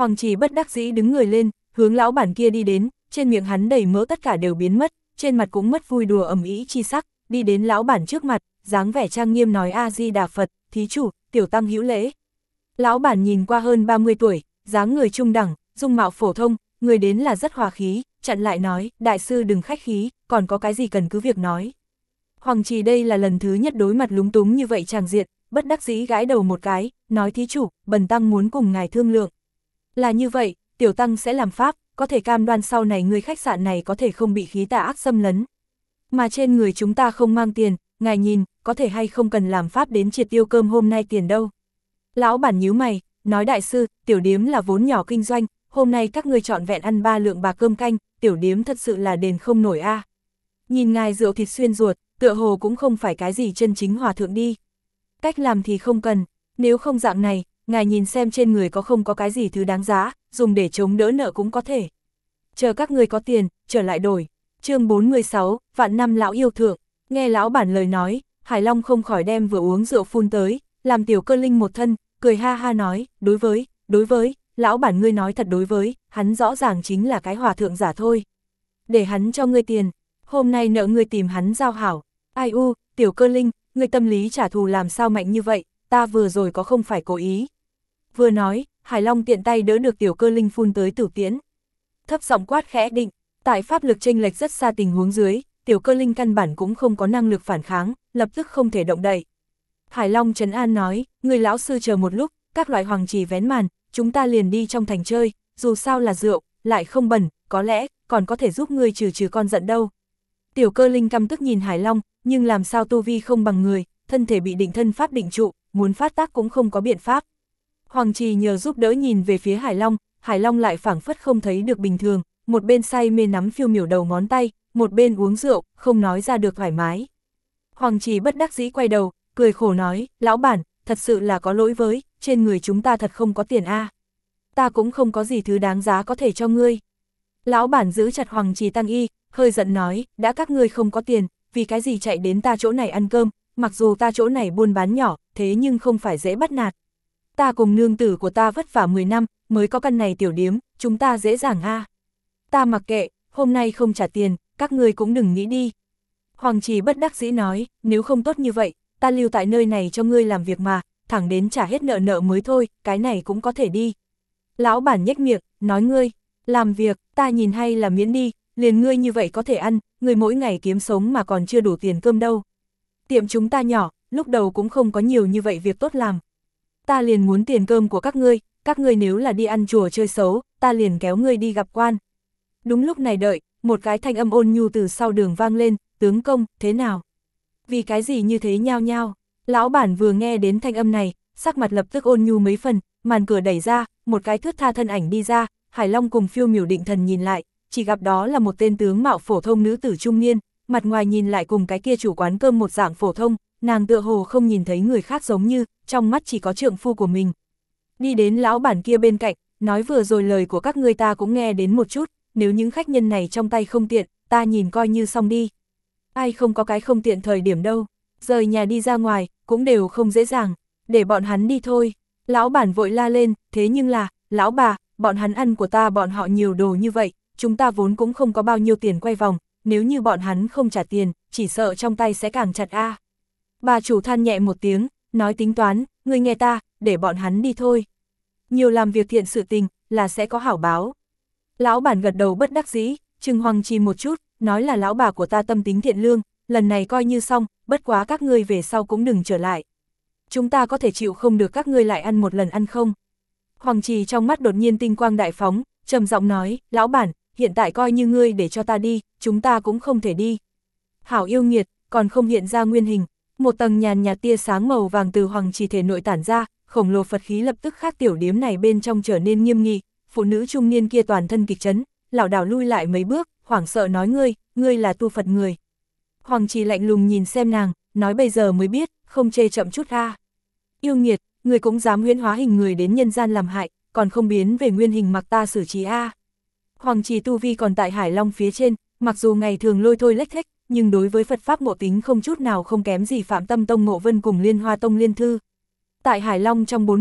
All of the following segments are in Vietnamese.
Hoàng Trì bất đắc dĩ đứng người lên, hướng lão bản kia đi đến, trên miệng hắn đầy mỡ tất cả đều biến mất, trên mặt cũng mất vui đùa ầm ĩ chi sắc, đi đến lão bản trước mặt, dáng vẻ trang nghiêm nói A Di Đà Phật, thí chủ, tiểu tăng hữu lễ. Lão bản nhìn qua hơn 30 tuổi, dáng người trung đẳng, dung mạo phổ thông, người đến là rất hòa khí, chặn lại nói, đại sư đừng khách khí, còn có cái gì cần cứ việc nói. Hoàng Trì đây là lần thứ nhất đối mặt lúng túng như vậy tràng diện, bất đắc dĩ gãi đầu một cái, nói thí chủ, bần tăng muốn cùng ngài thương lượng. Là như vậy, tiểu tăng sẽ làm pháp, có thể cam đoan sau này người khách sạn này có thể không bị khí tà ác xâm lấn. Mà trên người chúng ta không mang tiền, ngài nhìn, có thể hay không cần làm pháp đến triệt tiêu cơm hôm nay tiền đâu. Lão bản nhíu mày, nói đại sư, tiểu điếm là vốn nhỏ kinh doanh, hôm nay các ngươi trọn vẹn ăn 3 lượng bạc cơm canh, tiểu điếm thật sự là đền không nổi a. Nhìn ngài rượu thịt xuyên ruột, tựa hồ cũng không phải cái gì chân chính hòa thượng đi. Cách làm thì không cần, nếu không dạng này, ngài nhìn xem trên người có không có cái gì thứ đáng giá, dùng để chống đỡ nợ cũng có thể. Chờ các ngươi có tiền, trở lại đổi. Chương 46, vạn năm lão yêu thượng. Nghe lão bản lời nói, Hải Long không khỏi đem vừa uống rượu phun tới, làm Tiểu Cơ Linh một thân, cười ha ha nói, đối với, lão bản ngươi nói thật đối với, hắn rõ ràng chính là cái hòa thượng giả thôi. Để hắn cho ngươi tiền, hôm nay nợ ngươi tìm hắn giao hảo. Ai u, Tiểu Cơ Linh, ngươi tâm lý trả thù làm sao mạnh như vậy, ta vừa rồi có không phải cố ý. Vừa nói, Hải Long tiện tay đỡ được Tiểu Cơ Linh phun tới tử tiễn. Thấp giọng quát khẽ định, tại pháp lực chênh lệch rất xa tình huống dưới, Tiểu Cơ Linh căn bản cũng không có năng lực phản kháng, lập tức không thể động đậy. Hải Long trấn an nói, người lão sư chờ một lúc, các loại Hoàng Trì vén màn, chúng ta liền đi trong thành chơi, dù sao là rượu, lại không bẩn, có lẽ còn có thể giúp ngươi trừ con giận đâu. Tiểu Cơ Linh căm tức nhìn Hải Long, nhưng làm sao tu vi không bằng người, thân thể bị định thân pháp định trụ, muốn phát tác cũng không có biện pháp. Hoàng Trì nhờ giúp đỡ nhìn về phía Hải Long lại phảng phất không thấy được bình thường, một bên say mê nắm phiêu miểu đầu ngón tay, một bên uống rượu, không nói ra được thoải mái. Hoàng Trì bất đắc dĩ quay đầu, cười khổ nói, lão bản, thật sự là có lỗi với, trên người chúng ta thật không có tiền a. Ta cũng không có gì thứ đáng giá có thể cho ngươi. Lão bản giữ chặt Hoàng Trì tăng y, hơi giận nói, đã các ngươi không có tiền, vì cái gì chạy đến ta chỗ này ăn cơm, mặc dù ta chỗ này buôn bán nhỏ, thế nhưng không phải dễ bắt nạt. Ta cùng nương tử của ta vất vả 10 năm, mới có căn này tiểu điếm, chúng ta dễ dàng a. Ta mặc kệ, hôm nay không trả tiền, các ngươi cũng đừng nghĩ đi. Hoàng Trì bất đắc dĩ nói, nếu không tốt như vậy, ta lưu tại nơi này cho ngươi làm việc mà, thẳng đến trả hết nợ mới thôi, cái này cũng có thể đi. Lão bản nhếch miệng, nói ngươi, làm việc, ta nhìn hay là miễn đi, liền ngươi như vậy có thể ăn, ngươi mỗi ngày kiếm sống mà còn chưa đủ tiền cơm đâu. Tiệm chúng ta nhỏ, lúc đầu cũng không có nhiều như vậy việc tốt làm. Ta liền muốn tiền cơm của các ngươi nếu là đi ăn chùa chơi xấu, ta liền kéo ngươi đi gặp quan. Đúng lúc này đợi, một cái thanh âm ôn nhu từ sau đường vang lên, tướng công, thế nào? Vì cái gì như thế nhao nhao? Lão bản vừa nghe đến thanh âm này, sắc mặt lập tức ôn nhu mấy phần, màn cửa đẩy ra, một cái thướt tha thân ảnh đi ra, Hải Long cùng phiêu miểu định thần nhìn lại, chỉ gặp đó là một tên tướng mạo phổ thông nữ tử trung niên, mặt ngoài nhìn lại cùng cái kia chủ quán cơm một dạng phổ thông, nàng tựa hồ không nhìn thấy người khác giống như, trong mắt chỉ có trượng phu của mình. Đi đến lão bản kia bên cạnh, nói vừa rồi lời của các ngươi ta cũng nghe đến một chút, nếu những khách nhân này trong tay không tiện, ta nhìn coi như xong đi. Ai không có cái không tiện thời điểm đâu, rời nhà đi ra ngoài, cũng đều không dễ dàng, để bọn hắn đi thôi. Lão bản vội la lên, thế nhưng là, lão bà, bọn hắn ăn của ta bọn họ nhiều đồ như vậy, chúng ta vốn cũng không có bao nhiêu tiền quay vòng, nếu như bọn hắn không trả tiền, chỉ sợ trong tay sẽ càng chặt a. Bà chủ than nhẹ một tiếng, nói tính toán, ngươi nghe ta, để bọn hắn đi thôi. Nhiều làm việc thiện sự tình, là sẽ có hảo báo. Lão bản gật đầu bất đắc dĩ, chừng Hoàng Trì một chút, nói là lão bà của ta tâm tính thiện lương, lần này coi như xong, bất quá các ngươi về sau cũng đừng trở lại. Chúng ta có thể chịu không được các ngươi lại ăn một lần ăn không? Hoàng Trì trong mắt đột nhiên tinh quang đại phóng, trầm giọng nói, lão bản, hiện tại coi như ngươi để cho ta đi, chúng ta cũng không thể đi. Hảo yêu nghiệt, còn không hiện ra nguyên hình, một tầng nhàn nhạt tia sáng màu vàng từ Hoàng Trì thể nội tản ra, khổng lồ Phật khí lập tức khác tiểu điếm này bên trong trở nên nghiêm nghị, phụ nữ trung niên kia toàn thân kịch chấn, lảo đảo lui lại mấy bước, hoảng sợ nói ngươi là tu Phật người. Hoàng Trì lạnh lùng nhìn xem nàng, nói bây giờ mới biết, không chê chậm chút a. Yêu nghiệt, người cũng dám huyễn hóa hình người đến nhân gian làm hại, còn không biến về nguyên hình mặc ta xử trí a. Hoàng Trì tu vi còn tại Hải Long phía trên, mặc dù ngày thường lôi thôi lếch thếch, nhưng đối với Phật pháp ngộ tính không chút nào không kém gì Phạm Tâm Tông Ngộ Vân cùng Liên Hoa Tông Liên Thư. Tại Hải Long trong 4 người,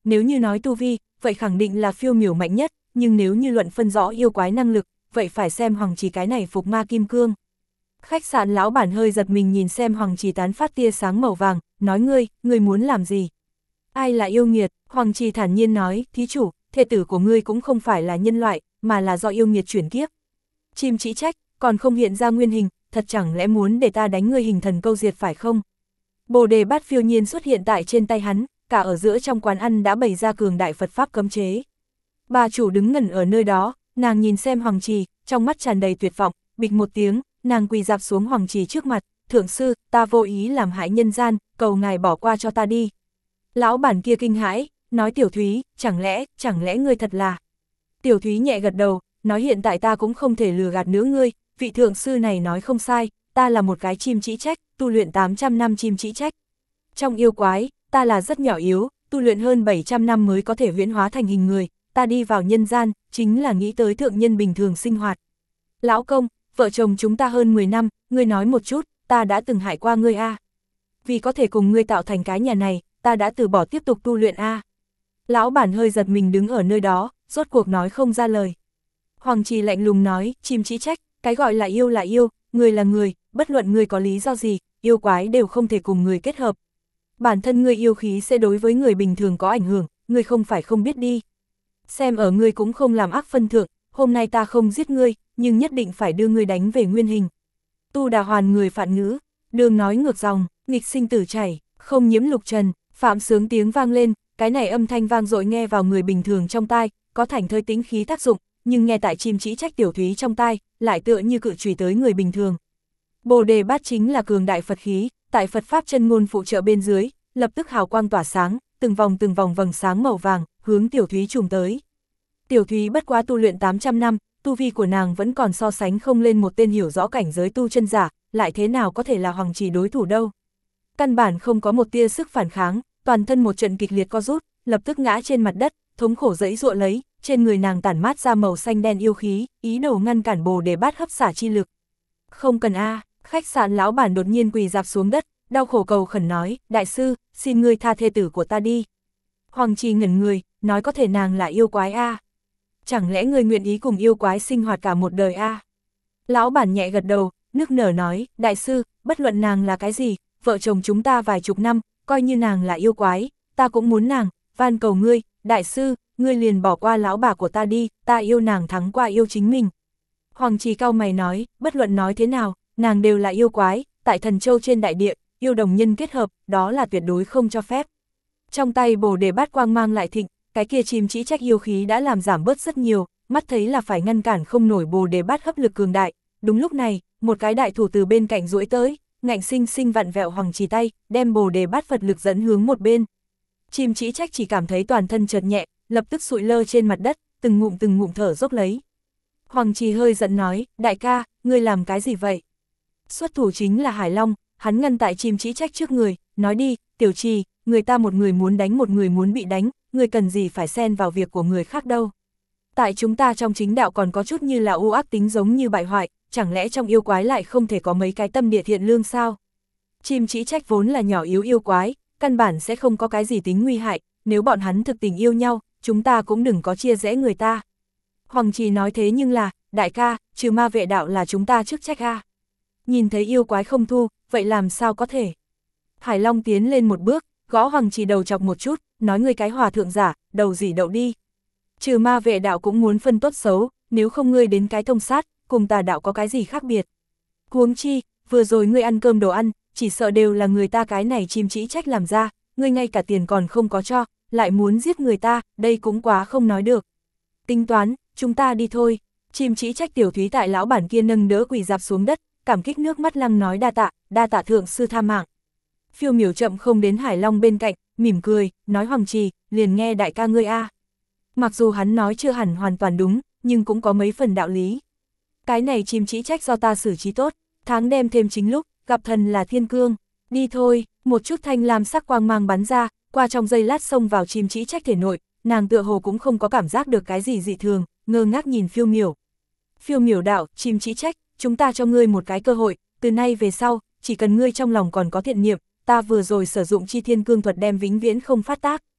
nếu như nói tu vi, vậy khẳng định là phiêu miểu mạnh nhất, nhưng nếu như luận phân rõ yêu quái năng lực, vậy phải xem Hoàng Trì cái này phục ma kim cương. Khách sạn lão bản hơi giật mình nhìn xem Hoàng Trì tán phát tia sáng màu vàng, nói ngươi muốn làm gì? Ai là yêu nghiệt? Hoàng Trì thản nhiên nói, thí chủ, thê tử của ngươi cũng không phải là nhân loại, mà là do yêu nghiệt chuyển kiếp. Chim chỉ trách, còn không hiện ra nguyên hình, thật chẳng lẽ muốn để ta đánh ngươi hình thần câu diệt phải không? Bồ đề bát phiêu nhiên xuất hiện tại trên tay hắn, cả ở giữa trong quán ăn đã bày ra cường đại Phật Pháp cấm chế. Bà chủ đứng ngẩn ở nơi đó, nàng nhìn xem Hoàng Trì, trong mắt tràn đầy tuyệt vọng, bịch một tiếng, nàng quỳ dạp xuống Hoàng Trì trước mặt, thượng sư, ta vô ý làm hại nhân gian, cầu ngài bỏ qua cho ta đi. Lão bản kia kinh hãi, nói Tiểu Thúy, chẳng lẽ ngươi thật là... Tiểu Thúy nhẹ gật đầu, nói hiện tại ta cũng không thể lừa gạt nữa ngươi, vị thượng sư này nói không sai, ta là một cái chim chỉ trách, tu luyện 800 năm chim chỉ trách. Trong yêu quái, ta là rất nhỏ yếu, tu luyện hơn 700 năm mới có thể huyễn hóa thành hình người, ta đi vào nhân gian, chính là nghĩ tới thượng nhân bình thường sinh hoạt. Lão công, vợ chồng chúng ta hơn 10 năm, ngươi nói một chút, ta đã từng hại qua ngươi a. Vì có thể cùng ngươi tạo thành cái nhà này, ta đã từ bỏ tiếp tục tu luyện a. Lão bản hơi giật mình đứng ở nơi đó, rốt cuộc nói không ra lời. Hoàng Trì lạnh lùng nói, chim chỉ trách, cái gọi là yêu, người là người, bất luận người có lý do gì, yêu quái đều không thể cùng người kết hợp. Bản thân ngươi yêu khí sẽ đối với người bình thường có ảnh hưởng, ngươi không phải không biết đi. Xem ở ngươi cũng không làm ác phân thượng, hôm nay ta không giết ngươi, nhưng nhất định phải đưa ngươi đánh về nguyên hình. Tu Đà Hoàn người phản ngữ, đường nói ngược dòng, nghịch sinh tử chảy, không nhiễm lục trần, phạm sướng tiếng vang lên, cái này âm thanh vang dội nghe vào người bình thường trong tai, có thành thơi tĩnh khí tác dụng, nhưng nghe tại chim chỉ trách Tiểu Thúy trong tai, lại tựa như cự chùy tới người bình thường. Bồ đề bát chính là cường đại Phật khí, tại Phật Pháp chân ngôn phụ trợ bên dưới, lập tức hào quang tỏa sáng, từng vòng vầng sáng màu vàng, hướng Tiểu Thúy trùm tới. Tiểu Thúy bất quá tu luyện 800 năm, tu vi của nàng vẫn còn so sánh không lên một tên hiểu rõ cảnh giới tu chân giả, lại thế nào có thể là Hoàng Trì đối thủ đâu. Căn bản không có một tia sức phản kháng, toàn thân một trận kịch liệt co rút, lập tức ngã trên mặt đất, thống khổ giãy giụa lấy, trên người nàng tản mát ra màu xanh đen yêu khí, ý đồ ngăn cản Bồ đề bát hấp xả chi lực. Không cần a. Khách sạn lão bản đột nhiên quỳ dạp xuống đất, đau khổ cầu khẩn nói, đại sư, xin ngươi tha thê tử của ta đi. Hoàng Trì ngẩn người, nói có thể nàng là yêu quái a. Chẳng lẽ ngươi nguyện ý cùng yêu quái sinh hoạt cả một đời a? Lão bản nhẹ gật đầu, nức nở nói, đại sư, bất luận nàng là cái gì, vợ chồng chúng ta vài chục năm, coi như nàng là yêu quái, ta cũng muốn nàng, van cầu ngươi, đại sư, ngươi liền bỏ qua lão bà của ta đi, ta yêu nàng thắng qua yêu chính mình. Hoàng Trì cau mày nói, bất luận nói thế nào, nàng đều là yêu quái, tại Thần Châu trên đại địa, yêu đồng nhân kết hợp, đó là tuyệt đối không cho phép. Trong tay Bồ đề bát quang mang lại thịnh, cái kia chim chỉ trách yêu khí đã làm giảm bớt rất nhiều, mắt thấy là phải ngăn cản không nổi Bồ đề bát hấp lực cường đại. Đúng lúc này, một cái đại thủ từ bên cạnh duỗi tới, ngạnh sinh sinh vặn vẹo Hoàng Trì tay, đem Bồ đề bát Phật lực dẫn hướng một bên. Chim chỉ trách chỉ cảm thấy toàn thân chợt nhẹ, lập tức sụi lơ trên mặt đất, từng ngụm thở dốc lấy. Hoàng Trì hơi giận nói, đại ca, ngươi làm cái gì vậy? Xuất thủ chính là Hải Long, hắn ngăn tại chim chỉ trách trước người, nói đi, Tiểu Trì, người ta một người muốn đánh một người muốn bị đánh, người cần gì phải xen vào việc của người khác đâu. Tại chúng ta trong chính đạo còn có chút như là u ác tính giống như bại hoại, chẳng lẽ trong yêu quái lại không thể có mấy cái tâm địa thiện lương sao? Chim chỉ trách vốn là nhỏ yếu yêu quái, căn bản sẽ không có cái gì tính nguy hại, nếu bọn hắn thực tình yêu nhau, chúng ta cũng đừng có chia rẽ người ta. Hoàng Trì nói thế nhưng là, đại ca, trừ ma vệ đạo là chúng ta chức trách a. Nhìn thấy yêu quái không thu, vậy làm sao có thể? Hải Long tiến lên một bước, gõ Hoàng Trì đầu chọc một chút, nói ngươi cái hòa thượng giả, đầu gì đậu đi. Trừ ma vệ đạo cũng muốn phân tốt xấu, nếu không ngươi đến cái thông sát, cùng tà đạo có cái gì khác biệt. Huống chi, vừa rồi ngươi ăn cơm đồ ăn, chỉ sợ đều là người ta cái này chim chỉ trách làm ra, ngươi ngay cả tiền còn không có cho, lại muốn giết người ta, đây cũng quá không nói được. Tính toán, chúng ta đi thôi. Chim chỉ trách Tiểu Thúy tại lão bản kia nâng đỡ quỳ dạp xuống đất, cảm kích nước mắt lăng nói đa tạ thượng sư tha mạng. Phiêu miểu chậm không đến Hải Long bên cạnh, mỉm cười, nói Hoàng Trì, liền nghe đại ca ngươi a. Mặc dù hắn nói chưa hẳn hoàn toàn đúng, nhưng cũng có mấy phần đạo lý. Cái này chim chỉ trách do ta xử trí tốt, tháng đêm thêm chính lúc, gặp thần là thiên cương. Đi thôi, một chút thanh lam sắc quang mang bắn ra, qua trong giây lát xông vào chim chỉ trách thể nội, nàng tựa hồ cũng không có cảm giác được cái gì dị thường, ngơ ngác nhìn phiêu miểu. Phiêu miểu đạo, chim chỉ trách, chúng ta cho ngươi một cái cơ hội, từ nay về sau, chỉ cần ngươi trong lòng còn có thiện niệm, ta vừa rồi sử dụng chi thiên cương thuật đem vĩnh viễn không phát tác.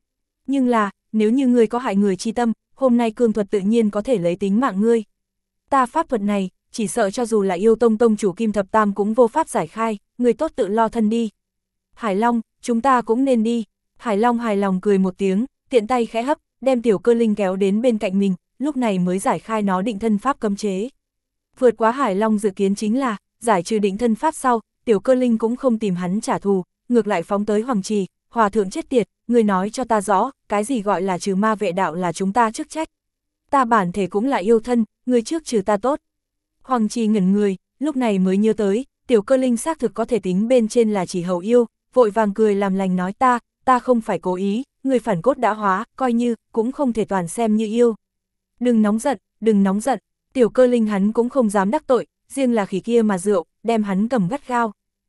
Nhưng là, nếu như ngươi có hại người chi tâm, hôm nay cương thuật tự nhiên có thể lấy tính mạng ngươi. Ta pháp thuật này, chỉ sợ cho dù là yêu tông tông chủ Kim Thập Tam cũng vô pháp giải khai, ngươi tốt tự lo thân đi. Hải Long, chúng ta cũng nên đi. Hải Long hài lòng cười một tiếng, tiện tay khẽ hấp, đem Tiểu Cơ Linh kéo đến bên cạnh mình, lúc này mới giải khai nó định thân pháp cấm chế. Vượt quá Hải Long dự kiến chính là, giải trừ định thân pháp sau, Tiểu Cơ Linh cũng không tìm hắn trả thù, ngược lại phóng tới Hoàng Trì, hòa thượng chết tiệt, người nói cho ta rõ, cái gì gọi là trừ ma vệ đạo là chúng ta chức trách. Ta bản thể cũng là yêu thân, người trước trừ ta tốt. Hoàng Trì ngẩn người, lúc này mới nhớ tới, Tiểu Cơ Linh xác thực có thể tính bên trên là chỉ hầu yêu, vội vàng cười làm lành nói ta không phải cố ý, người phản cốt đã hóa, coi như, cũng không thể toàn xem như yêu. Đừng nóng giận, Tiểu Cơ Linh hắn cũng không dám đắc tội, riêng là khỉ kia mà rượu, đem hắn cầm gắt gao.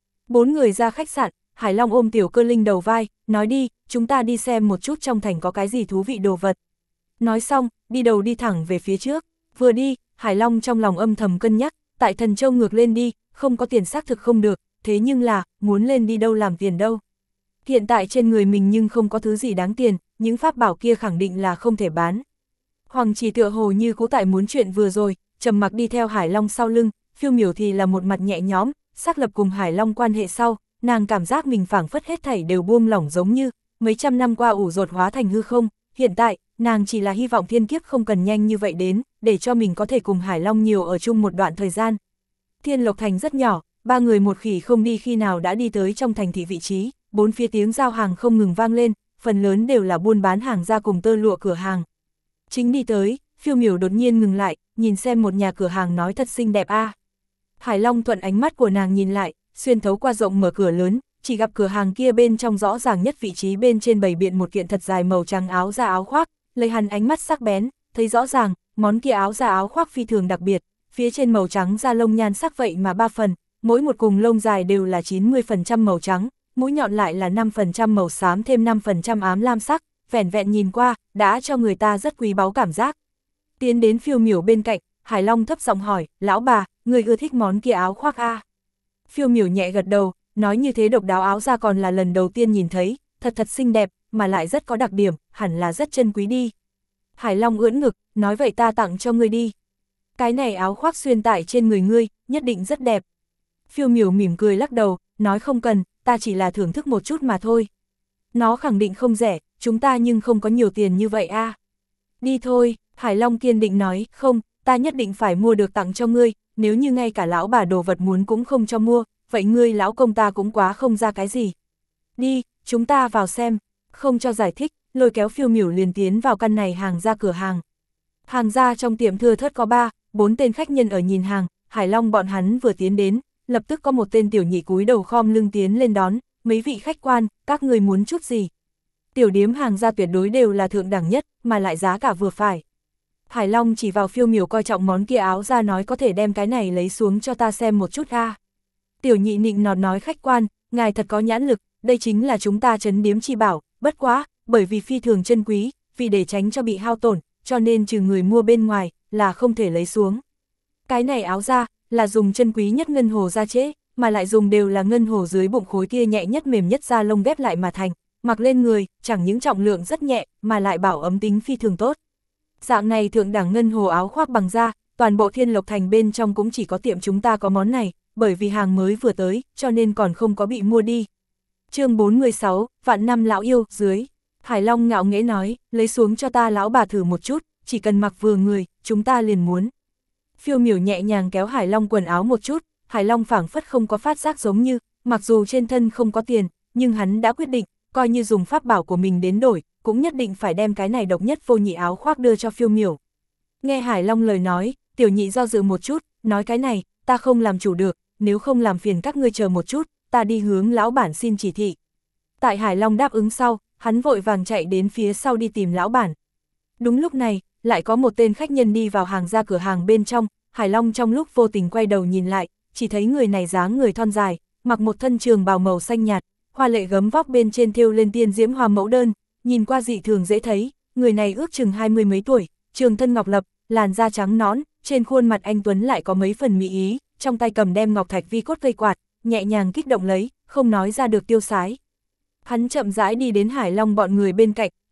4 người ra khách sạn, Hải Long ôm Tiểu Cơ Linh đầu vai, nói đi, chúng ta đi xem một chút trong thành có cái gì thú vị đồ vật. Nói xong, đi đầu đi thẳng về phía trước, vừa đi, Hải Long trong lòng âm thầm cân nhắc, tại Thần Châu ngược lên đi, không có tiền xác thực không được, thế nhưng là, muốn lên đi đâu làm tiền đâu. Hiện tại trên người mình nhưng không có thứ gì đáng tiền, những pháp bảo kia khẳng định là không thể bán. Hoàng Trì tựa hồ như cố tại muốn chuyện vừa rồi, trầm mặc đi theo Hải Long sau lưng, Phiêu Miểu thì là một mặt nhẹ nhõm, xác lập cùng Hải Long quan hệ sau, nàng cảm giác mình phảng phất hết thảy đều buông lỏng giống như, mấy trăm năm qua ủ rột hóa thành hư không, hiện tại, nàng chỉ là hy vọng thiên kiếp không cần nhanh như vậy đến, để cho mình có thể cùng Hải Long nhiều ở chung một đoạn thời gian. Thiên Lộc Thành rất nhỏ, 3 người một khỉ không đi khi nào đã đi tới trong thành thị vị trí, 4 phía tiếng giao hàng không ngừng vang lên, phần lớn đều là buôn bán hàng ra cùng tơ lụa cửa hàng. Chính đi tới, Phiêu Miểu đột nhiên ngừng lại, nhìn xem một nhà cửa hàng nói thật xinh đẹp a. Hải Long thuận ánh mắt của nàng nhìn lại, xuyên thấu qua rộng mở cửa lớn, chỉ gặp cửa hàng kia bên trong rõ ràng nhất vị trí bên trên bày biện một kiện thật dài màu trắng áo da áo khoác, lấy hắn ánh mắt sắc bén, thấy rõ ràng, món kia áo da áo khoác phi thường đặc biệt, phía trên màu trắng da lông nhan sắc vậy mà 3 phần, mỗi một cùng lông dài đều là 90% màu trắng, mũi nhọn lại là 5% màu xám thêm 5% ám lam sắc, vẻn vẹn nhìn qua, đã cho người ta rất quý báu cảm giác. Tiến đến Phiêu Miểu bên cạnh, Hải Long thấp giọng hỏi, lão bà, người ưa thích món kia áo khoác a? Phiêu Miểu nhẹ gật đầu, nói như thế độc đáo áo da còn là lần đầu tiên nhìn thấy, thật xinh đẹp, mà lại rất có đặc điểm, hẳn là rất chân quý đi. Hải Long ưỡn ngực, nói vậy ta tặng cho ngươi đi. Cái này áo khoác xuyên tại trên người ngươi, nhất định rất đẹp. Phiêu Miểu mỉm cười lắc đầu, nói không cần, ta chỉ là thưởng thức một chút mà thôi. Nó khẳng định không rẻ, chúng ta nhưng không có nhiều tiền như vậy a. Đi thôi, Hải Long kiên định nói, không, ta nhất định phải mua được tặng cho ngươi, nếu như ngay cả lão bà đồ vật muốn cũng không cho mua, vậy ngươi lão công ta cũng quá không ra cái gì. Đi, chúng ta vào xem, không cho giải thích, lôi kéo Phiêu Miểu liền tiến vào căn này hàng ra cửa hàng. Hàng ra trong tiệm thưa thớt có 3-4 tên khách nhân ở nhìn hàng, Hải Long bọn hắn vừa tiến đến, lập tức có một tên tiểu nhị cúi đầu khom lưng tiến lên đón, mấy vị khách quan, các người muốn chút gì? Tiểu điếm hàng ra tuyệt đối đều là thượng đẳng nhất, mà lại giá cả vừa phải. Hải Long chỉ vào Phiêu Miểu coi trọng món kia áo ra nói có thể đem cái này lấy xuống cho ta xem một chút a. Tiểu nhị nịnh nọt nói khách quan, ngài thật có nhãn lực, đây chính là chúng ta trấn điếm chi bảo, bất quá, bởi vì phi thường chân quý, vì để tránh cho bị hao tổn, cho nên trừ người mua bên ngoài, là không thể lấy xuống. Cái này áo da, là dùng chân quý nhất ngân hồ da chế, mà lại dùng đều là ngân hồ dưới bụng khối kia nhẹ nhất mềm nhất da lông ghép lại mà thành, mặc lên người, chẳng những trọng lượng rất nhẹ, mà lại bảo ấm tính phi thường tốt. Dạng này thượng đẳng ngân hồ áo khoác bằng da, toàn bộ Thiên Lộc Thành bên trong cũng chỉ có tiệm chúng ta có món này, bởi vì hàng mới vừa tới, cho nên còn không có bị mua đi. Chương 46, Vạn Năm Lão Yêu, dưới. Hải Long ngạo nghễ nói, lấy xuống cho ta lão bà thử một chút, chỉ cần mặc vừa người, chúng ta liền muốn. Phiêu Miểu nhẹ nhàng kéo Hải Long quần áo một chút, Hải Long phảng phất không có phát giác giống như, mặc dù trên thân không có tiền, nhưng hắn đã quyết định, coi như dùng pháp bảo của mình đến đổi, cũng nhất định phải đem cái này độc nhất vô nhị áo khoác đưa cho Phiêu Miểu. Nghe Hải Long lời nói, tiểu nhị do dự một chút, nói cái này, ta không làm chủ được, nếu không làm phiền các ngươi chờ một chút, ta đi hướng lão bản xin chỉ thị. Tại Hải Long đáp ứng sau, hắn vội vàng chạy đến phía sau đi tìm lão bản. Đúng lúc này, lại có một tên khách nhân đi vào hàng ra cửa hàng bên trong, Hải Long trong lúc vô tình quay đầu nhìn lại, chỉ thấy người này dáng người thon dài, mặc một thân trường bào màu xanh nhạt, hoa lệ gấm vóc bên trên thêu lên tiên diễm hoa mẫu đơn, nhìn qua dị thường dễ thấy, người này ước chừng 20 mấy tuổi, trường thân ngọc lập, làn da trắng nõn, trên khuôn mặt anh tuấn lại có mấy phần mỹ ý, trong tay cầm đem ngọc thạch vi cốt cây quạt, nhẹ nhàng kích động lấy, không nói ra được tiêu sái. Hắn chậm rãi đi đến Hải Long bọn người bên cạnh,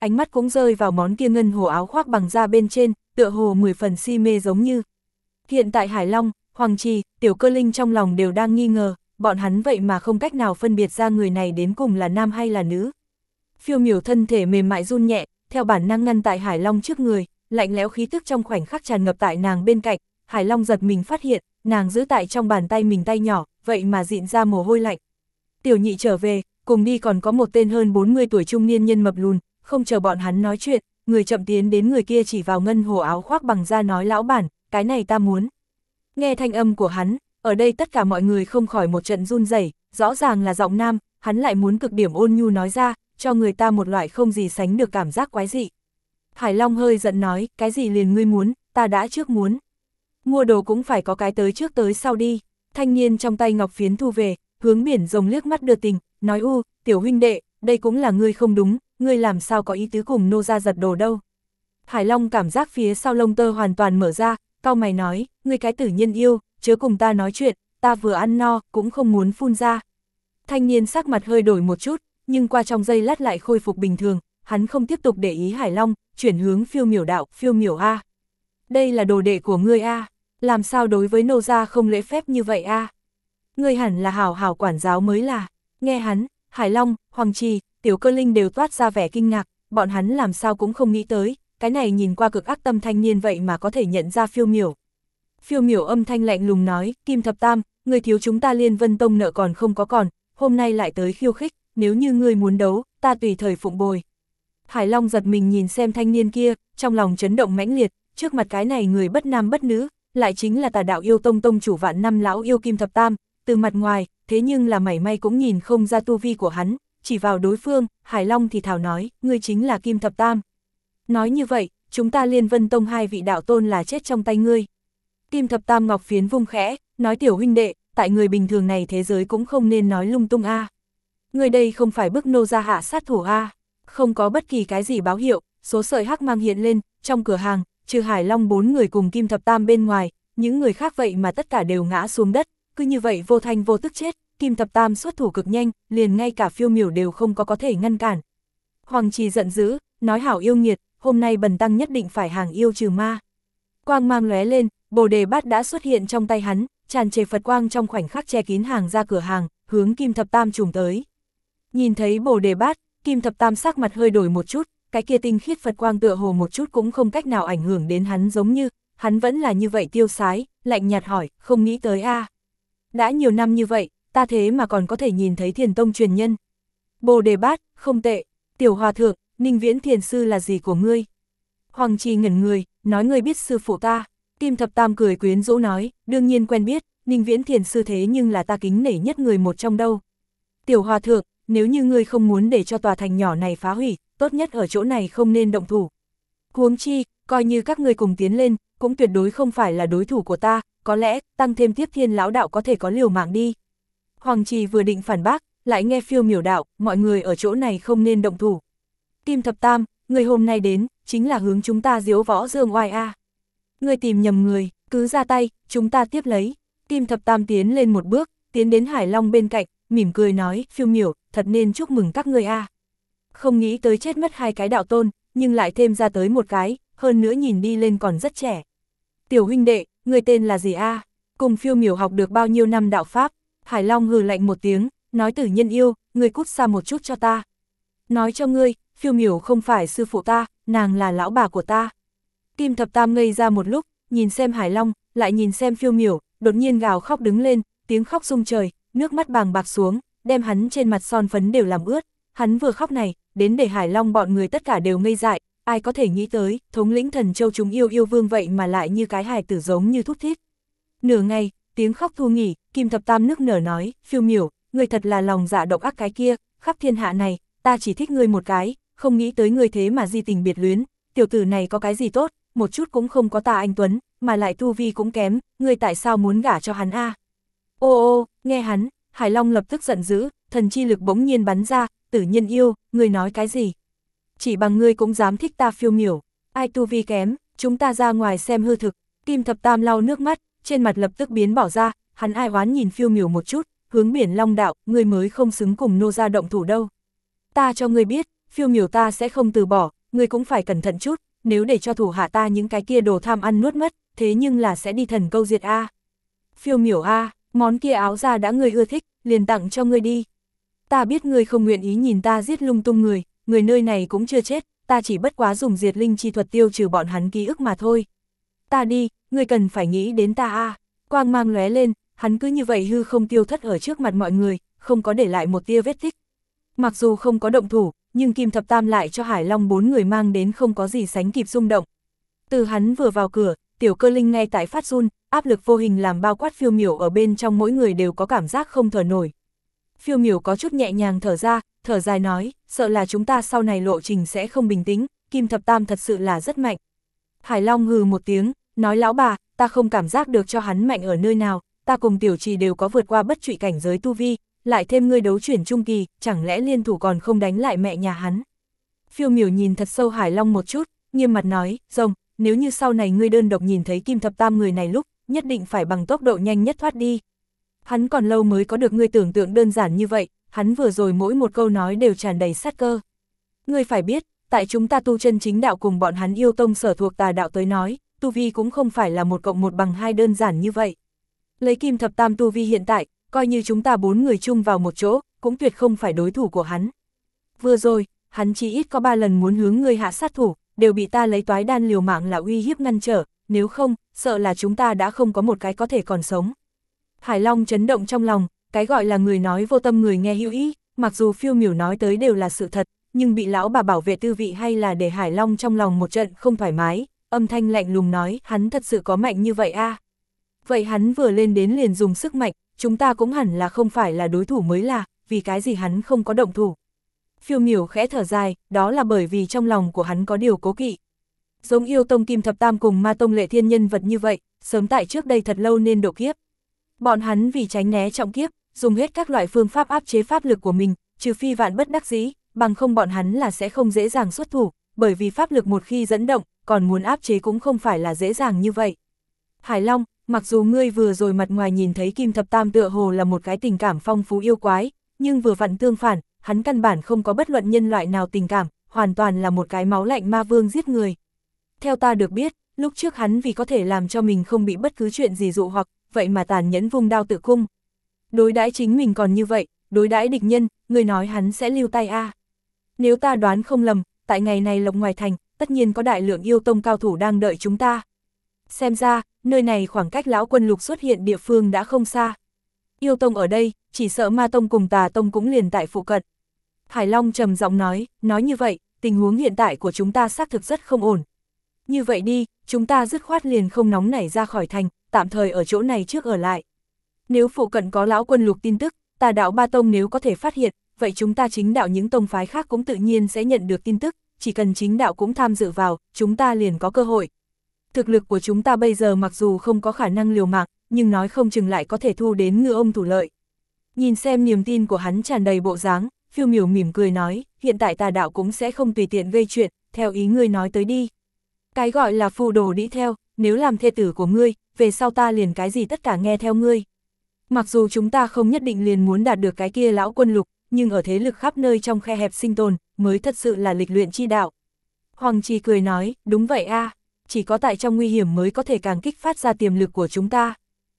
ánh mắt cũng rơi vào món kia ngân hồ áo khoác bằng da bên trên, tựa hồ 10 phần si mê giống như. Hiện tại Hải Long, Hoàng Trì, Tiểu Cơ Linh trong lòng đều đang nghi ngờ, bọn hắn vậy mà không cách nào phân biệt ra người này đến cùng là nam hay là nữ. Phiêu Miểu thân thể mềm mại run nhẹ, theo bản năng ngăn tại Hải Long trước người, lạnh lẽo khí tức trong khoảnh khắc tràn ngập tại nàng bên cạnh. Hải Long giật mình phát hiện, nàng giữ tại trong bàn tay mình tay nhỏ, vậy mà dịn ra mồ hôi lạnh. Tiểu Nhị trở về, cùng đi còn có một tên hơn 40 tuổi trung niên nhân mập lùn, không chờ bọn hắn nói chuyện, người chậm tiến đến người kia chỉ vào ngân hồ áo khoác bằng da nói lão bản, cái này ta muốn. Nghe thanh âm của hắn, ở đây tất cả mọi người không khỏi một trận run rẩy, rõ ràng là giọng nam, hắn lại muốn cực điểm ôn nhu nói ra, cho người ta một loại không gì sánh được cảm giác quái dị. Hải Long hơi giận nói, cái gì liền ngươi muốn, ta đã trước muốn. Mua đồ cũng phải có cái tới trước tới sau đi. Thanh niên trong tay ngọc phiến thu về, hướng Biển Rồng liếc mắt đưa tình, nói tiểu huynh đệ, đây cũng là ngươi không đúng, ngươi làm sao có ý tứ cùng nô ra giật đồ đâu. Hải Long cảm giác phía sau lông tơ hoàn toàn mở ra, cau mày nói, ngươi cái tử nhân yêu, chớ cùng ta nói chuyện, ta vừa ăn no, cũng không muốn phun ra. Thanh niên sắc mặt hơi đổi một chút, nhưng qua trong giây lát lại khôi phục bình thường, hắn không tiếp tục để ý Hải Long, chuyển hướng Phiêu Miểu đạo, Phiêu Miểu a. Đây là đồ đệ của ngươi a, làm sao đối với nô gia không lễ phép như vậy a? Ngươi hẳn là hảo hảo quản giáo mới là. Nghe hắn, Hải Long, Hoàng Trì, Tiểu Cơ Linh đều toát ra vẻ kinh ngạc, bọn hắn làm sao cũng không nghĩ tới, cái này nhìn qua cực ác tâm thanh niên vậy mà có thể nhận ra Phiêu Miểu. Phiêu Miểu âm thanh lạnh lùng nói, Kim Thập Tam, ngươi thiếu chúng ta Liên Vân Tông nợ còn không có còn, hôm nay lại tới khiêu khích, nếu như ngươi muốn đấu, ta tùy thời phụng bồi. Hải Long giật mình nhìn xem thanh niên kia, trong lòng chấn động mãnh liệt, trước mặt cái này người bất nam bất nữ, lại chính là Tà Đạo Yêu Tông tông chủ vạn năm lão yêu Kim Thập Tam, từ mặt ngoài, thế nhưng là mảy may cũng nhìn không ra tu vi của hắn, chỉ vào đối phương, Hải Long thì thào nói, ngươi chính là Kim Thập Tam. Nói như vậy, chúng ta Liên Vân Tông hai vị đạo tôn là chết trong tay ngươi. Kim Thập Tam ngọc phiến vung khẽ, nói tiểu huynh đệ, tại người bình thường này thế giới cũng không nên nói lung tung a. Người đây không phải bức nô ra hạ sát thủ a. Không có bất kỳ cái gì báo hiệu, số sợi hắc mang hiện lên, trong cửa hàng, trừ Hải Long 4 người cùng Kim Thập Tam bên ngoài, những người khác vậy mà tất cả đều ngã xuống đất, cứ như vậy vô thanh vô tức chết. Kim Thập Tam xuất thủ cực nhanh, liền ngay cả Phiêu Miểu đều không có thể ngăn cản. Hoàng Trì giận dữ, nói hảo yêu nghiệt, hôm nay bần tăng nhất định phải hàng yêu trừ ma. Quang mang lóe lên, Bồ Đề Bát đã xuất hiện trong tay hắn, tràn trề Phật quang trong khoảnh khắc che kín hàng ra cửa hàng, hướng Kim Thập Tam trùng tới. Nhìn thấy Bồ Đề Bát, Kim Thập Tam sắc mặt hơi đổi một chút, cái kia tinh khiết Phật quang tựa hồ một chút cũng không cách nào ảnh hưởng đến hắn, giống như hắn vẫn là như vậy tiêu sái, lạnh nhạt hỏi, không nghĩ tới a. Đã nhiều năm như vậy, ta thế mà còn có thể nhìn thấy Thiền Tông truyền nhân. Bồ Đề Bát, không tệ. Tiểu Hòa Thượng, Ninh Viễn Thiền Sư là gì của ngươi? Hoàng Trì ngẩn người, nói ngươi biết sư phụ ta. Kim Thập Tam cười quyến rũ nói, đương nhiên quen biết, Ninh Viễn Thiền Sư thế nhưng là ta kính nể nhất người một trong đâu. Tiểu Hòa Thượng, nếu như ngươi không muốn để cho tòa thành nhỏ này phá hủy, tốt nhất ở chỗ này không nên động thủ. Huống chi, coi như các ngươi cùng tiến lên, cũng tuyệt đối không phải là đối thủ của ta, có lẽ, tăng thêm Tiếp Thiên lão đạo có thể có liều mạng đi. Hoàng Trì vừa định phản bác, lại nghe Phiêu Miểu đạo, mọi người ở chỗ này không nên động thủ. Kim Thập Tam, người hôm nay đến, chính là hướng chúng ta diếu võ dương oai a. Người tìm nhầm người, cứ ra tay, chúng ta tiếp lấy. Kim Thập Tam tiến lên một bước, tiến đến Hải Long bên cạnh, mỉm cười nói, Phiêu Miểu, thật nên chúc mừng các ngươi a. Không nghĩ tới chết mất hai cái đạo tôn, nhưng lại thêm ra tới một cái, hơn nữa nhìn đi lên còn rất trẻ. Tiểu huynh đệ, người tên là gì a? Cùng Phiêu Miểu học được bao nhiêu năm đạo pháp? Hải Long hừ lạnh một tiếng, nói tử nhân yêu, người cút xa một chút cho ta. Nói cho ngươi, Phiêu Miểu không phải sư phụ ta, nàng là lão bà của ta. Kim Thập Tam ngây ra một lúc, nhìn xem Hải Long, lại nhìn xem Phiêu Miểu, đột nhiên gào khóc đứng lên, tiếng khóc rung trời, nước mắt bàng bạc xuống, đem hắn trên mặt son phấn đều làm ướt. Hắn vừa khóc này, đến để Hải Long bọn người tất cả đều ngây dại, ai có thể nghĩ tới, thống lĩnh Thần Châu chúng yêu vương vậy mà lại như cái hài tử giống như thút thít. Nửa ngày, tiếng khóc thu nghỉ, Kim Thập Tam nức nở nói, Phiêu Miểu, người thật là lòng dạ độc ác cái kia, khắp thiên hạ này, ta chỉ thích ngươi một cái, không nghĩ tới ngươi thế mà di tình biệt luyến, tiểu tử này có cái gì tốt, một chút cũng không có ta anh Tuấn, mà lại tu vi cũng kém, ngươi tại sao muốn gả cho hắn a? Ô, nghe hắn, Hải Long lập tức giận dữ, thần chi lực bỗng nhiên bắn ra, tử nhân yêu, ngươi nói cái gì? Chỉ bằng ngươi cũng dám thích ta Phiêu Miểu, ai tu vi kém, chúng ta ra ngoài xem hư thực. Kim Thập Tam lau nước mắt, trên mặt lập tức biến bỏ ra, hắn ai oán nhìn Phiêu Miểu một chút, hướng Biển Long đạo, ngươi mới không xứng cùng nô gia động thủ đâu. Ta cho ngươi biết, Phiêu Miểu ta sẽ không từ bỏ, ngươi cũng phải cẩn thận chút, nếu để cho thủ hạ ta những cái kia đồ tham ăn nuốt mất, thế nhưng là sẽ đi thần câu diệt a. Phiêu miểu a, món kia áo da đã ngươi ưa thích, liền tặng cho ngươi đi. Ta biết ngươi không nguyện ý nhìn ta giết lung tung người nơi này cũng chưa chết, ta chỉ bất quá dùng diệt linh chi thuật tiêu trừ bọn hắn ký ức mà thôi. Ta đi, ngươi cần phải nghĩ đến ta a. Quang mang lóe lên, hắn cứ như vậy hư không tiêu thất ở trước mặt mọi người, không có để lại một tia vết tích. Mặc dù không có động thủ, nhưng Kim Thập Tam lại cho Hải Long 4 người mang đến không có gì sánh kịp rung động. Từ hắn vừa vào cửa, Tiểu Cơ Linh ngay tại phát run, áp lực vô hình làm bao quát Phiêu Miểu ở bên trong mỗi người đều có cảm giác không thở nổi. Phiêu Miểu có chút nhẹ nhàng thở ra, thở dài nói, sợ là chúng ta sau này lộ trình sẽ không bình tĩnh, Kim Thập Tam thật sự là rất mạnh. Hải Long hừ một tiếng, nói lão bà, ta không cảm giác được cho hắn mạnh ở nơi nào, ta cùng Tiểu Trì đều có vượt qua bất trụy cảnh giới tu vi, lại thêm ngươi đấu chuyển trung kỳ, chẳng lẽ liên thủ còn không đánh lại mẹ nhà hắn. Phiêu Miểu nhìn thật sâu Hải Long một chút, nghiêm mặt nói, rồng, nếu như sau này ngươi đơn độc nhìn thấy Kim Thập Tam người này lúc, nhất định phải bằng tốc độ nhanh nhất thoát đi. Hắn còn lâu mới có được ngươi tưởng tượng đơn giản như vậy, hắn vừa rồi mỗi một câu nói đều tràn đầy sát cơ. Ngươi phải biết, tại chúng ta tu chân chính đạo cùng bọn hắn yêu tông sở thuộc tà đạo tới nói, tu vi cũng không phải là 1 + 1 = 2 đơn giản như vậy. Lấy Kim Thập Tam tu vi hiện tại, coi như chúng ta 4 người chung vào một chỗ, cũng tuyệt không phải đối thủ của hắn. Vừa rồi, hắn chỉ ít có 3 lần muốn hướng ngươi hạ sát thủ, đều bị ta lấy toái đan liều mạng là uy hiếp ngăn trở, nếu không, sợ là chúng ta đã không có một cái có thể còn sống. Hải Long chấn động trong lòng, cái gọi là người nói vô tâm người nghe hữu ý, mặc dù Phiêu Miểu nói tới đều là sự thật, nhưng bị lão bà bảo vệ tư vị hay là để Hải Long trong lòng một trận không thoải mái, âm thanh lạnh lùng nói, hắn thật sự có mạnh như vậy a? Vậy hắn vừa lên đến liền dùng sức mạnh, chúng ta cũng hẳn là không phải là đối thủ mới là, vì cái gì hắn không có động thủ. Phiêu Miểu khẽ thở dài, đó là bởi vì trong lòng của hắn có điều cố kỵ. Giống yêu tông Kim Thập Tam cùng ma tông Lệ Thiên nhân vật như vậy, sớm tại trước đây thật lâu nên độ kiếp. Bọn hắn vì tránh né trọng kiếp, dùng hết các loại phương pháp áp chế pháp lực của mình, trừ phi vạn bất đắc dĩ, bằng không bọn hắn là sẽ không dễ dàng xuất thủ, bởi vì pháp lực một khi dẫn động, còn muốn áp chế cũng không phải là dễ dàng như vậy. Hải Long, mặc dù ngươi vừa rồi mặt ngoài nhìn thấy Kim Thập Tam tựa hồ là một cái tình cảm phong phú yêu quái, nhưng vừa vặn tương phản, hắn căn bản không có bất luận nhân loại nào tình cảm, hoàn toàn là một cái máu lạnh ma vương giết người. Theo ta được biết, lúc trước hắn vì có thể làm cho mình không bị bất cứ chuyện gì dụ hoặc, vậy mà tàn nhẫn vung đao tự cung. Đối đãi chính mình còn như vậy, đối đãi địch nhân, người nói hắn sẽ lưu tay a? Nếu ta đoán không lầm, tại ngày này Lộc Ngoài Thành, tất nhiên có đại lượng yêu tông cao thủ đang đợi chúng ta. Xem ra, nơi này khoảng cách lão quân lục xuất hiện địa phương đã không xa. Yêu tông ở đây, chỉ sợ ma tông cùng tà tông cũng liền tại phụ cận. Hải Long trầm giọng nói như vậy, tình huống hiện tại của chúng ta xác thực rất không ổn. Như vậy đi, chúng ta dứt khoát liền không nóng nảy ra khỏi thành, tạm thời ở chỗ này trước ở lại. Nếu phụ cận có lão quân lục tin tức, tà đạo ba tông nếu có thể phát hiện, vậy chúng ta chính đạo những tông phái khác cũng tự nhiên sẽ nhận được tin tức, chỉ cần chính đạo cũng tham dự vào, chúng ta liền có cơ hội. Thực lực của chúng ta bây giờ mặc dù không có khả năng liều mạng, nhưng nói không chừng lại có thể thu đến ngư ông thủ lợi. Nhìn xem niềm tin của hắn tràn đầy bộ dáng, Phiêu Miểu mỉm cười nói, hiện tại tà đạo cũng sẽ không tùy tiện gây chuyện, theo ý ngươi nói tới đi. Cái gọi là phù đồ đi theo, nếu làm thê tử của ngươi, về sau ta liền cái gì tất cả nghe theo ngươi. Mặc dù chúng ta không nhất định liền muốn đạt được cái kia lão quân lục, nhưng ở thế lực khắp nơi trong khe hẹp sinh tồn, mới thật sự là lịch luyện chi đạo. Hoàng Trì cười nói, đúng vậy a, chỉ có tại trong nguy hiểm mới có thể càng kích phát ra tiềm lực của chúng ta.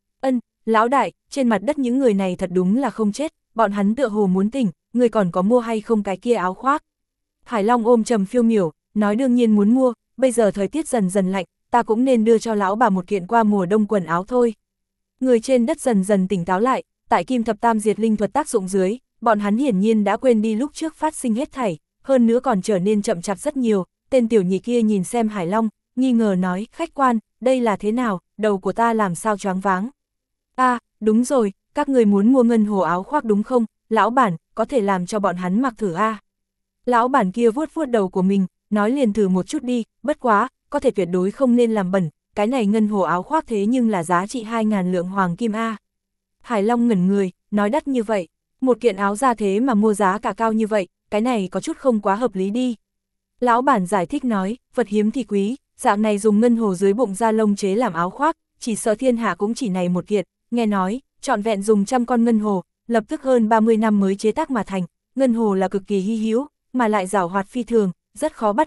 Lão đại, trên mặt đất những người này thật đúng là không chết, bọn hắn tựa hồ muốn tỉnh, người còn có mua hay không cái kia áo khoác. Hải Long ôm trầm Phiêu Miểu, nói đương nhiên muốn mua, bây giờ thời tiết dần dần lạnh, ta cũng nên đưa cho lão bà một kiện qua mùa đông quần áo thôi. Người trên đất dần dần tỉnh táo lại, tại Kim Thập Tam diệt linh thuật tác dụng dưới, bọn hắn hiển nhiên đã quên đi lúc trước phát sinh hết thảy, hơn nữa còn trở nên chậm chạp rất nhiều. Tên tiểu nhị kia nhìn xem Hải Long, nghi ngờ nói, khách quan, đây là thế nào, đầu của ta làm sao choáng váng. Đúng rồi, các người muốn mua ngân hồ áo khoác đúng không, lão bản, có thể làm cho bọn hắn mặc thử a. Lão bản kia vuốt vuốt đầu của mình, nói liền thử một chút đi, bất quá, có thể tuyệt đối không nên làm bẩn, cái này ngân hồ áo khoác thế nhưng là giá trị 2.000 lượng hoàng kim a. Hải Long ngẩn người, nói đắt như vậy, một kiện áo ra thế mà mua giá cả cao như vậy, cái này có chút không quá hợp lý đi. Lão bản giải thích nói, vật hiếm thì quý, dạng này dùng ngân hồ dưới bụng da lông chế làm áo khoác, chỉ sợ thiên hạ cũng chỉ này một kiện, nghe nói, trọn vẹn dùng 100 con ngân hồ, lập tức hơn 30 năm mới chế tác mà thành, ngân hồ là cực kỳ hy hữu, mà lại giảo hoạt phi thường, rất khó bắt được,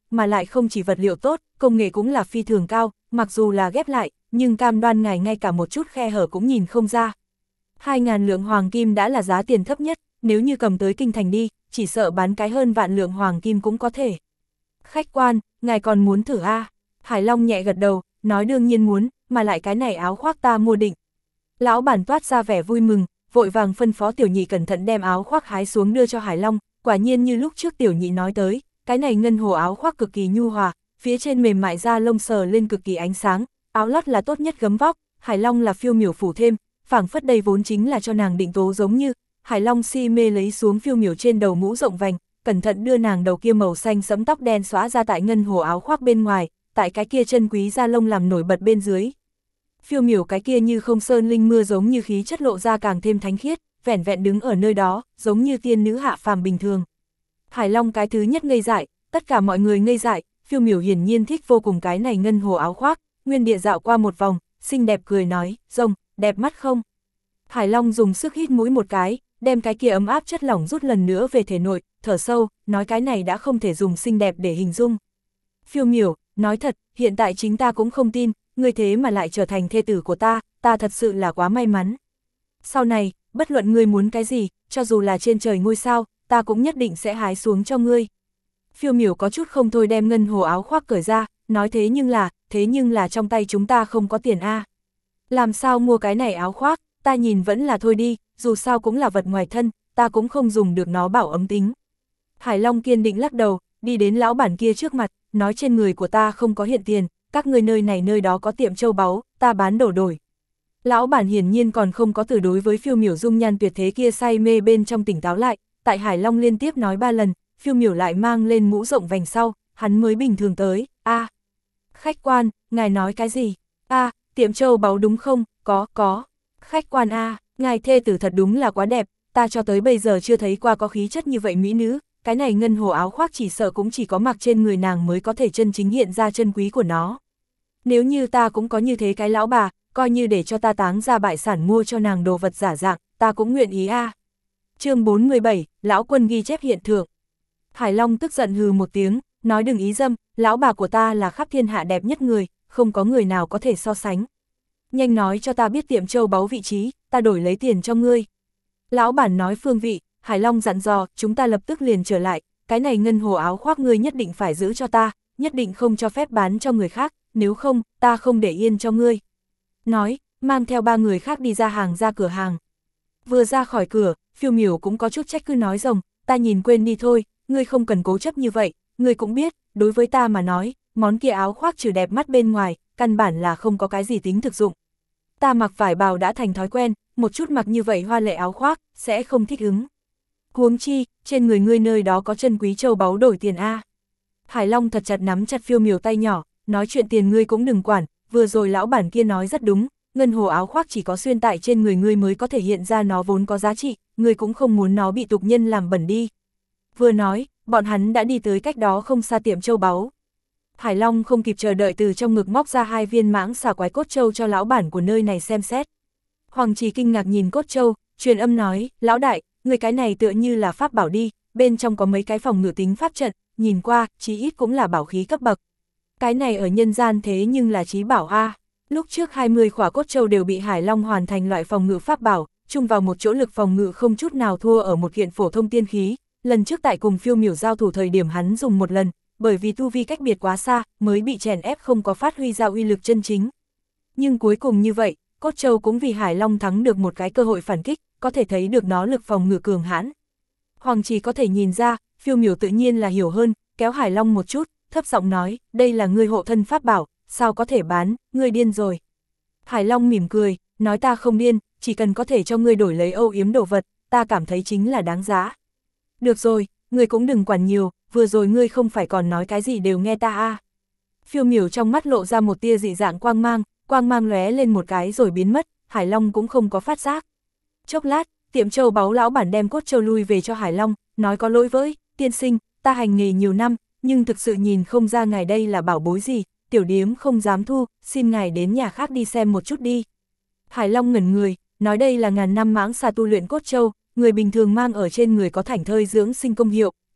mà lại không chỉ vật liệu tốt, công nghệ cũng là phi thường cao, mặc dù là ghép lại, nhưng cam đoan ngài ngay cả một chút khe hở cũng nhìn không ra. 2.000 lượng hoàng kim đã là giá tiền thấp nhất, nếu như cầm tới kinh thành đi, chỉ sợ bán cái hơn vạn lượng hoàng kim cũng có thể. Khách quan, ngài còn muốn thử a? Hải Long nhẹ gật đầu, nói đương nhiên muốn, mà lại cái này áo khoác ta mua định. Lão bản toát ra vẻ vui mừng, vội vàng phân phó tiểu nhị cẩn thận đem áo khoác hái xuống đưa cho Hải Long, quả nhiên như lúc trước tiểu nhị nói tới, cái này ngân hồ áo khoác cực kỳ nhu hòa, phía trên mềm mại da lông sờ lên cực kỳ ánh sáng, áo lót là tốt nhất gấm vóc, Hải Long là phiêu miểu phủ thêm, phảng phất đây vốn chính là cho nàng định tố giống như. Hải Long si mê lấy xuống phiêu miểu trên đầu mũ rộng vành, cẩn thận đưa nàng đầu kia màu xanh sẫm tóc đen xóa ra tại ngân hồ áo khoác bên ngoài, tại cái kia chân quý da lông làm nổi bật bên dưới. Phiêu miểu cái kia như không sơn linh mưa giống như khí chất lộ ra càng thêm thánh khiết, vẻn vẹn đứng ở nơi đó, giống như tiên nữ hạ phàm bình thường. Hải Long cái thứ nhất ngây dại, tất cả mọi người ngây dại, phiêu miểu hiển nhiên thích vô cùng cái này ngân hồ áo khoác, nguyên địa dạo qua một vòng, xinh đẹp cười nói, rồng, đẹp mắt không? Hải Long dùng sức hít mũi một cái, đem cái kia ấm áp chất lỏng rút lần nữa về thể nội, thở sâu, nói cái này đã không thể dùng xinh đẹp để hình dung. Phiêu miểu, nói thật, hiện tại chính ta cũng không tin, ngươi thế mà lại trở thành thê tử của ta thật sự là quá may mắn. Sau này, bất luận ngươi muốn cái gì, cho dù là trên trời ngôi sao, ta cũng nhất định sẽ hái xuống cho ngươi. Phiêu miểu có chút không thôi đem ngân hồ áo khoác cởi ra, nói thế nhưng là trong tay chúng ta không có tiền a. Làm sao mua cái này áo khoác, ta nhìn vẫn là thôi đi, dù sao cũng là vật ngoài thân, ta cũng không dùng được nó bảo ấm tính. Hải Long kiên định lắc đầu, đi đến lão bản kia trước mặt, nói trên người của ta không có hiện tiền, các người nơi này nơi đó có tiệm châu báu, ta bán đổ đổi. Lão bản hiển nhiên còn không có từ đối với phiêu miểu dung nhan tuyệt thế kia say mê bên trong tỉnh táo lại, tại Hải Long liên tiếp nói 3 lần, phiêu miểu lại mang lên mũ rộng vành sau, hắn mới bình thường tới, khách quan, ngài nói cái gì? Tiệm châu báu đúng không? Có. Khách quan ngài thê tử thật đúng là quá đẹp, ta cho tới bây giờ chưa thấy qua có khí chất như vậy mỹ nữ, cái này ngân hồ áo khoác chỉ sợ cũng chỉ có mặc trên người nàng mới có thể chân chính hiện ra chân quý của nó. Nếu như ta cũng có như thế cái lão bà, coi như để cho ta táng ra bại sản mua cho nàng đồ vật giả dạng, ta cũng nguyện ý Chương 47, lão quân ghi chép hiện thượng. Hải Long tức giận hừ một tiếng, nói đừng ý dâm, lão bà của ta là khắp thiên hạ đẹp nhất người, không có người nào có thể so sánh. Nhanh nói cho ta biết tiệm châu báu vị trí, ta đổi lấy tiền cho ngươi. Lão bản nói phương vị, Hải Long dặn dò, chúng ta lập tức liền trở lại, cái này ngân hồ áo khoác ngươi nhất định phải giữ cho ta, nhất định không cho phép bán cho người khác, nếu không, ta không để yên cho ngươi. Nói, mang theo 3 người khác đi ra cửa hàng. Vừa ra khỏi cửa, phiêu miểu cũng có chút trách cứ nói rồng, ta nhìn quên đi thôi, ngươi không cần cố chấp như vậy, ngươi cũng biết, đối với ta mà nói, món kia áo khoác trừ đẹp mắt bên ngoài, căn bản là không có cái gì tính thực dụng. Ta mặc vải bào đã thành thói quen, một chút mặc như vậy hoa lệ áo khoác, sẽ không thích ứng. Huống chi, trên người ngươi nơi đó có chân quý châu báu đổi tiền Hải Long thật chặt nắm chặt phiêu miểu tay nhỏ, nói chuyện tiền ngươi cũng đừng quản, vừa rồi lão bản kia nói rất đúng, ngân hồ áo khoác chỉ có xuyên tại trên người ngươi mới có thể hiện ra nó vốn có giá trị, ngươi cũng không muốn nó bị tục nhân làm bẩn đi. Vừa nói, bọn hắn đã đi tới cách đó không xa tiệm châu báu. Hải Long không kịp chờ đợi từ trong ngực móc ra 2 viên mãng xà quái cốt châu cho lão bản của nơi này xem xét. Hoàng Trì kinh ngạc nhìn cốt châu, truyền âm nói, lão đại, người cái này tựa như là pháp bảo đi, bên trong có mấy cái phòng ngự tính pháp trận, nhìn qua, chí ít cũng là bảo khí cấp bậc. Cái này ở nhân gian thế nhưng là chí bảo Lúc trước 20 khỏa cốt châu đều bị Hải Long hoàn thành loại phòng ngự pháp bảo, chung vào một chỗ lực phòng ngự không chút nào thua ở một kiện phổ thông tiên khí. Lần trước tại cùng phiêu miểu giao thủ thời điểm hắn dùng một lần, bởi vì tu vi cách biệt quá xa, mới bị chèn ép không có phát huy ra uy lực chân chính. Nhưng cuối cùng như vậy, cốt châu cũng vì Hải Long thắng được một cái cơ hội phản kích, có thể thấy được nó lực phòng ngự cường hãn. Hoàng Trì có thể nhìn ra, phiêu miểu tự nhiên là hiểu hơn, kéo Hải Long một chút, thấp giọng nói, đây là ngươi hộ thân pháp bảo, sao có thể bán, ngươi điên rồi. Hải Long mỉm cười, nói ta không điên, chỉ cần có thể cho ngươi đổi lấy âu yếm đồ vật, ta cảm thấy chính là đáng giá. Được rồi, ngươi cũng đừng quản nhiều, vừa rồi ngươi không phải còn nói cái gì đều nghe ta Phiêu miểu trong mắt lộ ra một tia dị dạng quang mang lóe lên một cái rồi biến mất, Hải Long cũng không có phát giác. Chốc lát, tiệm châu báu lão bản đem cốt châu lui về cho Hải Long, nói có lỗi với, tiên sinh, ta hành nghề nhiều năm, nhưng thực sự nhìn không ra ngài đây là bảo bối gì, tiểu điếm không dám thu, xin ngài đến nhà khác đi xem một chút đi. Hải Long ngẩn người, nói đây là ngàn năm mãng xà tu luyện cốt châu, người bình thường mang ở trên người có thảnh thơi dưỡng sinh công hiệu,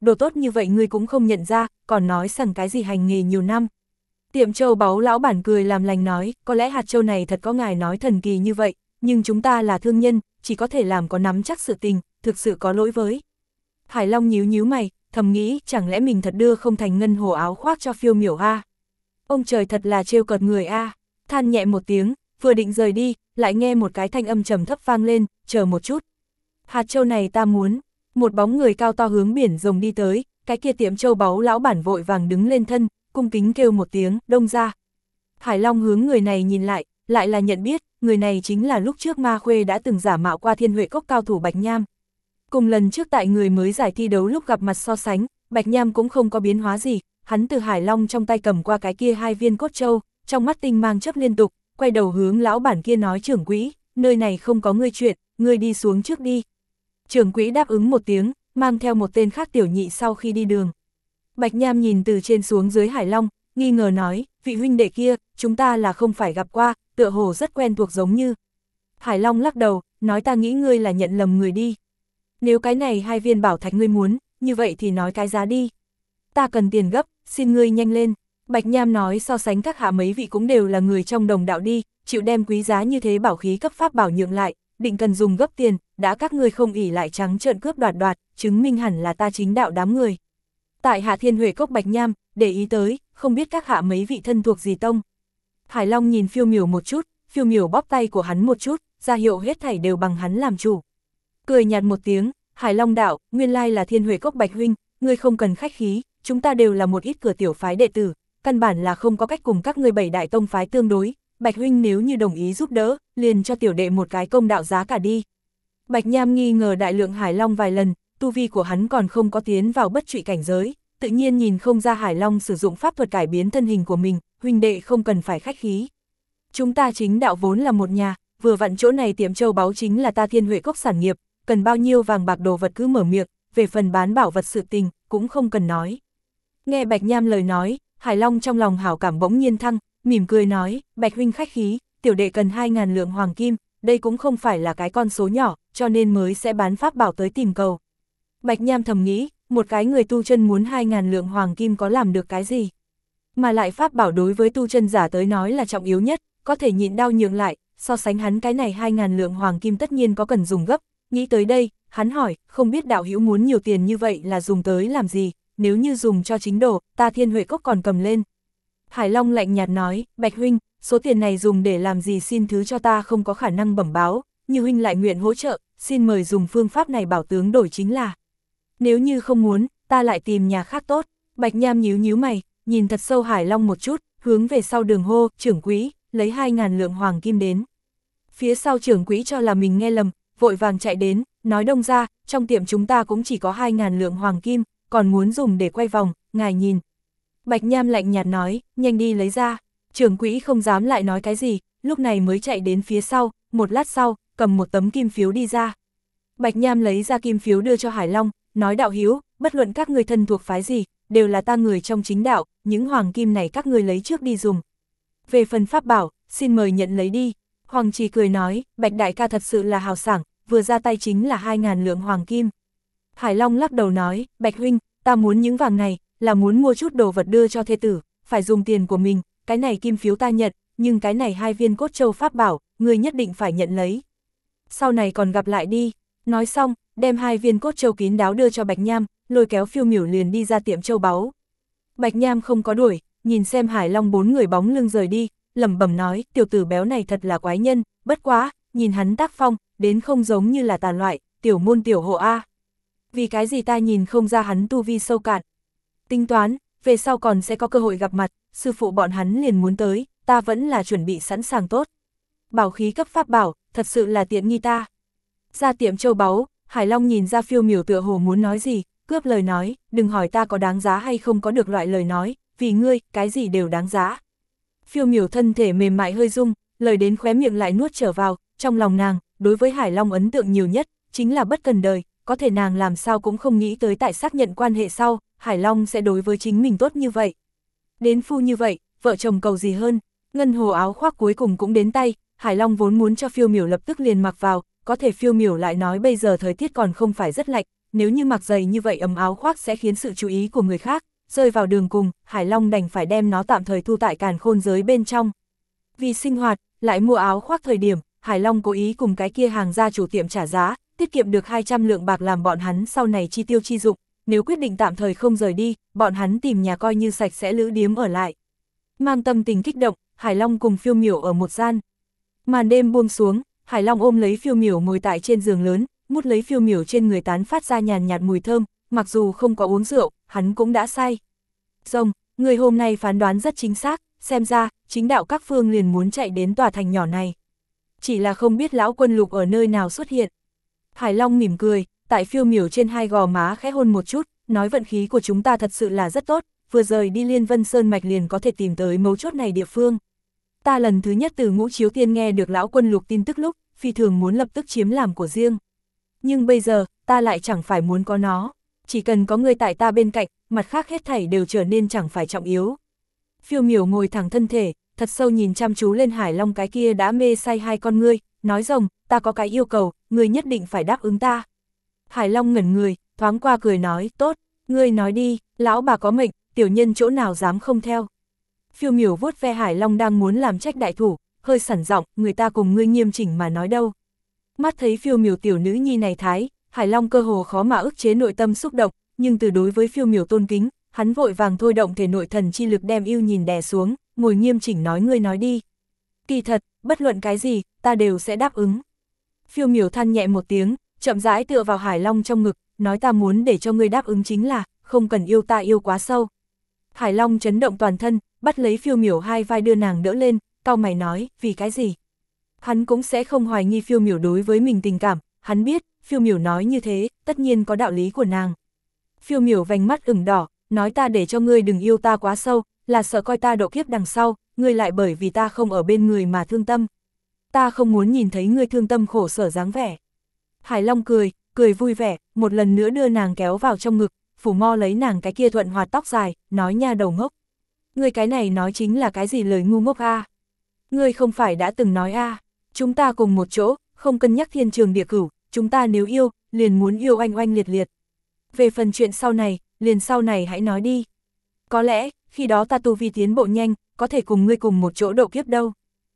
đồ tốt như vậy ngươi cũng không nhận ra, còn nói rằng cái gì hành nghề nhiều năm. Tiệm châu báu lão bản cười làm lành nói, có lẽ hạt châu này thật có ngài nói thần kỳ như vậy, nhưng chúng ta là thương nhân, chỉ có thể làm có nắm chắc sự tình, thực sự có lỗi với. Hải Long nhíu nhíu mày, thầm nghĩ, chẳng lẽ mình thật đưa không thành ngân hồ áo khoác cho Phiêu Miểu a? Ông trời thật là trêu cợt người a. Than nhẹ một tiếng, vừa định rời đi, lại nghe một cái thanh âm trầm thấp vang lên, chờ một chút. Hạt châu này ta muốn. Một bóng người cao to hướng biển rồng đi tới, cái kia tiệm châu báu lão bản vội vàng đứng lên thân, cung kính kêu một tiếng, đông ra. Hải Long hướng người này nhìn lại là nhận biết, người này chính là lúc trước Ma Khuê đã từng giả mạo qua Thiên Huệ Cốc cao thủ Bạch Nham. Cùng lần trước tại người mới giải thi đấu lúc gặp mặt so sánh, Bạch Nham cũng không có biến hóa gì, hắn từ Hải Long trong tay cầm qua cái kia 2 viên cốt châu, trong mắt tinh mang chớp liên tục, quay đầu hướng lão bản kia nói trưởng quỹ, nơi này không có ngươi chuyện, ngươi đi xuống trước đi. Trưởng quỹ đáp ứng một tiếng, mang theo một tên khác tiểu nhị sau khi đi đường. Bạch Nham nhìn từ trên xuống dưới Hải Long, nghi ngờ nói, vị huynh đệ kia, chúng ta là không phải gặp qua, tựa hồ rất quen thuộc giống như. Hải Long lắc đầu, nói ta nghĩ ngươi là nhận lầm người đi. Nếu cái này 2 viên bảo thạch ngươi muốn, như vậy thì nói cái giá đi. Ta cần tiền gấp, xin ngươi nhanh lên. Bạch Nham nói so sánh các hạ mấy vị cũng đều là người trong đồng đạo đi, chịu đem quý giá như thế bảo khí cấp pháp bảo nhượng lại, định cần dùng gấp tiền, đã các ngươi không ỷ lại trắng trợn cướp đoạt, chứng minh hẳn là ta chính đạo đám người. Tại hạ Thiên Huệ Cốc Bạch Nham, để ý tới, không biết các hạ mấy vị thân thuộc gì tông. Hải Long nhìn Phiêu Miểu một chút, Phiêu Miểu bóp tay của hắn một chút, ra hiệu hết thảy đều bằng hắn làm chủ. Cười nhạt một tiếng, Hải Long đạo, nguyên lai là Thiên Huệ Cốc Bạch huynh, ngươi không cần khách khí, chúng ta đều là một ít cửa tiểu phái đệ tử, căn bản là không có cách cùng các ngươi 7 đại tông phái tương đối, Bạch huynh nếu như đồng ý giúp đỡ, liền cho tiểu đệ một cái công đạo giá cả đi. Bạch Nham nghi ngờ đại lượng Hải Long vài lần, tu vi của hắn còn không có tiến vào bất trụy cảnh giới, tự nhiên nhìn không ra Hải Long sử dụng pháp thuật cải biến thân hình của mình, huynh đệ không cần phải khách khí. Chúng ta chính đạo vốn là một nhà, vừa vặn chỗ này tiệm châu báu chính là ta Thiên Huệ Cốc sản nghiệp, cần bao nhiêu vàng bạc đồ vật cứ mở miệng, về phần bán bảo vật sự tình, cũng không cần nói. Nghe Bạch Nham lời nói, Hải Long trong lòng hảo cảm bỗng nhiên thăng, mỉm cười nói, Bạch huynh khách khí, tiểu đệ cần 2.000 lượng hoàng kim, đây cũng không phải là cái con số nhỏ, cho nên mới sẽ bán pháp bảo tới tìm cầu. Bạch Nham thầm nghĩ, một cái người tu chân muốn 2.000 lượng hoàng kim có làm được cái gì? Mà lại pháp bảo đối với tu chân giả tới nói là trọng yếu nhất, có thể nhịn đau nhượng lại, so sánh hắn cái này 2.000 lượng hoàng kim tất nhiên có cần dùng gấp. Nghĩ tới đây, hắn hỏi, không biết đạo hữu muốn nhiều tiền như vậy là dùng tới làm gì, nếu như dùng cho chính đồ, ta Thiên Huệ Cốc còn cầm lên. Hải Long lạnh nhạt nói, Bạch huynh, số tiền này dùng để làm gì xin thứ cho ta không có khả năng bẩm báo, như huynh lại nguyện hỗ trợ, xin mời dùng phương pháp này bảo tướng đổi chính là. Nếu như không muốn, ta lại tìm nhà khác tốt. Bạch Nham nhíu nhíu mày, nhìn thật sâu Hải Long một chút, hướng về sau đường hô, trưởng quỹ, lấy 2.000 lượng hoàng kim đến. Phía sau trưởng quỹ cho là mình nghe lầm, vội vàng chạy đến, nói đông ra, trong tiệm chúng ta cũng chỉ có 2.000 lượng hoàng kim, còn muốn dùng để quay vòng, ngài nhìn. Bạch Nham lạnh nhạt nói, nhanh đi lấy ra. Trưởng quỹ không dám lại nói cái gì, lúc này mới chạy đến phía sau, một lát sau, cầm một tấm kim phiếu đi ra. Bạch Nham lấy ra kim phiếu đưa cho Hải Long, nói đạo hữu, bất luận các người thân thuộc phái gì, đều là ta người trong chính đạo, những hoàng kim này các người lấy trước đi dùng. Về phần pháp bảo, xin mời nhận lấy đi. Hoàng Trì cười nói, Bạch đại ca thật sự là hào sảng, vừa ra tay chính là 2.000 lượng hoàng kim. Hải Long lắc đầu nói, Bạch huynh, ta muốn những vàng này, là muốn mua chút đồ vật đưa cho thê tử, phải dùng tiền của mình, cái này kim phiếu ta nhận, nhưng cái này 2 viên cốt châu pháp bảo, người nhất định phải nhận lấy. Sau này còn gặp lại đi. Nói xong, đem 2 viên cốt châu kín đáo đưa cho Bạch Nham, lôi kéo Phiêu Miểu liền đi ra tiệm châu báu. Bạch Nham không có đuổi, nhìn xem Hải Long 4 người bóng lưng rời đi, lẩm bẩm nói, tiểu tử béo này thật là quái nhân, bất quá, nhìn hắn tác phong, đến không giống như là tà loại, tiểu môn tiểu hộ A. Vì cái gì ta nhìn không ra hắn tu vi sâu cạn. Tính toán, về sau còn sẽ có cơ hội gặp mặt, sư phụ bọn hắn liền muốn tới, ta vẫn là chuẩn bị sẵn sàng tốt. Bảo khí cấp pháp bảo, thật sự là tiện nghi ta. Ra tiệm châu báu, Hải Long nhìn ra Phiêu Miểu tựa hồ muốn nói gì, cướp lời nói, đừng hỏi ta có đáng giá hay không có được loại lời nói, vì ngươi, cái gì đều đáng giá. Phiêu Miểu thân thể mềm mại hơi rung, lời đến khóe miệng lại nuốt trở vào, trong lòng nàng, đối với Hải Long ấn tượng nhiều nhất, chính là bất cần đời, có thể nàng làm sao cũng không nghĩ tới tại xác nhận quan hệ sau, Hải Long sẽ đối với chính mình tốt như vậy. Đến phu như vậy, vợ chồng cầu gì hơn, ngân hồ áo khoác cuối cùng cũng đến tay, Hải Long vốn muốn cho Phiêu Miểu lập tức liền mặc vào, có thể Phiêu Miểu lại nói bây giờ thời tiết còn không phải rất lạnh, nếu như mặc giày như vậy ấm áo khoác sẽ khiến sự chú ý của người khác rơi vào đường cùng, Hải Long đành phải đem nó tạm thời thu tại càn khôn giới bên trong. Vì sinh hoạt, lại mua áo khoác thời điểm, Hải Long cố ý cùng cái kia hàng gia chủ tiệm trả giá, tiết kiệm được 200 lượng bạc làm bọn hắn sau này chi tiêu chi dụng, nếu quyết định tạm thời không rời đi, bọn hắn tìm nhà coi như sạch sẽ lữ điếm ở lại. Mang tâm tình kích động, Hải Long cùng Phiêu Miểu ở một gian. Màn đêm buông xuống, Hải Long ôm lấy Phiêu Miểu ngồi tại trên giường lớn, mút lấy Phiêu Miểu trên người tán phát ra nhàn nhạt mùi thơm, mặc dù không có uống rượu, hắn cũng đã say. Rồng, người hôm nay phán đoán rất chính xác, xem ra, chính đạo các phương liền muốn chạy đến tòa thành nhỏ này. Chỉ là không biết lão quân Lục ở nơi nào xuất hiện. Hải Long mỉm cười, tại Phiêu Miểu trên hai gò má khẽ hôn một chút, nói vận khí của chúng ta thật sự là rất tốt, vừa rời đi Liên Vân Sơn Mạch liền có thể tìm tới mấu chốt này địa phương. Ta lần thứ nhất từ Ngũ Chiếu Tiên nghe được lão quân Lục tin tức lúc, phi thường muốn lập tức chiếm làm của riêng. Nhưng bây giờ, ta lại chẳng phải muốn có nó, chỉ cần có người tại ta bên cạnh, mặt khác hết thảy đều trở nên chẳng phải trọng yếu. Phiêu Miểu ngồi thẳng thân thể, thật sâu nhìn chăm chú lên Hải Long cái kia đã mê say hai con ngươi, nói rồng, ta có cái yêu cầu, ngươi nhất định phải đáp ứng ta. Hải Long ngẩn người, thoáng qua cười nói, tốt, ngươi nói đi, lão bà có mệnh, tiểu nhân chỗ nào dám không theo. Phiêu Miểu vuốt ve Hải Long đang muốn làm trách đại thủ, hơi sẵn giọng, người ta cùng ngươi nghiêm chỉnh mà nói đâu. Mắt thấy Phiêu Miểu tiểu nữ nhi này thái, Hải Long cơ hồ khó mà ức chế nội tâm xúc động, nhưng từ đối với Phiêu Miểu tôn kính, hắn vội vàng thôi động thể nội thần chi lực đem yêu nhìn đè xuống, ngồi nghiêm chỉnh nói ngươi nói đi. Kỳ thật, bất luận cái gì, ta đều sẽ đáp ứng. Phiêu Miểu than nhẹ một tiếng, chậm rãi tựa vào Hải Long trong ngực, nói ta muốn để cho ngươi đáp ứng chính là, không cần yêu ta yêu quá sâu. Hải Long chấn động toàn thân, bắt lấy Phiêu Miểu hai vai đưa nàng đỡ lên, cau mày nói, vì cái gì? Hắn cũng sẽ không hoài nghi Phiêu Miểu đối với mình tình cảm, hắn biết, Phiêu Miểu nói như thế, tất nhiên có đạo lý của nàng. Phiêu Miểu vành mắt ửng đỏ, nói ta để cho ngươi đừng yêu ta quá sâu, là sợ coi ta độ kiếp đằng sau, ngươi lại bởi vì ta không ở bên người mà thương tâm. Ta không muốn nhìn thấy ngươi thương tâm khổ sở dáng vẻ. Hải Long cười, cười vui vẻ, một lần nữa đưa nàng kéo vào trong ngực, phủ mo lấy nàng cái kia thuận hoạt tóc dài, nói nha đầu ngốc. Ngươi cái này nói chính là cái gì lời ngu ngốc a? Ngươi không phải đã từng nói a? Chúng ta cùng một chỗ, không cân nhắc thiên trường địa cửu, chúng ta nếu yêu, liền muốn yêu oanh oanh liệt liệt. Về phần chuyện sau này, liền sau này hãy nói đi. Có lẽ, khi đó ta tu vi tiến bộ nhanh, có thể cùng ngươi cùng một chỗ độ kiếp đâu.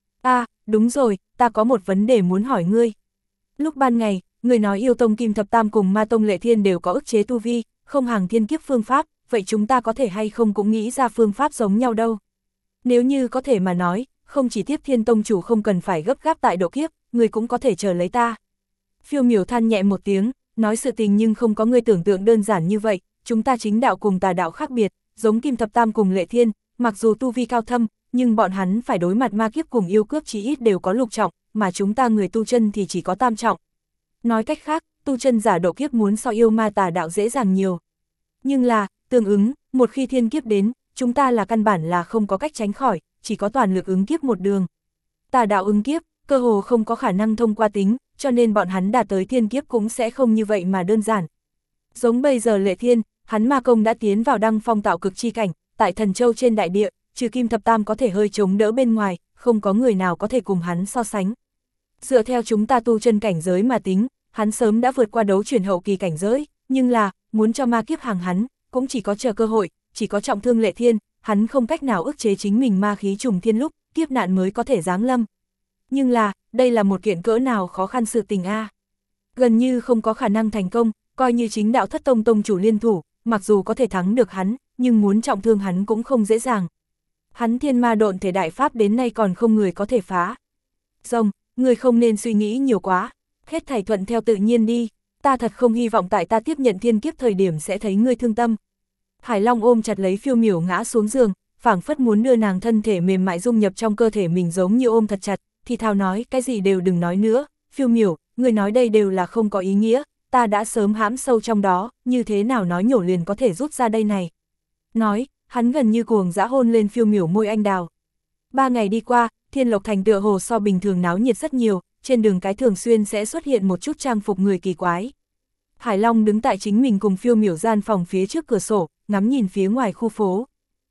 Đúng rồi, ta có một vấn đề muốn hỏi ngươi. Lúc ban ngày, ngươi nói yêu tông Kim Thập Tam cùng Ma tông Lệ Thiên đều có ức chế tu vi, không hàng thiên kiếp phương pháp, vậy chúng ta có thể hay không cũng nghĩ ra phương pháp giống nhau đâu. Nếu như có thể mà nói, không chỉ tiếp Thiên tông chủ không cần phải gấp gáp tại độ kiếp, ngươi cũng có thể chờ lấy ta. Phiêu Miểu than nhẹ một tiếng, nói sự tình nhưng không có ngươi tưởng tượng đơn giản như vậy, chúng ta chính đạo cùng tà đạo khác biệt, giống Kim Thập Tam cùng Lệ Thiên, mặc dù tu vi cao thâm, nhưng bọn hắn phải đối mặt ma kiếp cùng yêu cướp chí ít đều có lục trọng, mà chúng ta người tu chân thì chỉ có tam trọng. Nói cách khác, tu chân giả độ kiếp muốn so yêu ma tà đạo dễ dàng nhiều. Nhưng là, tương ứng, một khi thiên kiếp đến, chúng ta là căn bản là không có cách tránh khỏi, chỉ có toàn lực ứng kiếp một đường. Tà đạo ứng kiếp, cơ hồ không có khả năng thông qua tính, cho nên bọn hắn đạt tới thiên kiếp cũng sẽ không như vậy mà đơn giản. Giống bây giờ Lệ Thiên, hắn ma công đã tiến vào đăng phong tạo cực chi cảnh, tại Thần Châu trên đại địa, trừ Kim Thập Tam có thể hơi chống đỡ bên ngoài, không có người nào có thể cùng hắn so sánh. Dựa theo chúng ta tu chân cảnh giới mà tính, hắn sớm đã vượt qua đấu chuyển hậu kỳ cảnh giới, nhưng là, muốn cho ma kiếp hàng hắn, cũng chỉ có chờ cơ hội, chỉ có trọng thương Lệ Thiên, hắn không cách nào ức chế chính mình ma khí trùng thiên lúc, kiếp nạn mới có thể giáng lâm. Nhưng là, đây là một kiện cỡ nào khó khăn sự tình a. Gần như không có khả năng thành công, coi như chính đạo Thất Tông tông chủ liên thủ, mặc dù có thể thắng được hắn, nhưng muốn trọng thương hắn cũng không dễ dàng. Hắn thiên ma độn thể đại pháp đến nay còn không người có thể phá. Rồng, người không nên suy nghĩ nhiều quá, hết thảy thuận theo tự nhiên đi, ta thật không hy vọng tại ta tiếp nhận thiên kiếp thời điểm sẽ thấy ngươi thương tâm. Hải Long ôm chặt lấy Phiêu Miểu ngã xuống giường, phảng phất muốn đưa nàng thân thể mềm mại dung nhập trong cơ thể mình giống như ôm thật chặt, thì thào nói cái gì đều đừng nói nữa, Phiêu Miểu, người nói đây đều là không có ý nghĩa, ta đã sớm hãm sâu trong đó, như thế nào nói nhổ liền có thể rút ra đây này. Nói, hắn gần như cuồng dã hôn lên Phiêu Miểu môi anh đào. 3 ngày đi qua, Thiên Lộc Thành tựa hồ so bình thường náo nhiệt rất nhiều, trên đường cái thường xuyên sẽ xuất hiện một chút trang phục người kỳ quái. Hải Long đứng tại chính mình cùng Phiêu Miểu gian phòng phía trước cửa sổ, ngắm nhìn phía ngoài khu phố.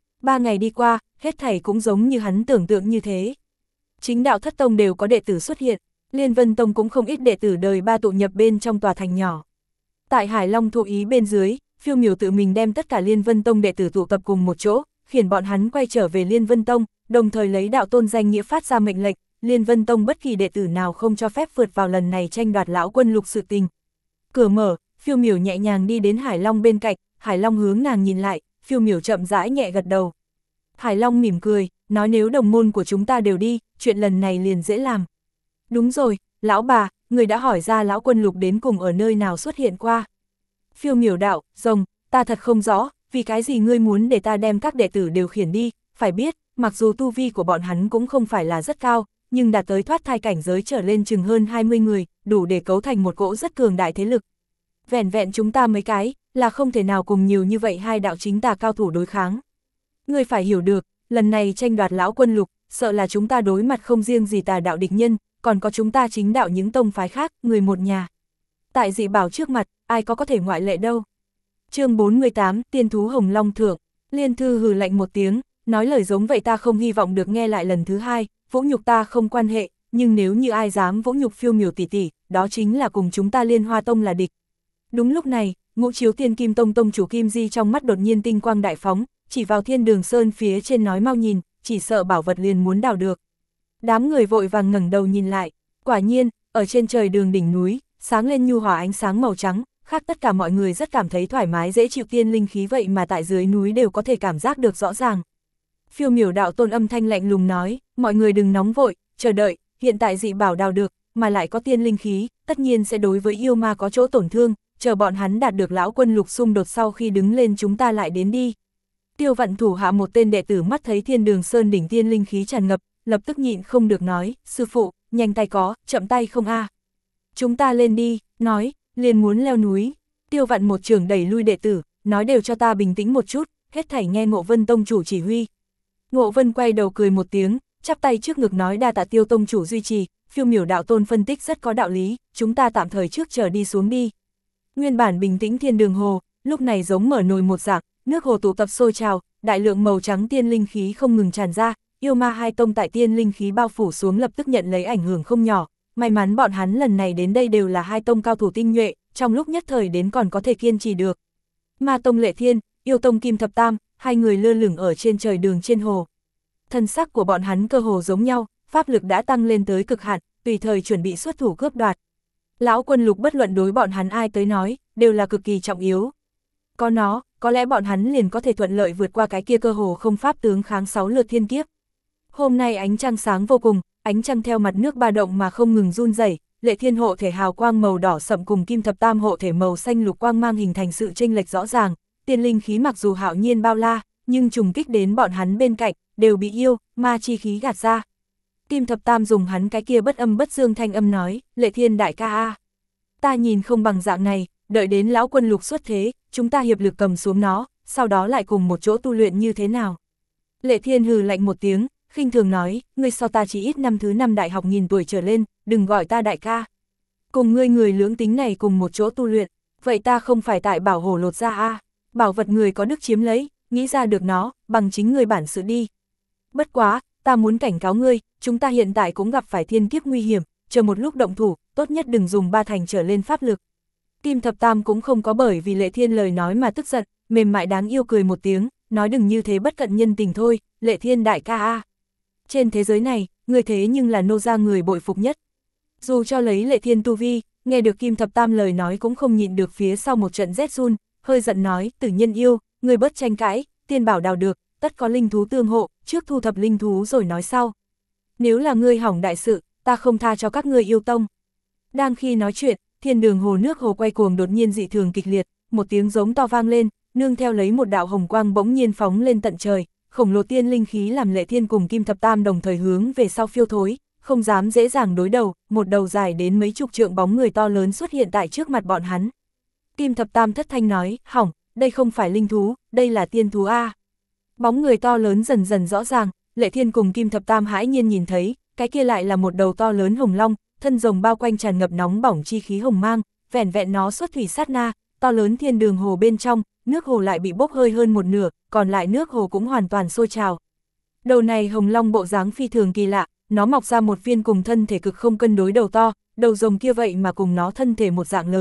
3 ngày đi qua, hết thảy cũng giống như hắn tưởng tượng như thế. Chính đạo Thất Tông đều có đệ tử xuất hiện, Liên Vân Tông cũng không ít đệ tử đời 3 tụ nhập bên trong tòa thành nhỏ. Tại Hải Long thụ ý bên dưới, Phiêu Miểu tự mình đem tất cả Liên Vân Tông đệ tử tụ tập cùng một chỗ, khiển bọn hắn quay trở về Liên Vân Tông, đồng thời lấy đạo tôn danh nghĩa phát ra mệnh lệnh, Liên Vân Tông bất kỳ đệ tử nào không cho phép vượt vào lần này tranh đoạt lão quân lục sự tình. Cửa mở, Phiêu Miểu nhẹ nhàng đi đến Hải Long bên cạnh, Hải Long hướng nàng nhìn lại, Phiêu Miểu chậm rãi nhẹ gật đầu. Hải Long mỉm cười, nói nếu đồng môn của chúng ta đều đi, chuyện lần này liền dễ làm. Đúng rồi, lão bà, người đã hỏi ra lão quân lục đến cùng ở nơi nào xuất hiện qua. Phiêu Miểu đạo, rồng, ta thật không rõ, vì cái gì ngươi muốn để ta đem các đệ tử đều khiển đi, phải biết, mặc dù tu vi của bọn hắn cũng không phải là rất cao, nhưng đạt tới thoát thai cảnh giới trở lên chừng hơn 20 người, đủ để cấu thành một cỗ rất cường đại thế lực. Vẹn vẹn chúng ta mấy cái, là không thể nào cùng nhiều như vậy hai đạo chính tà cao thủ đối kháng. Ngươi phải hiểu được, lần này tranh đoạt lão quân lục, sợ là chúng ta đối mặt không riêng gì tà đạo địch nhân, còn có chúng ta chính đạo những tông phái khác, người một nhà. Tại dị bảo trước mặt, ai có thể ngoại lệ đâu. Chương 48, Tiên thú Hồng Long thượng. Liên Thư hừ lạnh một tiếng, nói lời giống vậy ta không hy vọng được nghe lại lần thứ hai, vũ nhục ta không quan hệ, nhưng nếu như ai dám vũ nhục Phiêu Miểu tỷ tỷ, đó chính là cùng chúng ta Liên Hoa Tông là địch. Đúng lúc này, Ngũ Chiếu Tiên Kim Tông tông chủ Kim Di trong mắt đột nhiên tinh quang đại phóng, chỉ vào Thiên Đường Sơn phía trên nói mau nhìn, chỉ sợ bảo vật liền muốn đào được. Đám người vội vàng ngẩng đầu nhìn lại, quả nhiên, ở trên trời đường đỉnh núi, sáng lên nhu hòa ánh sáng màu trắng, khác tất cả mọi người rất cảm thấy thoải mái dễ chịu tiên linh khí vậy mà tại dưới núi đều có thể cảm giác được rõ ràng. Phiêu Miểu đạo tôn âm thanh lạnh lùng nói, mọi người đừng nóng vội, chờ đợi, hiện tại dị bảo đào được, mà lại có tiên linh khí, tất nhiên sẽ đối với yêu ma có chỗ tổn thương, chờ bọn hắn đạt được lão quân lục xung đột sau khi đứng lên chúng ta lại đến đi. Tiêu Vận thủ hạ một tên đệ tử mắt thấy Thiên Đường Sơn đỉnh tiên linh khí tràn ngập, lập tức nhịn không được nói, sư phụ, nhanh tay có, chậm tay không a. Chúng ta lên đi, nói, liền muốn leo núi. Tiêu Vận một trường đẩy lui đệ tử, nói đều cho ta bình tĩnh một chút, hết thảy nghe Ngộ Vân tông chủ chỉ huy. Ngộ Vân quay đầu cười một tiếng, chắp tay trước ngực nói đa tạ Tiêu tông chủ duy trì, Phiêu Miểu đạo tôn phân tích rất có đạo lý, chúng ta tạm thời trước chờ đi xuống đi. Nguyên bản bình tĩnh thiên đường hồ, lúc này giống mở nồi một dạng, nước hồ tụ tập sôi trào, đại lượng màu trắng tiên linh khí không ngừng tràn ra, yêu ma hai tông tại tiên linh khí bao phủ xuống lập tức nhận lấy ảnh hưởng không nhỏ. May mắn bọn hắn lần này đến đây đều là hai tông cao thủ tinh nhuệ, trong lúc nhất thời đến còn có thể kiên trì được. Ma tông Lệ Thiên, yêu tông Kim Thập Tam, hai người lơ lửng ở trên trời đường trên hồ. Thân sắc của bọn hắn cơ hồ giống nhau, pháp lực đã tăng lên tới cực hạn, tùy thời chuẩn bị xuất thủ cướp đoạt. Lão quân lục bất luận đối bọn hắn ai tới nói, đều là cực kỳ trọng yếu. Có nó, có lẽ bọn hắn liền có thể thuận lợi vượt qua cái kia cơ hồ không pháp tướng kháng 6 lượt thiên kiếp. Hôm nay ánh trăng sáng vô cùng, ánh trăng theo mặt nước ba động mà không ngừng run rẩy, Lệ Thiên hộ thể hào quang màu đỏ sậm cùng Kim Thập Tam hộ thể màu xanh lục quang mang hình thành sự chênh lệch rõ ràng, tiên linh khí mặc dù hạo nhiên bao la, nhưng trùng kích đến bọn hắn bên cạnh, đều bị yêu, ma chi khí gạt ra. Kim Thập Tam dùng hắn cái kia bất âm bất dương thanh âm nói, Lệ Thiên đại ca a, ta nhìn không bằng dạng này, đợi đến lão quân lục xuất thế, chúng ta hiệp lực cầm xuống nó, sau đó lại cùng một chỗ tu luyện như thế nào. Lệ Thiên hừ lạnh một tiếng, khinh thường nói, ngươi so ta chỉ ít năm thứ 5 đại học nghìn tuổi trở lên, đừng gọi ta đại ca. Cùng ngươi người lưỡng tính này cùng một chỗ tu luyện, vậy ta không phải tại bảo hổ lột ra a, bảo vật người có đức chiếm lấy, nghĩ ra được nó, bằng chính người bản sự đi. Bất quá, ta muốn cảnh cáo ngươi, chúng ta hiện tại cũng gặp phải thiên kiếp nguy hiểm, chờ một lúc động thủ, tốt nhất đừng dùng 3 thành trở lên pháp lực. Kim Thập Tam cũng không có bởi vì Lệ Thiên lời nói mà tức giận, mềm mại đáng yêu cười một tiếng, nói đừng như thế bất cận nhân tình thôi, Lệ Thiên đại ca a. Trên thế giới này, người thế nhưng là nô gia người bội phục nhất. Dù cho lấy Lệ Thiên tu vi, nghe được Kim Thập Tam lời nói cũng không nhịn được phía sau một trận rét run, hơi giận nói, tử nhân yêu, người bớt tranh cãi, tiên bảo đào được, tất có linh thú tương hộ, trước thu thập linh thú rồi nói sau. Nếu là ngươi hỏng đại sự, ta không tha cho các ngươi yêu tông. Đang khi nói chuyện, thiên đường hồ nước hồ quay cuồng đột nhiên dị thường kịch liệt, một tiếng giống to vang lên, nương theo lấy một đạo hồng quang bỗng nhiên phóng lên tận trời, khổng lồ tiên linh khí làm Lệ Thiên cùng Kim Thập Tam đồng thời hướng về sau phiêu thối, không dám dễ dàng đối đầu, một đầu dài đến mấy chục trượng bóng người to lớn xuất hiện tại trước mặt bọn hắn. Kim Thập Tam thất thanh nói, hỏng, đây không phải linh thú, đây là tiên thú a. Bóng người to lớn dần dần rõ ràng, Lệ Thiên cùng Kim Thập Tam hãi nhiên nhìn thấy, cái kia lại là một đầu to lớn hồng long, thân rồng bao quanh tràn ngập nóng bỏng chi khí hồng mang, vẻn vẹn nó xuất thủy sát na, to lớn thiên đường hồ bên trong, nước hồ lại bị bốc hơi hơn một nửa, còn lại nước hồ cũng hoàn toàn sôi trào. Đầu này hồng long bộ dáng phi thường kỳ lạ, nó mọc ra một viên cùng thân thể cực không cân đối đầu to, đầu rồng kia vậy mà cùng nó thân thể một dạng lớn,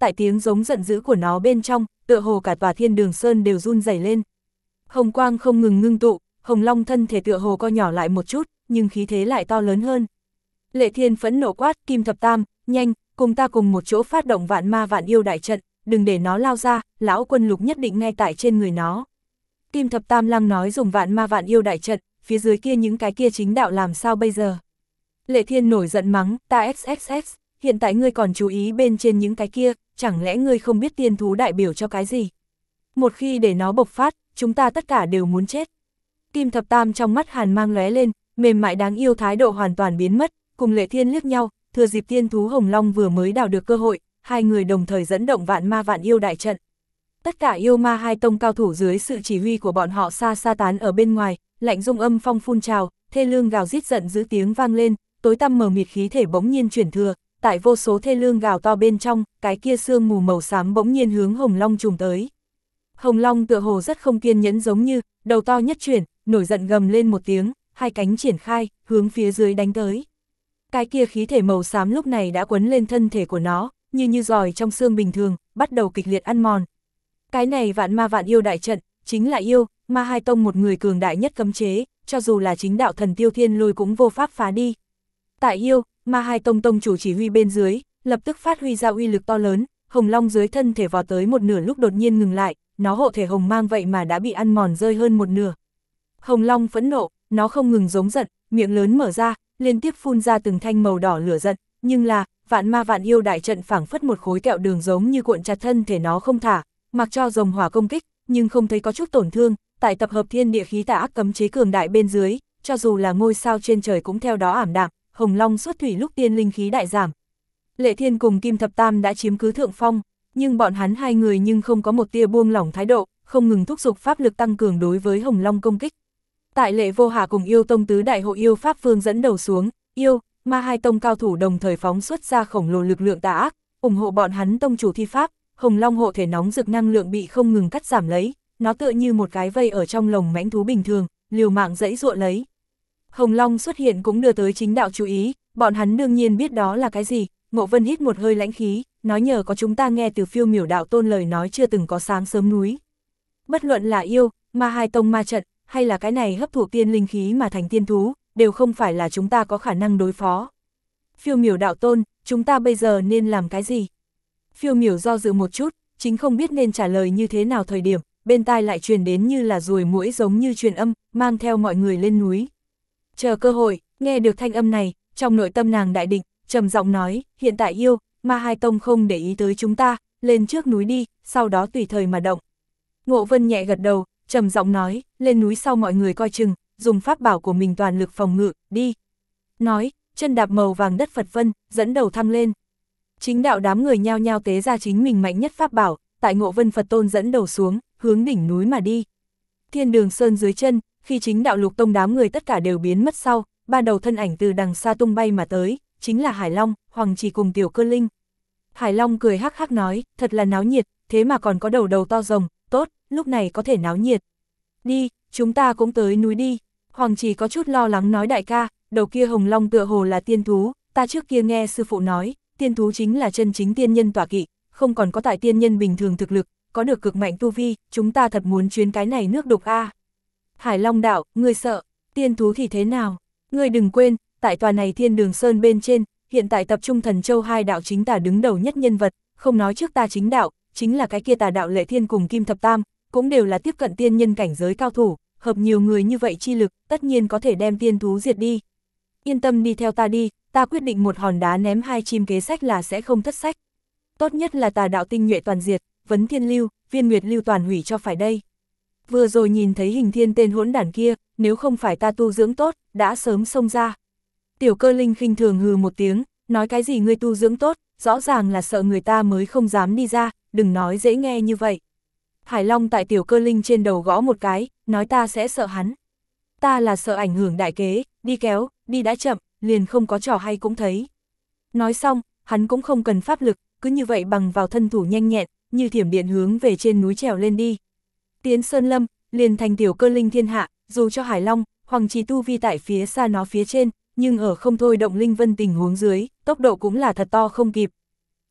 tại tiếng giống giận dữ của nó bên trong, tựa hồ cả tòa Thiên Đường Sơn đều run rẩy lên. Hồng quang không ngừng ngưng tụ, Hồng Long thân thể tựa hồ co nhỏ lại một chút, nhưng khí thế lại to lớn hơn. Lệ Thiên phẫn nộ quát, Kim Thập Tam, nhanh, cùng ta cùng một chỗ phát động vạn ma vạn yêu đại trận, đừng để nó lao ra, lão quân lục nhất định ngay tại trên người nó. Kim Thập Tam lăng nói dùng vạn ma vạn yêu đại trận, phía dưới kia những cái kia chính đạo làm sao bây giờ? Lệ Thiên nổi giận mắng, ta XXX, hiện tại ngươi còn chú ý bên trên những cái kia, chẳng lẽ ngươi không biết tiên thú đại biểu cho cái gì? Một khi để nó bộc phát, chúng ta tất cả đều muốn chết. Kim Thập Tam trong mắt hàn mang lóe lên, mềm mại đáng yêu thái độ hoàn toàn biến mất, cùng Lệ Thiên liếc nhau, thừa dịp tiên thú Hồng Long vừa mới đào được cơ hội, hai người đồng thời dẫn động vạn ma vạn yêu đại trận. Tất cả yêu ma hai tông cao thủ dưới sự chỉ huy của bọn họ xa xa tán ở bên ngoài, lạnh dung âm phong phun trào, thê lương gào rít giận dữ tiếng vang lên, tối tăm mờ mịt khí thể bỗng nhiên chuyển thừa, tại vô số thê lương gào to bên trong, cái kia sương mù màu xám bỗng nhiên hướng Hồng Long trùm tới. Hồng Long tựa hồ rất không kiên nhẫn giống như, đầu to nhất chuyển, nổi giận gầm lên một tiếng, hai cánh triển khai, hướng phía dưới đánh tới. Cái kia khí thể màu xám lúc này đã quấn lên thân thể của nó, như giòi trong xương bình thường, bắt đầu kịch liệt ăn mòn. Cái này vạn ma vạn yêu đại trận, chính là yêu, ma hai tông một người cường đại nhất cấm chế, cho dù là chính đạo thần Tiêu Thiên Lôi cũng vô pháp phá đi. Tại yêu, ma hai tông tông chủ chỉ huy bên dưới, lập tức phát huy ra uy lực to lớn, Hồng Long dưới thân thể vò tới một nửa lúc đột nhiên ngừng lại, nó hộ thể hồng mang vậy mà đã bị ăn mòn rơi hơn một nửa. Hồng Long phẫn nộ, nó không ngừng giống giận, miệng lớn mở ra, liên tiếp phun ra từng thanh màu đỏ lửa giận, nhưng là, vạn ma vạn yêu đại trận phảng phất một khối kẹo đường giống như cuộn chặt thân thể nó không thả, mặc cho rồng hỏa công kích, nhưng không thấy có chút tổn thương, tại tập hợp thiên địa khí tà ác cấm chế cường đại bên dưới, cho dù là ngôi sao trên trời cũng theo đó ảm đạm, Hồng Long xuất thủy lúc tiên linh khí đại giảm. Lệ Thiên cùng Kim Thập Tam đã chiếm cứ thượng phong, nhưng bọn hắn hai người nhưng không có một tia buông lỏng thái độ, không ngừng thúc giục pháp lực tăng cường đối với Hồng Long công kích. Tại Lệ Vô Hà cùng yêu tông tứ đại hộ yêu pháp vương dẫn đầu xuống, yêu, ma hai tông cao thủ đồng thời phóng xuất ra khổng lồ lực lượng tà ác, ủng hộ bọn hắn tông chủ thi pháp, Hồng Long hộ thể nóng rực năng lượng bị không ngừng cắt giảm lấy, nó tựa như một cái vây ở trong lồng mãnh thú bình thường, liều mạng dãy giụa lấy. Hồng Long xuất hiện cũng đưa tới chính đạo chú ý, bọn hắn đương nhiên biết đó là cái gì, Ngộ Vân hít một hơi lãnh khí, nói nhờ có chúng ta nghe từ Phiêu Miểu đạo tôn lời nói chưa từng có sáng sớm núi. Bất luận là yêu, ma hai tông ma trận, hay là cái này hấp thụ tiên linh khí mà thành tiên thú, đều không phải là chúng ta có khả năng đối phó. Phiêu Miểu đạo tôn, chúng ta bây giờ nên làm cái gì? Phiêu Miểu do dự một chút, chính không biết nên trả lời như thế nào thời điểm, bên tai lại truyền đến như là ruồi muỗi giống như truyền âm, mang theo mọi người lên núi. Chờ cơ hội, nghe được thanh âm này, trong nội tâm nàng đại định, trầm giọng nói, hiện tại yêu, ma hai tông không để ý tới chúng ta, lên trước núi đi, sau đó tùy thời mà động. Ngộ Vân nhẹ gật đầu, trầm giọng nói, lên núi sau mọi người coi chừng, dùng pháp bảo của mình toàn lực phòng ngự, đi. Nói, chân đạp màu vàng đất Phật vân, dẫn đầu thăng lên. Chính đạo đám người nhao nhao tế ra chính mình mạnh nhất pháp bảo, tại Ngộ Vân Phật tôn dẫn đầu xuống, hướng đỉnh núi mà đi. Thiên Đường Sơn dưới chân, khi chính đạo lục tông đám người tất cả đều biến mất sau, ba đầu thân ảnh từ đằng xa tung bay mà tới, chính là Hải Long, Hoàng Chỉ cùng Tiểu Cơ Linh. Hải Long cười hắc hắc nói, thật là náo nhiệt, thế mà còn có đầu to rồng, tốt, lúc này có thể náo nhiệt. Đi, chúng ta cũng tới núi đi. Hoàng Chỉ có chút lo lắng nói đại ca, đầu kia Hồng Long tựa hồ là tiên thú, ta trước kia nghe sư phụ nói, tiên thú chính là chân chính tiên nhân tọa kỵ, không còn có tại tiên nhân bình thường thực lực, có được cực mạnh tu vi, chúng ta thật muốn chuyến cái này nước đục a. Hải Long đạo, ngươi sợ, tiên thú thì thế nào? Ngươi đừng quên, tại tòa này Thiên Đường Sơn bên trên, hiện tại tập trung Thần Châu hai đạo chính tà đứng đầu nhất nhân vật, không nói trước ta chính đạo, chính là cái kia tà đạo Lệ Thiên cùng Kim Thập Tam, cũng đều là tiếp cận tiên nhân cảnh giới cao thủ, hợp nhiều người như vậy chi lực, tất nhiên có thể đem tiên thú diệt đi. Yên tâm đi theo ta đi, ta quyết định một hòn đá ném hai chim kế sách là sẽ không thất sách. Tốt nhất là tà đạo tinh nhuệ toàn diệt, Vấn Thiên Lưu, Viên Nguyệt Lưu toàn hủy cho phải đây. Vừa rồi nhìn thấy Hình Thiên tên hỗn đản kia, nếu không phải ta tu dưỡng tốt, đã sớm xông ra. Tiểu Cơ Linh khinh thường hừ một tiếng, nói cái gì ngươi tu dưỡng tốt, rõ ràng là sợ người ta mới không dám đi ra, đừng nói dễ nghe như vậy. Hải Long tại Tiểu Cơ Linh trên đầu gõ một cái, nói ta sẽ sợ hắn. Ta là sợ ảnh hưởng đại kế, đi kéo, đi đã chậm, liền không có trò hay cũng thấy. Nói xong, hắn cũng không cần pháp lực, cứ như vậy bằng vào thân thủ nhanh nhẹn, như thiểm điện hướng về trên núi trèo lên đi. Tiến Sơn Lâm, liền thành Tiểu Cơ Linh thiên hạ, dù cho Hải Long, Hoàng Trì tu vi tại phía xa nó phía trên, nhưng ở không thôi động linh vân tình huống dưới, tốc độ cũng là thật to không kịp.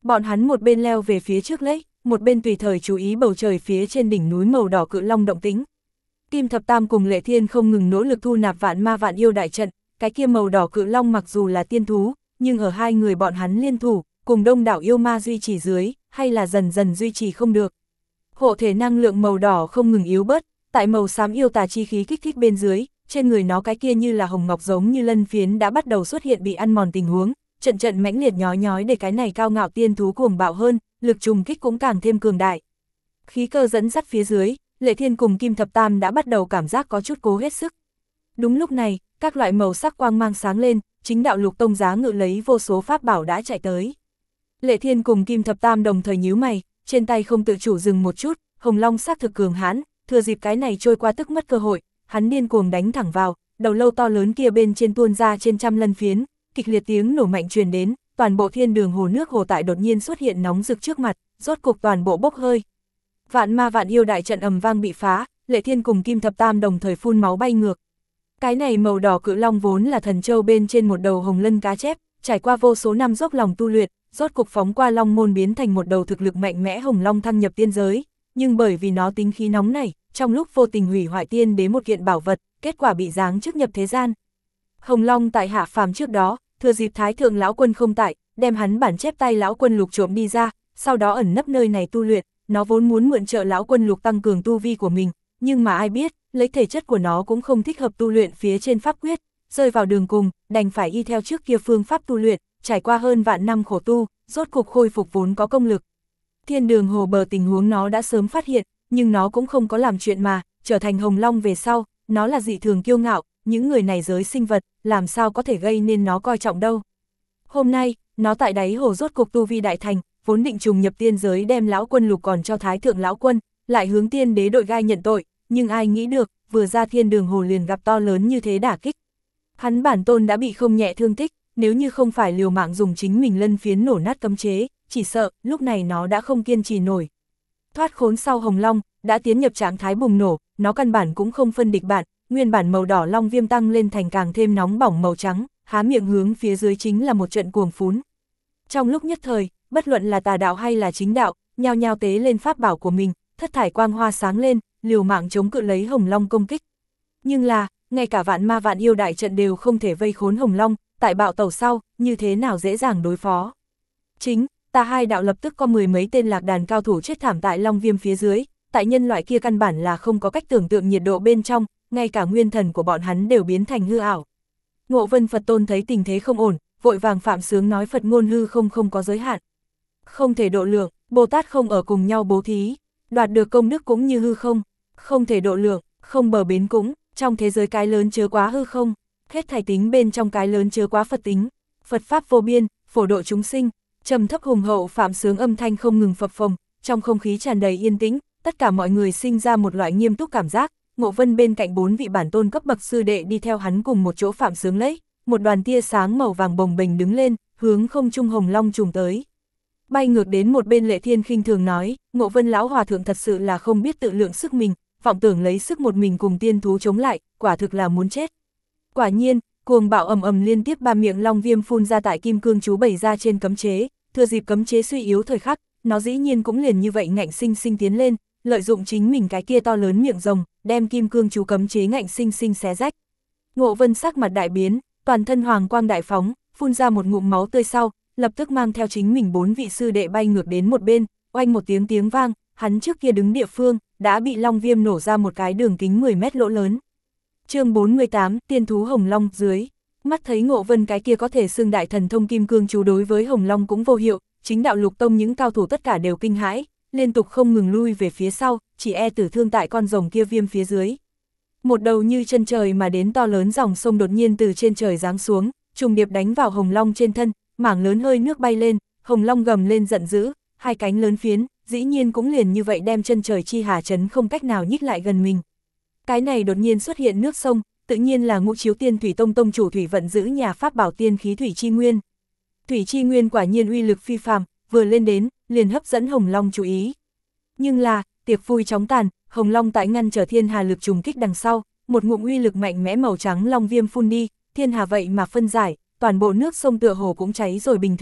Bọn hắn một bên leo về phía trước lấy, một bên tùy thời chú ý bầu trời phía trên đỉnh núi màu đỏ cự long động tĩnh. Kim Thập Tam cùng Lệ Thiên không ngừng nỗ lực thu nạp vạn ma vạn yêu đại trận, cái kia màu đỏ cự long mặc dù là tiên thú, nhưng ở hai người bọn hắn liên thủ, cùng đông đảo yêu ma duy trì dưới, hay là dần dần duy trì không được. Hộ thể năng lượng màu đỏ không ngừng yếu bớt, tại màu xám yêu tà chi khí kích thích bên dưới, trên người nó cái kia như là hồng ngọc giống như lân phiến đã bắt đầu xuất hiện bị ăn mòn tình huống, trận trận mãnh liệt nhói nhói để cái này cao ngạo tiên thú cuồng bạo hơn, lực trùng kích cũng càng thêm cường đại. Khí cơ dẫn dắt phía dưới, Lệ Thiên cùng Kim Thập Tam đã bắt đầu cảm giác có chút cố hết sức. Đúng lúc này, các loại màu sắc quang mang sáng lên, chính đạo Lục Tông giá ngự lấy vô số pháp bảo đã chạy tới. Lệ Thiên cùng Kim Thập Tam đồng thời nhíu mày, trên tay không tự chủ dừng một chút, Hồng Long xác thực cường hãn, thừa dịp cái này trôi qua tức mất cơ hội, hắn điên cuồng đánh thẳng vào, đầu lâu to lớn kia bên trên tuôn ra trên trăm lân phiến, kịch liệt tiếng nổ mạnh truyền đến, toàn bộ thiên đường hồ nước hồ tại đột nhiên xuất hiện nóng rực trước mặt, rốt cục toàn bộ bốc hơi. Vạn ma vạn yêu đại trận ầm vang bị phá, Lệ Thiên cùng Kim Thập Tam đồng thời phun máu bay ngược. Cái này màu đỏ cự long vốn là thần châu bên trên một đầu hồng lân cá chép, trải qua vô số năm dốc lòng tu luyện, rốt cục phóng qua long môn biến thành một đầu thực lực mạnh mẽ hồng long thăng nhập tiên giới, nhưng bởi vì nó tính khí nóng nảy, trong lúc vô tình hủy hoại tiên đế một kiện bảo vật, kết quả bị giáng chức nhập thế gian. Hồng Long tại hạ phàm trước đó, thừa dịp Thái thượng lão quân không tại, đem hắn bản chép tay lão quân Lục trộm đi ra, sau đó ẩn nấp nơi này tu luyện, nó vốn muốn mượn trợ lão quân Lục tăng cường tu vi của mình, nhưng mà ai biết, lấy thể chất của nó cũng không thích hợp tu luyện phía trên pháp quyết, rơi vào đường cùng, đành phải y theo trước kia phương pháp tu luyện, trải qua hơn vạn năm khổ tu, rốt cục khôi phục vốn có công lực. Thiên đường hồ bờ tình huống nó đã sớm phát hiện, nhưng nó cũng không có làm chuyện mà, trở thành Hồng Long về sau, nó là dị thường kiêu ngạo, những người này giới sinh vật, làm sao có thể gây nên nó coi trọng đâu. Hôm nay, nó tại đáy hồ rốt cục tu vi đại thành, vốn định trùng nhập tiên giới đem lão quân Lục còn cho Thái thượng lão quân, lại hướng tiên đế đội gai nhận tội, nhưng ai nghĩ được, vừa ra thiên đường hồ liền gặp to lớn như thế đả kích. Hắn bản tôn đã bị không nhẹ thương tích, nếu như không phải liều mạng dùng chính mình lân phiến nổ nát cấm chế, chỉ sợ, lúc này nó đã không kiên trì nổi. Thoát khốn sau Hồng Long, đã tiến nhập trạng thái bùng nổ, nó căn bản cũng không phân địch bạn, nguyên bản màu đỏ long viêm tăng lên thành càng thêm nóng bỏng màu trắng, há miệng hướng phía dưới chính là một trận cuồng phún. Trong lúc nhất thời, bất luận là tà đạo hay là chính đạo, nhao nhao tế lên pháp bảo của mình, thất thải quang hoa sáng lên, liều mạng chống cự lấy Hồng Long công kích. Nhưng là, ngay cả vạn ma vạn yêu đại trận đều không thể vây khốn Hồng Long, tại bạo tẩu sau, như thế nào dễ dàng đối phó. Chính, tà hai đạo lập tức có mười mấy tên lạc đàn cao thủ chết thảm tại long viêm phía dưới, tại nhân loại kia căn bản là không có cách tưởng tượng nhiệt độ bên trong, ngay cả nguyên thần của bọn hắn đều biến thành hư ảo. Ngộ Vân Phật Tôn thấy tình thế không ổn, vội vàng phạm sướng nói Phật ngôn hư không có giới hạn. Không thể độ lượng, Bồ Tát không ở cùng nhau bố thí, đoạt được công đức cũng như hư không thể độ lượng, không bờ bến cũng, trong thế giới cái lớn chứa quá hư không, hết thảy tính bên trong cái lớn chứa quá Phật tính, Phật Pháp vô biên, phổ độ chúng sinh, trầm thấp hùng hậu phạm sướng âm thanh không ngừng phập phồng, trong không khí tràn đầy yên tĩnh, tất cả mọi người sinh ra một loại nghiêm túc cảm giác. Ngộ Vân bên cạnh 4 vị bản tôn cấp bậc sư đệ đi theo hắn cùng một chỗ phạm sướng lấy, một đoàn tia sáng màu vàng bồng bềnh đứng lên, hướng không trung Hồng Long trùng tới. Bay ngược đến một bên Lệ Thiên khinh thường nói, Ngộ Vân lão hòa thượng thật sự là không biết tự lượng sức mình, vọng tưởng lấy sức một mình cùng tiên thú chống lại, quả thực là muốn chết. Quả nhiên, cuồng bạo ầm ầm liên tiếp 3 miệng long viêm phun ra tại kim cương chú bày ra trên cấm chế, thừa dịp cấm chế suy yếu thời khắc, nó dĩ nhiên cũng liền như vậy ngạnh sinh sinh tiến lên, lợi dụng chính mình cái kia to lớn miệng rồng, đem kim cương chú cấm chế ngạnh sinh sinh xé rách. Ngộ Vân sắc mặt đại biến, toàn thân hoàng quang đại phóng, phun ra một ngụm máu tươi sau, lập tức mang theo chính mình 4 vị sư đệ bay ngược đến một bên, oanh một tiếng vang, hắn trước kia đứng địa phương, đã bị long viêm nổ ra một cái đường kính 10 mét lỗ lớn. Chương 48, tiên thú Hồng Long dưới. Mắt thấy Ngộ Vân cái kia có thể xưng đại thần thông kim cương chú đối với Hồng Long cũng vô hiệu, chính đạo Lục Tông những cao thủ tất cả đều kinh hãi, liên tục không ngừng lui về phía sau, chỉ e tử thương tại con rồng kia viêm phía dưới. Một đầu như chân trời mà đến to lớn dòng sông đột nhiên từ trên trời giáng xuống, trùng điệp đánh vào Hồng Long trên thân, mảng lớn hơi nước bay lên, Hồng Long gầm lên giận dữ, hai cánh lớn phiến, dĩ nhiên cũng liền như vậy đem chân trời chi hà chấn không cách nào nhích lại gần mình. Cái này đột nhiên xuất hiện nước sông, tự nhiên là Ngũ Chiếu Tiên Thủy Tông tông chủ Thủy Vận giữ nhà pháp bảo tiên khí Thủy Chi Nguyên. Thủy Chi Nguyên quả nhiên uy lực phi phàm, vừa lên đến, liền hấp dẫn Hồng Long chú ý. Nhưng là, tiệc vui chóng tàn, Hồng Long tại ngăn trở thiên hà lực trùng kích đằng sau, một ngụm uy lực mạnh mẽ màu trắng long viêm phun đi, thiên hà vậy mà phân giải, toàn bộ nước sông tựa hồ cũng cháy rồi bình thường,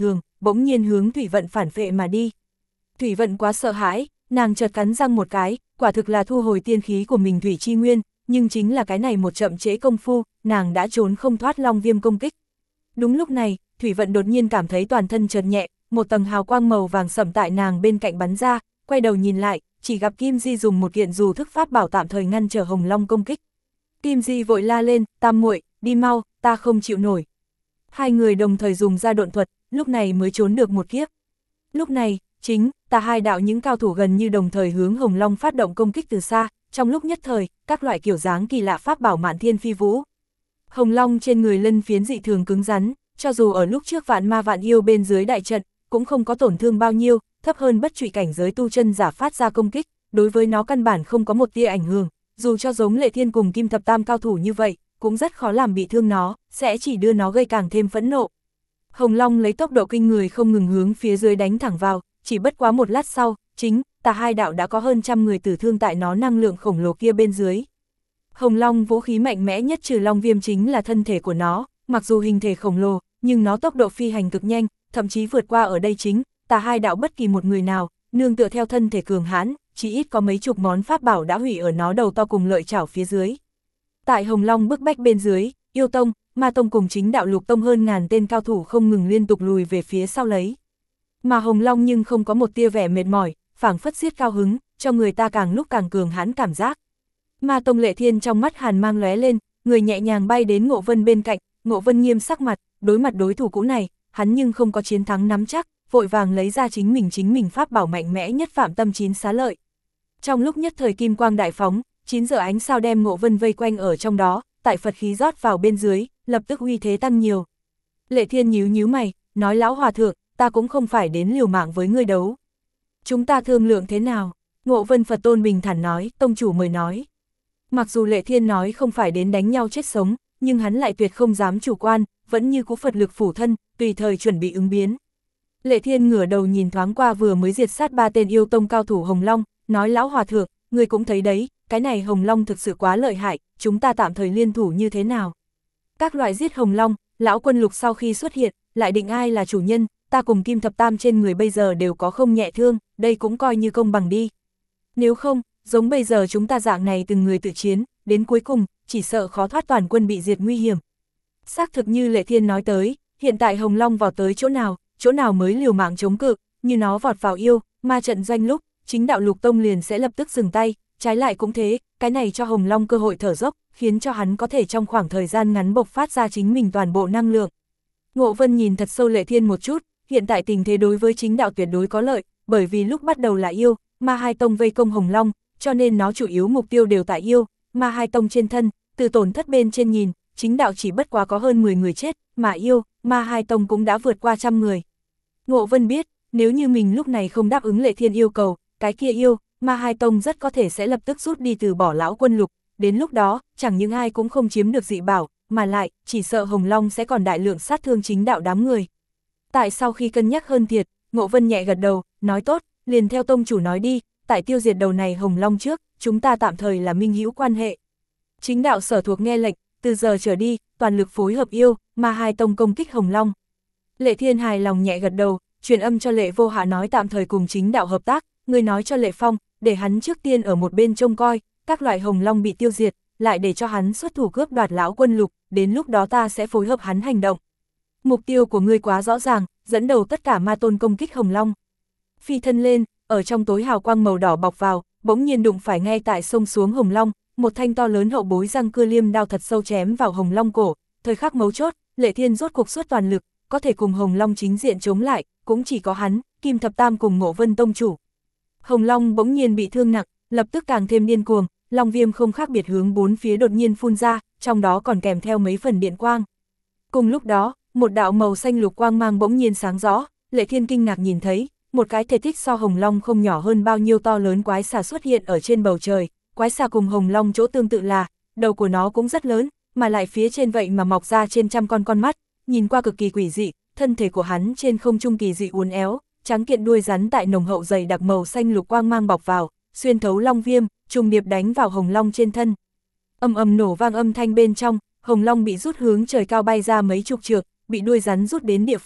bỗng nhiên hướng Thủy Vận phản phệ mà đi. Thủy Vận quá sợ hãi, nàng chợt cắn răng một cái, quả thực là thu hồi tiên khí của mình thủy chi nguyên, nhưng chính là cái này một chậm trễ công phu, nàng đã trốn không thoát Long Viêm công kích. Đúng lúc này, Thủy Vận đột nhiên cảm thấy toàn thân chợt nhẹ, một tầng hào quang màu vàng sẫm tại nàng bên cạnh bắn ra, quay đầu nhìn lại, chỉ gặp Kim Di dùng một kiện dù thức pháp bảo tạm thời ngăn trở Hồng Long công kích. Kim Di vội la lên, Tam muội, đi mau, ta không chịu nổi. Hai người đồng thời dùng ra độn thuật, lúc này mới trốn được một kiếp. Lúc này, chính, ta hai đạo những cao thủ gần như đồng thời hướng Hồng Long phát động công kích từ xa, trong lúc nhất thời, các loại kiểu dáng kỳ lạ pháp bảo mạn thiên phi vũ. Hồng Long trên người lân phiến dị thường cứng rắn, cho dù ở lúc trước vạn ma vạn yêu bên dưới đại trận, cũng không có tổn thương bao nhiêu, thấp hơn bất trụy cảnh giới tu chân giả phát ra công kích, đối với nó căn bản không có một tia ảnh hưởng, dù cho giống Lệ Thiên cùng Kim Thập Tam cao thủ như vậy, cũng rất khó làm bị thương nó, sẽ chỉ đưa nó gây càng thêm phẫn nộ. Hồng Long lấy tốc độ kinh người không ngừng hướng phía dưới đánh thẳng vào, chỉ bất quá một lát sau, chính, ta hai đạo đã có hơn trăm người tử thương tại nó năng lượng khổng lồ kia bên dưới. Hồng Long vũ khí mạnh mẽ nhất trừ Long Viêm chính là thân thể của nó, mặc dù hình thể khổng lồ, nhưng nó tốc độ phi hành cực nhanh, thậm chí vượt qua ở đây chính, ta hai đạo bất kỳ một người nào, nương tựa theo thân thể cường hãn, chỉ ít có mấy chục món pháp bảo đã hủy ở nó đầu to cùng lợi chảo phía dưới. Tại Hồng Long bức bách bên dưới, Yêu Tông, Ma Tông cùng chính đạo Lục Tông hơn ngàn tên cao thủ không ngừng liên tục lùi về phía sau lấy. Mà Hồng Long nhưng không có một tia vẻ mệt mỏi, phảng phất xiết cao hứng, cho người ta càng lúc càng cường hãn cảm giác. Ma Tông Lệ Thiên trong mắt hàn mang lóe lên, người nhẹ nhàng bay đến Ngộ Vân bên cạnh, Ngộ Vân nghiêm sắc mặt, đối mặt đối thủ cũ này, hắn nhưng không có chiến thắng nắm chắc, vội vàng lấy ra chính mình pháp bảo mạnh mẽ nhất Phạm Tâm Chín Xá Lợi. Trong lúc nhất thời kim quang đại phóng, 9 giờ ánh sao đem Ngộ Vân vây quanh ở trong đó, tại Phật khí rót vào bên dưới, lập tức uy thế tăng nhiều. Lệ Thiên nhíu mày, nói lão hòa thượng, ta cũng không phải đến liều mạng với ngươi đấu. Chúng ta thương lượng thế nào? Ngộ Vân Phật Tôn bình thản nói, tông chủ mời nói. Mặc dù Lệ Thiên nói không phải đến đánh nhau chết sống, nhưng hắn lại tuyệt không dám chủ quan, vẫn như cũ Phật lực phủ thân, tùy thời chuẩn bị ứng biến. Lệ Thiên ngửa đầu nhìn thoáng qua vừa mới diệt sát 3 tên yêu tông cao thủ Hồng Long, nói lão hòa thượng, ngươi cũng thấy đấy, cái này Hồng Long thực sự quá lợi hại, chúng ta tạm thời liên thủ như thế nào? Các loại giết Hồng Long, lão quân Lục sau khi xuất hiện, lại định ai là chủ nhân, ta cùng Kim Thập Tam trên người bây giờ đều có không nhẹ thương, đây cũng coi như công bằng đi. Nếu không, giống bây giờ chúng ta dạng này từng người tự chiến, đến cuối cùng, chỉ sợ khó thoát toàn quân bị diệt nguy hiểm. Xác thực như Lệ Thiên nói tới, hiện tại Hồng Long vào tới chỗ nào mới liều mạng chống cự, như nó vọt vào yêu, ma trận doanh lúc, chính đạo Lục Tông liền sẽ lập tức dừng tay, trái lại cũng thế, cái này cho Hồng Long cơ hội thở dốc, khiến cho hắn có thể trong khoảng thời gian ngắn bộc phát ra chính mình toàn bộ năng lượng. Ngộ Vân nhìn thật sâu Lệ Thiên một chút, hiện tại tình thế đối với chính đạo tuyệt đối có lợi, bởi vì lúc bắt đầu là yêu, ma hai tông vây công Hồng Long, cho nên nó chủ yếu mục tiêu đều tại yêu, ma hai tông trên thân, từ tổn thất bên trên nhìn, chính đạo chỉ bất quá có hơn 10 người chết, mà yêu, ma hai tông cũng đã vượt qua 100 người. Ngộ Vân biết, nếu như mình lúc này không đáp ứng Lệ Thiên yêu cầu, cái kia yêu, ma hai tông rất có thể sẽ lập tức rút đi từ bỏ lão quân Lục, đến lúc đó, chẳng những ai cũng không chiếm được dị bảo, mà lại, chỉ sợ Hồng Long sẽ còn đại lượng sát thương chính đạo đám người. Tại sau khi cân nhắc hơn thiệt, Ngộ Vân nhẹ gật đầu, nói tốt, liền theo tông chủ nói đi, tại tiêu diệt đầu này Hồng Long trước, chúng ta tạm thời là minh hữu quan hệ. Chính đạo sở thuộc nghe lệnh, từ giờ trở đi, toàn lực phối hợp yêu, ma hai tông công kích Hồng Long. Lệ Thiên hài lòng nhẹ gật đầu, truyền âm cho Lệ Vô Hạ nói tạm thời cùng chính đạo hợp tác, người nói cho Lệ Phong, để hắn trước tiên ở một bên trông coi, các loại Hồng Long bị tiêu diệt, lại để cho hắn xuất thủ cướp đoạt lão quân Lục, đến lúc đó ta sẽ phối hợp hắn hành động. Mục tiêu của ngươi quá rõ ràng, dẫn đầu tất cả ma tôn công kích Hồng Long. Phi thân lên, ở trong tối hào quang màu đỏ bọc vào, bỗng nhiên đụng phải ngay tại sông xuống Hồng Long, một thanh to lớn hậu bối răng cưa liêm đao thật sâu chém vào Hồng Long cổ, thời khắc mấu chốt, Lệ Thiên rốt cuộc xuất toàn lực, có thể cùng Hồng Long chính diện chống lại, cũng chỉ có hắn, Kim Thập Tam cùng Ngộ Vân tông chủ. Hồng Long bỗng nhiên bị thương nặng, lập tức càng thêm điên cuồng, long viêm không khác biệt hướng bốn phía đột nhiên phun ra, trong đó còn kèm theo mấy phần điện quang. Cùng lúc đó, một đạo màu xanh lục quang mang bỗng nhiên sáng rõ, Lệ Thiên kinh ngạc nhìn thấy, một cái thể tích so Hồng Long không nhỏ hơn bao nhiêu to lớn quái xà xuất hiện ở trên bầu trời, quái xà cùng Hồng Long chỗ tương tự là, đầu của nó cũng rất lớn, mà lại phía trên vậy mà mọc ra trên trăm con mắt, nhìn qua cực kỳ quỷ dị, thân thể của hắn trên không trung kỳ dị uốn éo, trắng kiện đuôi rắn tại nồng hậu dày đặc màu xanh lục quang mang bọc vào, xuyên thấu long viêm, trùng điệp đánh vào Hồng Long trên thân. Ầm ầm nổ vang âm thanh bên trong, Hồng Long bị rút hướng trời cao bay ra mấy chục trượng, bị đuôi rắn rút đến địa phương,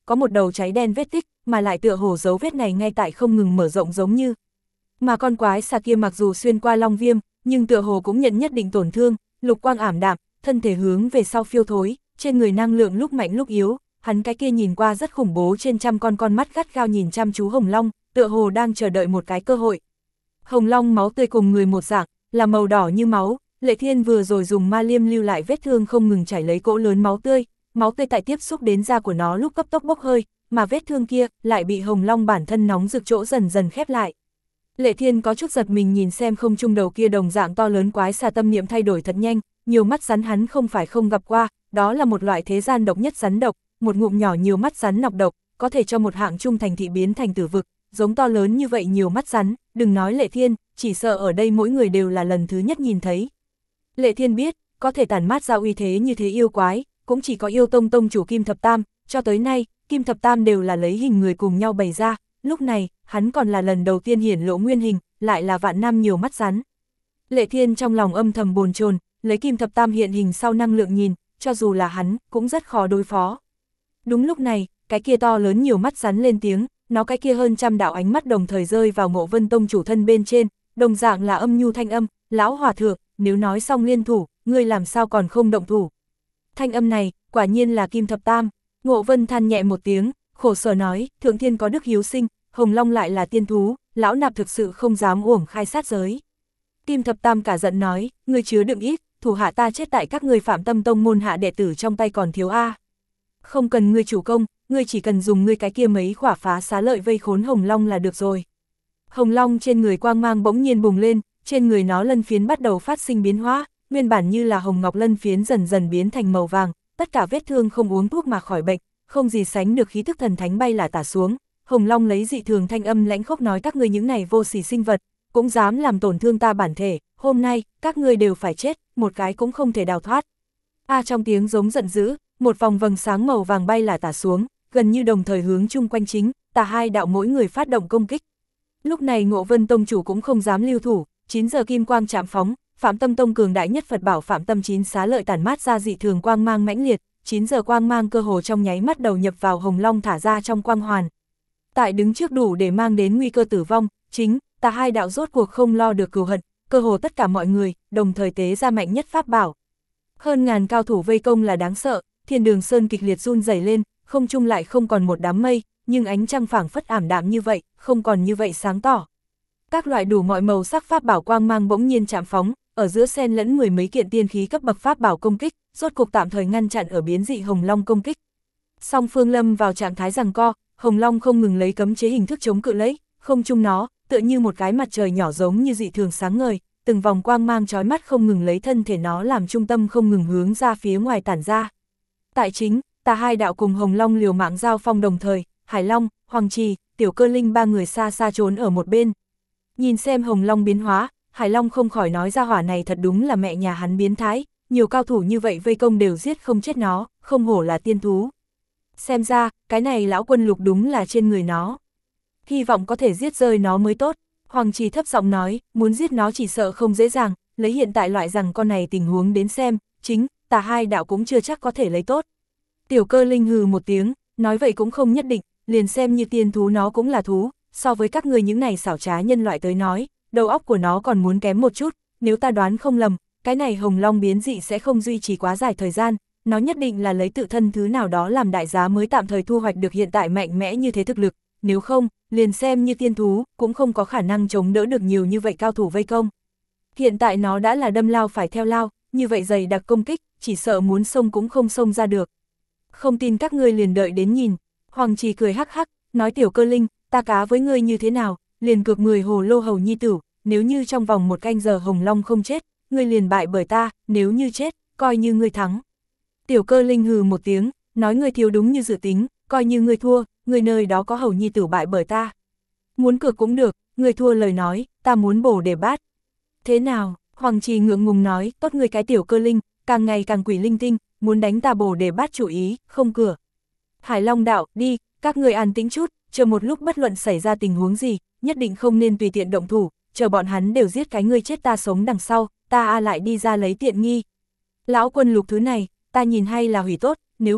có một đầu cháy đen vết tích, mà lại tựa hồ dấu vết này ngay tại không ngừng mở rộng giống như. Mà con quái xà kia mặc dù xuyên qua long viêm, nhưng tựa hồ cũng nhận nhất định tổn thương, lục quang ảm đạm, thân thể hướng về sau phiêu thối, trên người năng lượng lúc mạnh lúc yếu, hắn cái kia nhìn qua rất khủng bố trên trăm con mắt gắt gao nhìn chăm chú Hồng Long, tựa hồ đang chờ đợi một cái cơ hội. Hồng Long máu tươi cùng người một dạng, là màu đỏ như máu, Lệ Thiên vừa rồi dùng ma liêm lưu lại vết thương không ngừng chảy lấy cỗ lớn máu tươi tại tiếp xúc đến da của nó lúc cấp tốc bốc hơi, mà vết thương kia lại bị Hồng Long bản thân nóng rực chỗ dần dần khép lại. Lệ Thiên có chút giật mình nhìn xem không trung đầu kia đồng dạng to lớn quái xà, tâm niệm thay đổi thật nhanh, nhiều mắt rắn hắn không phải không gặp qua, đó là một loại thế gian độc nhất rắn độc, một ngụm nhỏ nhiều mắt rắn nọc độc, có thể cho một hạng trung thành thị biến thành tử vực, giống to lớn như vậy nhiều mắt rắn, đừng nói Lệ Thiên, chỉ sợ ở đây mỗi người đều là lần thứ nhất nhìn thấy. Lệ Thiên biết, có thể tản mát ra uy thế như thế yêu quái, cũng chỉ có Yêu Tông tông chủ Kim Thập Tam, cho tới nay, Kim Thập Tam đều là lấy hình người cùng nhau bày ra, lúc này, hắn còn là lần đầu tiên hiển lộ nguyên hình, lại là vạn năm nhiều mắt rắn. Lệ Thiên trong lòng âm thầm bồn chồn, lấy Kim Thập Tam hiện hình sau năng lượng nhìn, cho dù là hắn, cũng rất khó đối phó. Đúng lúc này, cái kia to lớn nhiều mắt rắn lên tiếng, nó cái kia hơn trăm đạo ánh mắt đồng thời rơi vào Ngộ Vân tông chủ thân bên trên, đồng dạng là âm nhu thanh âm, lão hòa thượng, nếu nói xong liên thủ, ngươi làm sao còn không động thủ. Thanh âm này, quả nhiên là Kim Thập Tam. Ngộ Vân than nhẹ một tiếng, khổ sở nói, thượng thiên có đức hiếu sinh, Hồng Long lại là tiên thú, lão nạp thực sự không dám uổng khai sát giới. Kim Thập Tam cả giận nói, ngươi chứa đựng ít, thủ hạ ta chết tại các ngươi Phạm Tâm tông môn hạ đệ tử trong tay còn thiếu a. Không cần ngươi chủ công, ngươi chỉ cần dùng ngươi cái kia mấy khỏa phá xá lợi vây khốn Hồng Long là được rồi. Hồng Long trên người quang mang bỗng nhiên bùng lên, trên người nó lân phiến bắt đầu phát sinh biến hóa, nguyên bản như là hồng ngọc lân phiến dần dần biến thành màu vàng, tất cả vết thương không uống thuốc mà khỏi bệnh, không gì sánh được khí thức thần thánh bay là tả xuống. Hồng Long lấy dị thường thanh âm lãnh khốc nói, các ngươi những này vô sỉ sinh vật, cũng dám làm tổn thương ta bản thể, hôm nay, các ngươi đều phải chết, một cái cũng không thể đào thoát. Trong tiếng giống giận dữ, một vòng vầng sáng màu vàng bay là tả xuống, gần như đồng thời hướng chung quanh chính, tà hai đạo mỗi người phát động công kích. Lúc này Ngộ Vân tông chủ cũng không dám lưu thủ, 9 giờ kim quang chạm phóng, Phạm Tâm tông cường đại nhất Phật bảo Phạm Tâm 9 xá lợi tản mát ra dị thường quang mang mãnh liệt, 9 giờ quang mang cơ hồ trong nháy mắt đầu nhập vào Hồng Long thả ra trong quang hoàn. Tại đứng trước đủ để mang đến nguy cơ tử vong, chính, tà hai đạo rốt cuộc không lo được cừu hận, cơ hồ tất cả mọi người, đồng thời tế ra mạnh nhất pháp bảo. Hơn ngàn cao thủ vây công là đáng sợ, Thiên Đường Sơn kịch liệt run rẩy lên, không trung lại không còn một đám mây, nhưng ánh trăng phảng phất ảm đạm như vậy, không còn như vậy sáng tỏ. Các loại đủ mọi màu sắc pháp bảo quang mang bỗng nhiên chạm phóng, ở giữa xen lẫn mười mấy kiện tiên khí cấp bậc pháp bảo công kích, rốt cục tạm thời ngăn chặn ở biến dị Hồng Long công kích. Song phương lâm vào trạng thái giằng co, Hồng Long không ngừng lấy cấm chế hình thức chống cự lấy, không trung nó, tựa như một cái mặt trời nhỏ giống như dị thường sáng ngời, từng vòng quang mang chói mắt không ngừng lấy thân thể nó làm trung tâm không ngừng hướng ra phía ngoài tản ra. Tại chính, tà hai đạo cùng Hồng Long liều mạng giao phong đồng thời, Hải Long, Hoàng Trì, Tiểu Cơ Linh ba người xa xa trốn ở một bên. Nhìn xem Hồng Long biến hóa, Hải Long không khỏi nói ra hỏa này thật đúng là mẹ nhà hắn biến thái, nhiều cao thủ như vậy vây công đều giết không chết nó, không hổ là tiên thú. Xem ra, cái này lão quân lục đúng là trên người nó. Hy vọng có thể giết rơi nó mới tốt. Hoàng Trì thấp giọng nói, muốn giết nó chỉ sợ không dễ dàng, lấy hiện tại loại rằng con này tình huống đến xem, chính, tà hai đạo cũng chưa chắc có thể lấy tốt. Tiểu Cơ Linh hừ một tiếng, nói vậy cũng không nhất định, liền xem như tiên thú nó cũng là thú, so với các người những này xảo trá nhân loại tới nói, đầu óc của nó còn muốn kém một chút, nếu ta đoán không lầm, cái này Hồng Long biến dị sẽ không duy trì quá dài thời gian, nó nhất định là lấy tự thân thứ nào đó làm đại giá mới tạm thời thu hoạch được hiện tại mạnh mẽ như thế thực lực, nếu không, liền xem như tiên thú, cũng không có khả năng chống đỡ được nhiều như vậy cao thủ vây công. Hiện tại nó đã là đâm lao phải theo lao, như vậy dày đặc công kích, chỉ sợ muốn xông cũng không xông ra được. Không tin các ngươi liền đợi đến nhìn. Hoàng Trì cười hắc hắc, nói Tiểu Cơ Linh, ta cá với ngươi như thế nào, liền cược 10 hồ lô hầu nhi tử, nếu như trong vòng 1 canh giờ Hồng Long không chết, ngươi liền bại bởi ta, nếu như chết, coi như ngươi thắng. Tiểu Cơ Linh hừ một tiếng, nói ngươi thiếu đúng như dự tính, coi như ngươi thua, ngươi nơi đó có hầu nhi tử bại bởi ta. Muốn cược cũng được, ngươi thua lời nói, ta muốn bổ để bát. Thế nào? Hoàng Trì ngượng ngùng nói, tốt ngươi cái Tiểu Cơ Linh, càng ngày càng quỷ linh tinh, muốn đánh ta bổ để bát chủ ý, không cửa. Hải Long đạo, đi, các ngươi an tĩnh chút, chờ một lúc bất luận xảy ra tình huống gì, nhất định không nên tùy tiện động thủ, chờ bọn hắn đều giết cái ngươi chết ta sống đằng sau, ta lại đi ra lấy tiện nghi. Lão quân lục thứ này, ta nhìn hay là hủy tốt, nếu không,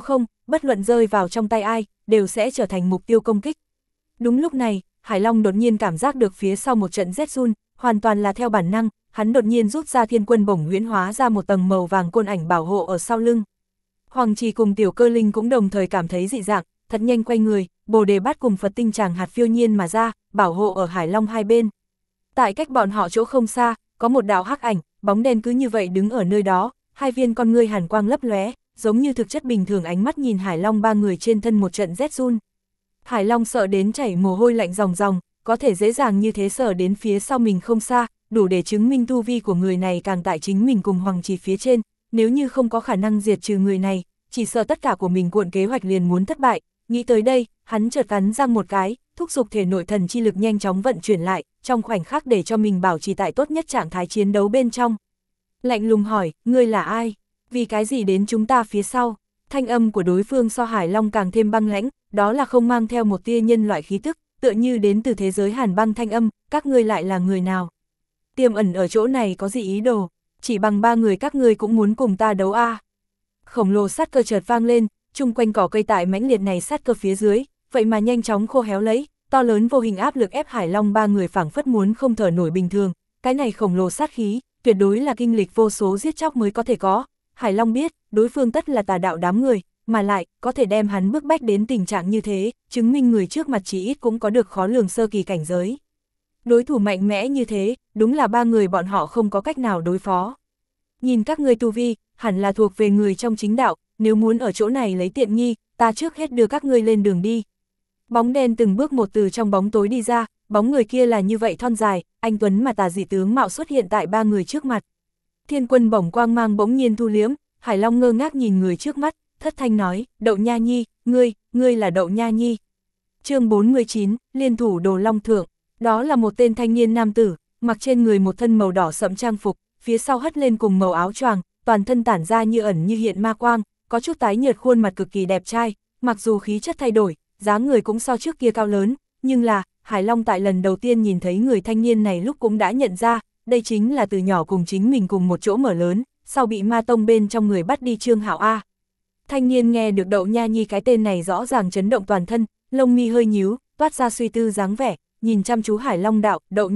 bất luận rơi vào trong tay ai, đều sẽ trở thành mục tiêu công kích. Đúng lúc này, Hải Long đột nhiên cảm giác được phía sau một trận rét run, hoàn toàn là theo bản năng, hắn đột nhiên rút ra thiên quân bổng huyễn hóa ra một tầng màu vàng côn ảnh bảo hộ ở sau lưng. Hoàng Trì cùng Tiểu Cơ Linh cũng đồng thời cảm thấy dị dạng, thật nhanh quay người, Bồ Đề Bát cùng Phật Tinh Tràng hạt phiêu nhiên mà ra, bảo hộ ở Hải Long hai bên. Tại cách bọn họ chỗ không xa, có một đạo hắc ảnh, bóng đen cứ như vậy đứng ở nơi đó, hai viên con ngươi hàn quang lấp lóe, giống như thực chất bình thường ánh mắt nhìn Hải Long ba người trên thân một trận rét run. Hải Long sợ đến chảy mồ hôi lạnh ròng ròng, có thể dễ dàng như thế sợ đến phía sau mình không xa, đủ để chứng minh tu vi của người này càng tại chính mình cùng Hoàng Trì phía trên, nếu như không có khả năng diệt trừ người này, chỉ sợ tất cả của mình cuộn kế hoạch liền muốn thất bại. Nghĩ tới đây, hắn chợt cắn răng một cái, thúc giục thể nội thần chi lực nhanh chóng vận chuyển lại, trong khoảnh khắc để cho mình bảo trì tại tốt nhất trạng thái chiến đấu bên trong. Lạnh lùng hỏi, ngươi là ai? Vì cái gì đến chúng ta phía sau? Thanh âm của đối phương so Hải Long càng thêm băng lãnh, đó là không mang theo một tia nhân loại khí tức, tựa như đến từ thế giới hàn băng thanh âm, các ngươi lại là người nào? Tiềm ẩn ở chỗ này có gì ý đồ? Chỉ bằng ba người các ngươi cũng muốn cùng ta đấu a? Khổng lồ sát cơ chợt vang lên, chung quanh cỏ cây tại mãnh liệt này sát cơ phía dưới, vậy mà nhanh chóng khô héo lấy, to lớn vô hình áp lực ép Hải Long ba người phảng phất muốn không thở nổi bình thường, cái này khổng lồ sát khí, tuyệt đối là kinh lịch vô số giết chóc mới có thể có. Hải Long biết, đối phương tất là tà đạo đám người, mà lại, có thể đem hắn bức bách đến tình trạng như thế, chứng minh người trước mặt chỉ ít cũng có được khó lường sơ kỳ cảnh giới. Đối thủ mạnh mẽ như thế, đúng là ba người bọn họ không có cách nào đối phó. Nhìn các ngươi tu vi, hẳn là thuộc về người trong chính đạo, nếu muốn ở chỗ này lấy tiện nghi, ta trước hết đưa các ngươi lên đường đi. Bóng đen từng bước một từ trong bóng tối đi ra, bóng người kia là như vậy thon dài, anh tuấn mà tà dị tướng mạo xuất hiện tại ba người trước mặt. Thiên quân bổng quang mang bỗng nhiên thu liếm, Hải Long ngơ ngác nhìn người trước mắt, thất thanh nói, Đậu Nha Nhi, ngươi là Đậu Nha Nhi. Chương 49, liên thủ Đồ Long Thượng, đó là một tên thanh niên nam tử, mặc trên người một thân màu đỏ sẫm trang phục, phía sau hất lên cùng màu áo choàng, toàn thân tản ra như ẩn như hiện ma quang, có chút tái nhợt khuôn mặt cực kỳ đẹp trai, mặc dù khí chất thay đổi, dáng người cũng so trước kia cao lớn, nhưng là, Hải Long tại lần đầu tiên nhìn thấy người thanh niên này lúc cũng đã nhận ra, đây chính là từ nhỏ cùng chính mình cùng một chỗ mở lớn, sau bị ma tông bên trong người bắt đi Trương Hạo A. Thanh niên nghe được Đậu Nha Nhi cái tên này rõ ràng chấn động toàn thân, lông mi hơi nhíu, toát ra suy tư dáng vẻ, nhìn chăm chú Hải Long đạo, Đậu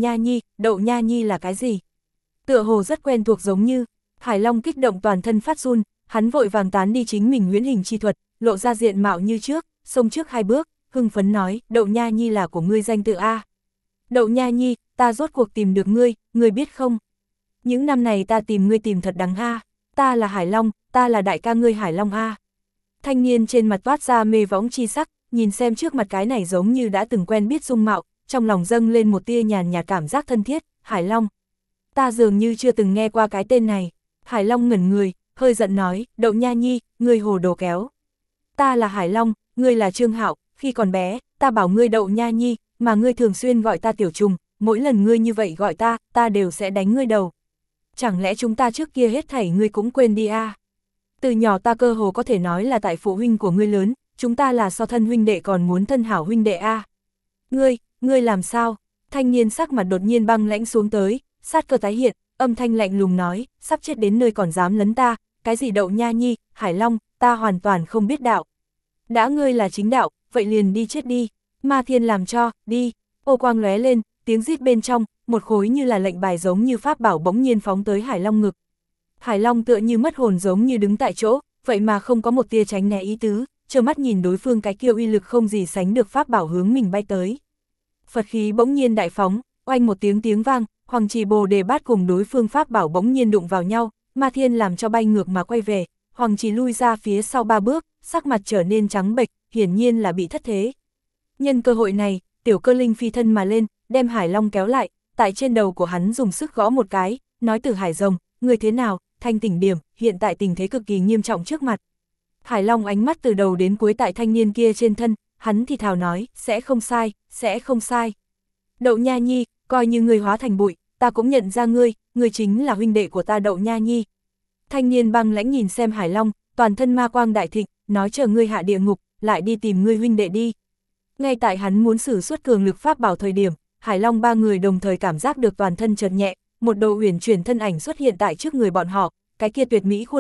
Nha Nhi là cái gì? Tựa hồ rất quen thuộc giống như, Hải Long kích động toàn thân phát run, hắn vội vàng tán đi chính mình huyễn hình chi thuật, lộ ra diện mạo như trước, xông trước hai bước, hưng phấn nói, Đậu Nha Nhi là của ngươi danh tự A. Đậu Nha Nhi, ta rốt cuộc tìm được ngươi biết không? Những năm này ta tìm ngươi tìm thật đắng A, ta là Hải Long, ta là đại ca ngươi Hải Long A. Thanh niên trên mặt toát ra mê võng chi sắc, nhìn xem trước mặt cái này giống như đã từng quen biết dung mạo, trong lòng dâng lên một tia nhàn nhạt cảm giác thân thiết, Hải Long. Ta dường như chưa từng nghe qua cái tên này. Hải Long ngẩn người, hơi giận nói, Đậu Nha Nhi, ngươi hồ đồ kéo. Ta là Hải Long, ngươi là Trương Hạo, khi còn bé, ta bảo ngươi Đậu Nha Nhi, mà ngươi thường xuyên gọi ta tiểu trùng, mỗi lần ngươi như vậy gọi ta đều sẽ đánh ngươi đầu. Chẳng lẽ chúng ta trước kia hết thảy ngươi cũng quên đi a? Từ nhỏ ta cơ hồ có thể nói là tại phụ huynh của ngươi lớn, chúng ta là so thân huynh đệ còn muốn thân hảo huynh đệ a. Ngươi làm sao? Thanh niên sắc mặt đột nhiên băng lãnh xuống tới, sát cơ tái hiện, âm thanh lạnh lùng nói, sắp chết đến nơi còn dám lấn ta, cái gì Đậu Nha Nhi, Hải Long, ta hoàn toàn không biết đạo. Đã ngươi là chính đạo, vậy liền đi chết đi, Ma Thiên làm cho, đi, ô quang lóe lên, tiếng rít bên trong, một khối như là lệnh bài giống như pháp bảo bỗng nhiên phóng tới Hải Long ngực. Hải Long tựa như mất hồn giống như đứng tại chỗ, vậy mà không có một tia tránh né ý tứ, trơ mắt nhìn đối phương cái kiêu uy lực không gì sánh được pháp bảo hướng mình bay tới. Phật khí bỗng nhiên đại phóng, oanh một tiếng vang, Hoàng Trì Bồ Đề Bát cùng đối phương pháp bảo bỗng nhiên đụng vào nhau, Ma Thiên làm cho bay ngược mà quay về, Hoàng Trì lui ra phía sau 3 bước, sắc mặt trở nên trắng bệch, hiển nhiên là bị thất thế. Nhân cơ hội này, Tiểu Cơ Linh phi thân mà lên, đem Hải Long kéo lại, tại trên đầu của hắn dùng sức gõ một cái, nói từ Hải Rồng, người thế nào, thanh tỉnh điểm, hiện tại tình thế cực kỳ nghiêm trọng trước mặt. Hải Long ánh mắt từ đầu đến cuối tại thanh niên kia trên thân, hắn thì thào nói, sẽ không sai. Đậu Nha Nhi, coi như người hóa thành bụi, ta cũng nhận ra ngươi chính là huynh đệ của ta Đậu Nha Nhi. Thanh niên băng lãnh nhìn xem Hải Long, toàn thân ma quang đại thịnh, nói chờ ngươi hạ địa ngục, lại đi tìm ngươi huynh đệ đi. Ngay tại hắn muốn sử xuất cường lực pháp bảo thời điểm, Hải Long ba người đồng thời cảm giác được toàn thân chợt nhẹ, một đầu uyển chuyển thân ảnh xuất hiện tại trước người bọn họ, cái kia tuyệt mỹ khuôn mặt,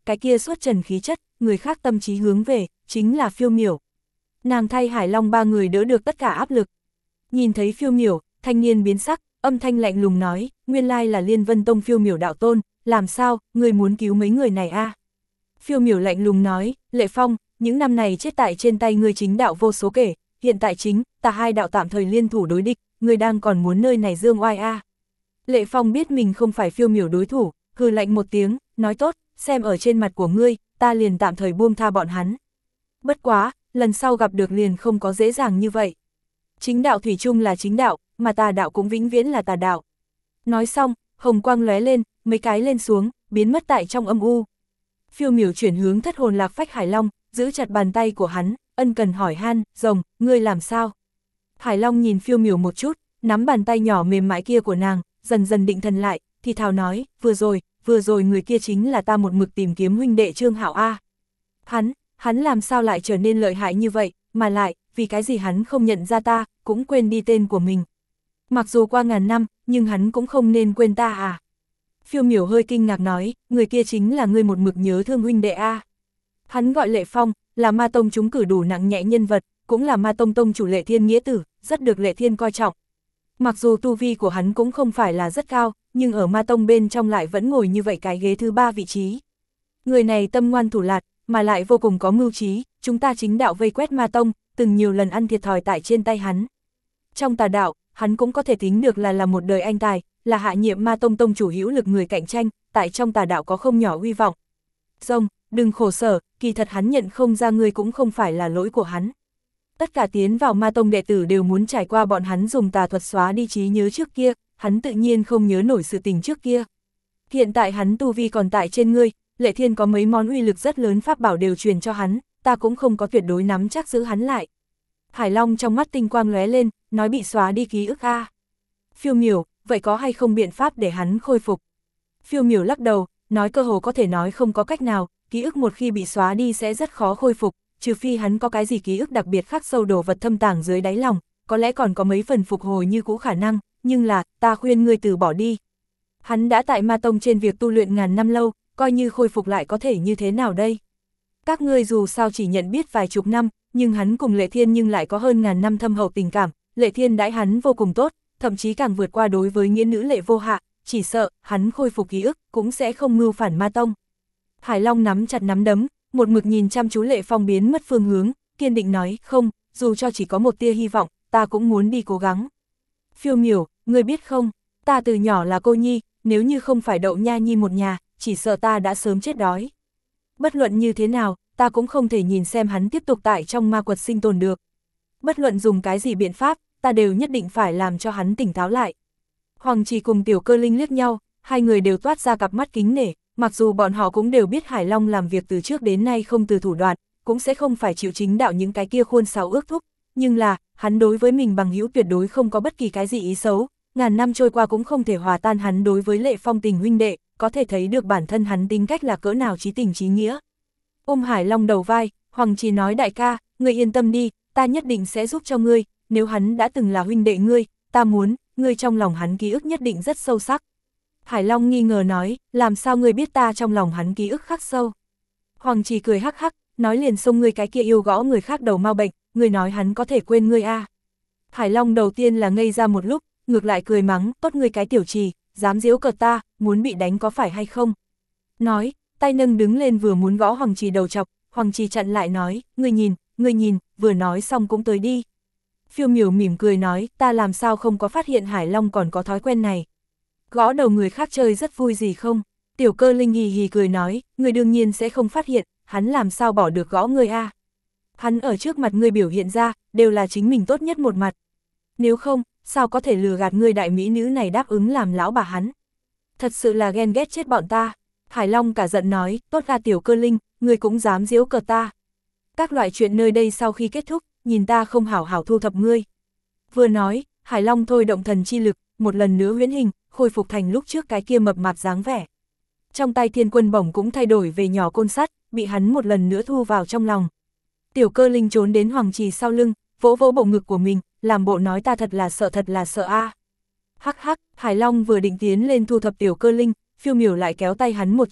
cái kia xuất trần khí chất, người khác tâm trí hướng về, chính là Phiêu Miểu. Nàng thay Hải Long ba người đỡ được tất cả áp lực. Nhìn thấy Phiêu Miểu, thanh niên biến sắc, âm thanh lạnh lùng nói, nguyên lai là Liên Vân Tông Phiêu Miểu đạo tôn, làm sao, người muốn cứu mấy người này a? Phiêu Miểu lạnh lùng nói, Lệ Phong, những năm này chết tại trên tay ngươi chính đạo vô số kể, hiện tại chính, ta hai đạo tạm thời liên thủ đối địch, ngươi đang còn muốn nơi này dương oai a? Lệ Phong biết mình không phải Phiêu Miểu đối thủ, hừ lạnh một tiếng, nói tốt, xem ở trên mặt của ngươi, ta liền tạm thời buông tha bọn hắn. Bất quá, lần sau gặp được liền không có dễ dàng như vậy. Chính đạo thủy chung là chính đạo, mà tà đạo cũng vĩnh viễn là tà đạo. Nói xong, hồng quang lóe lên, mấy cái lên xuống, biến mất tại trong âm u. Phiêu Miểu chuyển hướng thất hồn lạc phách Hải Long, giữ chặt bàn tay của hắn, ân cần hỏi han, rồng, ngươi làm sao? Hải Long nhìn Phiêu Miểu một chút, nắm bàn tay nhỏ mềm mại kia của nàng, dần dần định thần lại, thì thào nói, vừa rồi người kia chính là ta một mực tìm kiếm huynh đệ Trương Hạo A. Hắn làm sao lại trở nên lợi hại như vậy, mà lại, vì cái gì hắn không nhận ra ta, cũng quên đi tên của mình. Mặc dù qua ngàn năm, nhưng hắn cũng không nên quên ta à. Phiêu Miểu hơi kinh ngạc nói, người kia chính là ngươi một mực nhớ thương huynh đệ A. Hắn gọi Lệ Phong, là Ma Tông chúng cử đủ nặng nhẹ nhân vật, cũng là Ma Tông tông chủ Lệ Thiên nghĩa tử, rất được Lệ Thiên coi trọng. Mặc dù tu vi của hắn cũng không phải là rất cao, nhưng ở Ma Tông bên trong lại vẫn ngồi như vậy cái ghế thứ 3 vị trí. Người này tâm ngoan thủ lạt, mà lại vô cùng có mưu trí, chúng ta chính đạo vây quét Ma Tông, từng nhiều lần ăn thiệt thòi tại trên tay hắn. Trong tà đạo, hắn cũng có thể tính được là một đời anh tài, là hạ nhiệm Ma Tông tông chủ hữu lực người cạnh tranh, tại trong tà đạo có không nhỏ uy vọng. Rồng, đừng khổ sở, kỳ thật hắn nhận không ra ngươi cũng không phải là lỗi của hắn. Tất cả tiến vào Ma Tông đệ tử đều muốn trải qua bọn hắn dùng tà thuật xóa đi trí nhớ trước kia, hắn tự nhiên không nhớ nổi sự tình trước kia. Hiện tại hắn tu vi còn tại trên ngươi, Lệ Thiên có mấy món uy lực rất lớn pháp bảo đều truyền cho hắn, ta cũng không có tuyệt đối nắm chắc giữ hắn lại. Hải Long trong mắt tinh quang lóe lên, nói bị xóa đi ký ức a. Phiêu Miểu, vậy có hay không biện pháp để hắn khôi phục? Phiêu Miểu lắc đầu, nói cơ hồ có thể nói không có cách nào, ký ức một khi bị xóa đi sẽ rất khó khôi phục, trừ phi hắn có cái gì ký ức đặc biệt khắc sâu đồ vật thâm tàng dưới đáy lòng, có lẽ còn có mấy phần phục hồi như cũ khả năng, nhưng là, ta khuyên ngươi từ bỏ đi. Hắn đã tại Ma Tông trên việc tu luyện ngàn năm lâu, coi như khôi phục lại có thể như thế nào đây? Các ngươi dù sao chỉ nhận biết vài chục năm, nhưng hắn cùng Lệ Thiên nhưng lại có hơn ngàn năm thâm hậu tình cảm, Lệ Thiên đãi hắn vô cùng tốt, thậm chí càng vượt qua đối với nghĩa nữ Lệ Vô Hạ, chỉ sợ, hắn khôi phục ký ức, cũng sẽ không mưu phản Ma Tông. Hải Long nắm chặt nắm đấm, một mực nhìn chăm chú Lệ Phong biến mất phương hướng, kiên định nói, không, dù cho chỉ có một tia hy vọng, ta cũng muốn đi cố gắng. Phiêu Miểu, ngươi biết không, ta từ nhỏ là cô nhi, nếu như không phải Đậu Nha Nhi một nhà, chỉ sợ ta đã sớm chết đói. Bất luận như thế nào, ta cũng không thể nhìn xem hắn tiếp tục tại trong ma quật sinh tồn được. Bất luận dùng cái gì biện pháp, ta đều nhất định phải làm cho hắn tỉnh táo lại. Hoàng Trì cùng Tiểu Cơ Linh liếc nhau, hai người đều toát ra cặp mắt kính nể, mặc dù bọn họ cũng đều biết Hải Long làm việc từ trước đến nay không từ thủ đoạn, cũng sẽ không phải chịu chính đạo những cái kia khuôn sáo ước thúc, nhưng là, hắn đối với mình bằng hữu tuyệt đối không có bất kỳ cái gì ý xấu, ngàn năm trôi qua cũng không thể hòa tan hắn đối với Lệ Phong tình huynh đệ, có thể thấy được bản thân hắn tính cách là cỡ nào chí tình chí nghĩa. Ôm Hải Long đầu vai, Hoàng Trì nói đại ca, ngươi yên tâm đi, ta nhất định sẽ giúp cho ngươi, nếu hắn đã từng là huynh đệ ngươi, ta muốn, ngươi trong lòng hắn ký ức nhất định rất sâu sắc. Hải Long nghi ngờ nói, làm sao ngươi biết ta trong lòng hắn ký ức khắc sâu? Hoàng Trì cười hắc hắc, nói liền xông ngươi cái kia yêu gõ người khác đầu mau bệnh, ngươi nói hắn có thể quên ngươi a? Hải Long đầu tiên là ngây ra một lúc, ngược lại cười mắng, tốt ngươi cái tiểu Trì, dám giễu cợt ta, muốn bị đánh có phải hay không? Nói, tay nâng đứng lên vừa muốn gõ Hoàng Trì đầu chọc, Hoàng Trì chặn lại nói, ngươi nhìn, vừa nói xong cũng tới đi. Phiêu Miểu mỉm cười nói, ta làm sao không có phát hiện Hải Long còn có thói quen này. Gõ đầu người khác chơi rất vui gì không? Tiểu Cơ Linh hì hì cười nói, ngươi đương nhiên sẽ không phát hiện, hắn làm sao bỏ được gõ ngươi a? Hắn ở trước mặt ngươi biểu hiện ra, đều là chính mình tốt nhất một mặt. Nếu không, sao có thể lừa gạt ngươi đại mỹ nữ này đáp ứng làm lão bà hắn? Thật sự là ghen ghét chết bọn ta. Hải Long cả giận nói, tốt ra Tiểu Cơ Linh, ngươi cũng dám giễu cợt ta. Các loại chuyện nơi đây sau khi kết thúc, nhìn ta không hảo hảo thu thập ngươi. Vừa nói, Hải Long thôi động thần chi lực, một lần nữa huyễn hình, khôi phục thành lúc trước cái kia mập mạp dáng vẻ. Trong tay Thiên Quân bổng cũng thay đổi về nhỏ côn sắt, bị hắn một lần nữa thu vào trong lòng. Tiểu Cơ Linh trốn đến Hoàng Trì sau lưng, vỗ vỗ bộ ngực của mình, làm bộ nói ta thật là sợ a. Hắc hắc, Hải Long vừa định tiến lên thu thập Tiểu Cơ Linh, Phiêu Miểu lại kéo tay hắn một chút,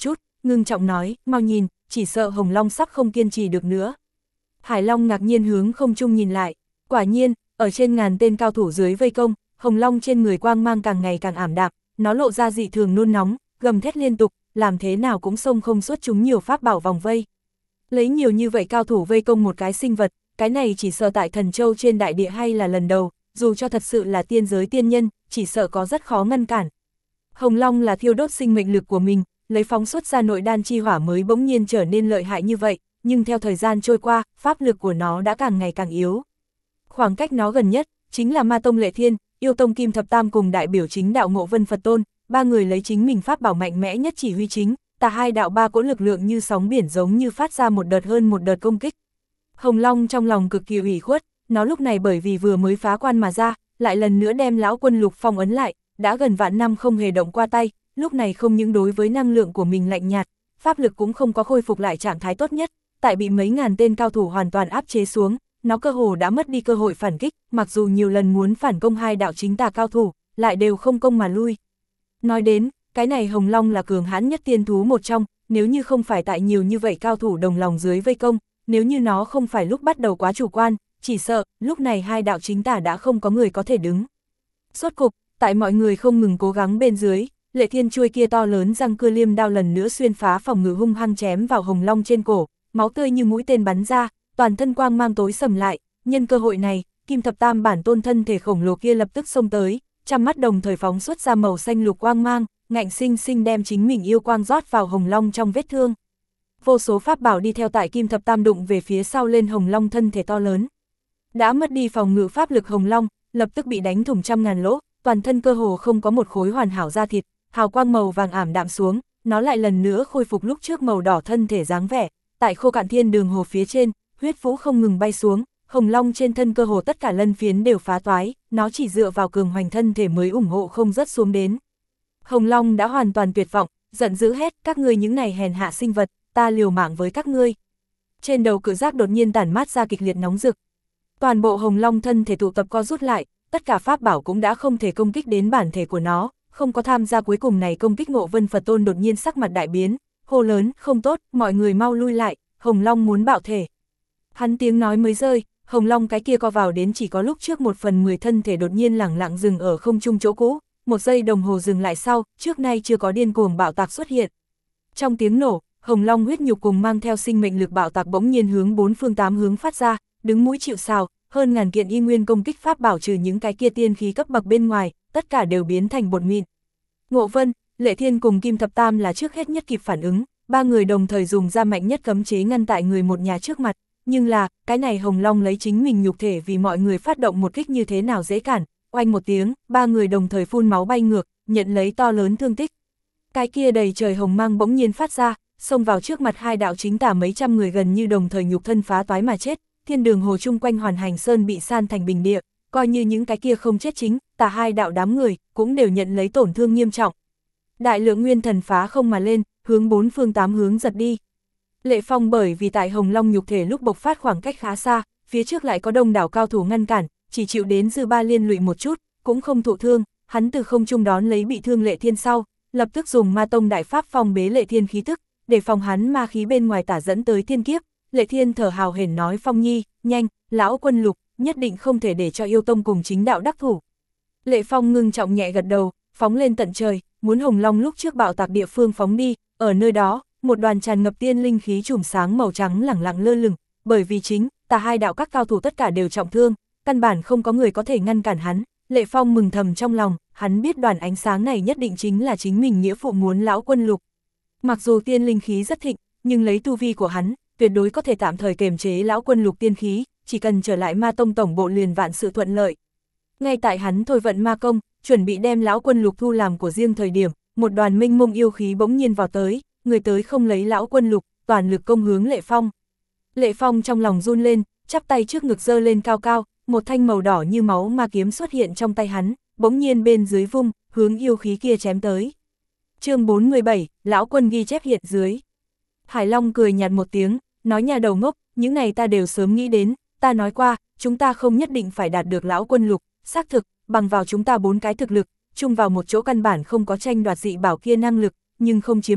ngưng trọng nói, mau nhìn, chỉ sợ Hồng Long sắp không kiên trì được nữa. Hải Long ngạc nhiên hướng không trung nhìn lại, quả nhiên, ở trên ngàn tên cao thủ dưới vây công, Hồng Long trên người quang mang càng ngày càng ảm đạm, nó lộ ra dị thường nôn nóng, gầm thét liên tục, làm thế nào cũng xông không xuất chúng nhiều pháp bảo vòng vây. Lấy nhiều như vậy cao thủ vây công một cái sinh vật, cái này chỉ sợ tại Thần Châu trên đại địa hay là lần đầu, dù cho thật sự là tiên giới tiên nhân, chỉ sợ có rất khó ngăn cản. Hồng Long là thiêu đốt sinh mệnh lực của mình, lấy phóng xuất ra nội đan chi hỏa mới bỗng nhiên trở nên lợi hại như vậy, nhưng theo thời gian trôi qua, pháp lực của nó đã càng ngày càng yếu. Khoảng cách nó gần nhất, chính là Ma Tông Lệ Thiên, Yêu Tông Kim Thập Tam cùng đại biểu chính đạo Ngộ Vân Phật Tôn, ba người lấy chính mình pháp bảo mạnh mẽ nhất chỉ huy chính, tà hai đạo ba cỗ lực lượng như sóng biển giống như phát ra một đợt hơn một đợt công kích. Hồng Long trong lòng cực kỳ ủy khuất, nó lúc này bởi vì vừa mới phá quan mà ra, lại lần nữa đem lão quân Lục phong ấn lại, đã gần vạn năm không hề động qua tay, lúc này không những đối với năng lượng của mình lạnh nhạt, pháp lực cũng không có khôi phục lại trạng thái tốt nhất, tại bị mấy ngàn tên cao thủ hoàn toàn áp chế xuống, nó cơ hồ đã mất đi cơ hội phản kích, mặc dù nhiều lần muốn phản công hai đạo chính tà cao thủ, lại đều không công mà lui. Nói đến, cái này Hồng Long là cường hãn nhất tiên thú một trong, nếu như không phải tại nhiều như vậy cao thủ đồng lòng dưới vây công, nếu như nó không phải lúc bắt đầu quá chủ quan, chỉ sợ, lúc này hai đạo chính tà đã không có người có thể đứng. Suốt cục, tại mọi người không ngừng cố gắng bên dưới, Lệ Thiên chuôi kia to lớn răng cưa liêm đao lần nữa xuyên phá phòng ngự hung hăng chém vào Hồng Long trên cổ, máu tươi như mũi tên bắn ra, toàn thân quang mang tối sầm lại, nhân cơ hội này, Kim Thập Tam bản tôn thân thể khổng lồ kia lập tức xông tới, trăm mắt đồng thời phóng xuất ra màu xanh lục quang mang, ngạnh sinh sinh đem chính mình yêu quang rót vào Hồng Long trong vết thương. Vô số pháp bảo đi theo tại Kim Thập Tam đụng về phía sau lên Hồng Long thân thể to lớn. Đã mất đi phòng ngự pháp lực Hồng Long, lập tức bị đánh thủng trăm ngàn lỗ, toàn thân cơ hồ không có một khối hoàn hảo da thịt, hào quang màu vàng ảm đạm xuống, nó lại lần nữa khôi phục lúc trước màu đỏ thân thể dáng vẻ, tại Khô Cạn Thiên Đường hồ phía trên, huyết vũ không ngừng bay xuống, Hồng Long trên thân cơ hồ tất cả lân phiến đều phá toái, nó chỉ dựa vào cường hoành thân thể mới ủng hộ không rớt xuống đến. Hồng Long đã hoàn toàn tuyệt vọng, giận dữ hét, các ngươi những này hèn hạ sinh vật, ta liều mạng với các ngươi. Trên đầu cự giác đột nhiên tản mát ra kịch liệt nóng rực. Toàn bộ Hồng Long thân thể tụ tập co rút lại, tất cả pháp bảo cũng đã không thể công kích đến bản thể của nó, không có tham gia cuối cùng này công kích. Ngộ Vân Phật Tôn đột nhiên sắc mặt đại biến, hô lớn, không tốt, mọi người mau lui lại, Hồng Long muốn bạo thể. Hắn tiếng nói mới rơi, Hồng Long cái kia co vào đến chỉ có lúc trước 1/10 thân thể đột nhiên lẳng lặng dừng ở không trung chỗ cũ, 1 giây đồng hồ dừng lại sau, trước nay chưa có điên cuồng bạo tạc xuất hiện. Trong tiếng nổ, Hồng Long huyết nhục cùng mang theo sinh mệnh lực bạo tạc bỗng nhiên hướng 4 phương 8 hướng phát ra, đứng mũi chịu sào, hơn ngàn kiện y nguyên công kích pháp bảo trừ những cái kia tiên khí cấp bậc bên ngoài, tất cả đều biến thành bột mịn. Ngộ Vân, Lệ Thiên cùng Kim Thập Tam là trước hết nhất kịp phản ứng, ba người đồng thời dùng ra mạnh nhất cấm chế ngăn tại người một nhà trước mặt, nhưng là, cái này Hồng Long lấy chính mình nhục thể vì mọi người phát động một kích như thế nào dễ cản, oanh một tiếng, ba người đồng thời phun máu bay ngược, nhận lấy to lớn thương tích. Cái kia đầy trời hồng mang bỗng nhiên phát ra, xông vào trước mặt hai đạo chính tà mấy trăm người gần như đồng thời nhục thân phá toái mà chết, Thiên Đường hồ chung quanh Hoàn Hành Sơn bị san thành bình địa, coi như những cái kia không chết chính, tà hai đạo đám người cũng đều nhận lấy tổn thương nghiêm trọng. Đại lượng nguyên thần phá không mà lên, hướng 4 phương 8 hướng giật đi. Lệ Phong bởi vì tại Hồng Long nhục thể lúc bộc phát khoảng cách khá xa, phía trước lại có đông đảo cao thủ ngăn cản, chỉ chịu đến dư ba liên lụy một chút, cũng không thụ thương, hắn từ không trung đón lấy bị thương Lệ Thiên sau, lập tức dùng Ma Tông đại pháp phong bế Lệ Thiên khí tức, để phòng hắn ma khí bên ngoài tả dẫn tới thiên kiếp. Lệ Thiên thở hào hển nói, Phong Nhi, nhanh, lão quân Lục, nhất định không thể để cho yêu tông cùng chính đạo đắc thủ. Lệ Phong ngưng trọng nhẹ gật đầu, phóng lên tận trời, muốn Hồng Long lúc trước bạo tạc địa phương phóng đi, ở nơi đó, một đoàn tràn ngập tiên linh khí chùm sáng màu trắng lẳng lặng lơ lửng, bởi vì chính, tà hai đạo các cao thủ tất cả đều trọng thương, căn bản không có người có thể ngăn cản hắn. Lệ Phong mừng thầm trong lòng, hắn biết đoàn ánh sáng này nhất định chính là chính mình nghĩa phụ muốn lão quân Lục. Mặc dù tiên linh khí rất thịnh, nhưng lấy tu vi của hắn, tuyệt đối có thể tạm thời kiềm chế lão quân Lục tiên khí, chỉ cần trở lại Ma Tông tổng bộ liền vạn sự thuận lợi. Ngay tại hắn thôi vận ma công, chuẩn bị đem lão quân Lục thu làm của riêng thời điểm, một đoàn minh mông yêu khí bỗng nhiên vào tới, người tới không lấy lão quân Lục, toàn lực công hướng Lệ Phong. Lệ Phong trong lòng run lên, chắp tay trước ngực giơ lên cao cao, một thanh màu đỏ như máu ma kiếm xuất hiện trong tay hắn, bỗng nhiên bên dưới vung, hướng yêu khí kia chém tới. Chương 417, lão quân ghi chép hiện dưới. Hải Long cười nhạt một tiếng, nói nhà đầu ngốc, những này ta đều sớm nghĩ đến, ta nói qua, chúng ta không nhất định phải đạt được lão quân Lục, xác thực, bằng vào chúng ta 4 cái thực lực, chung vào một chỗ căn bản không có tranh đoạt dị bảo kia năng lực, nhưng không chiếm được,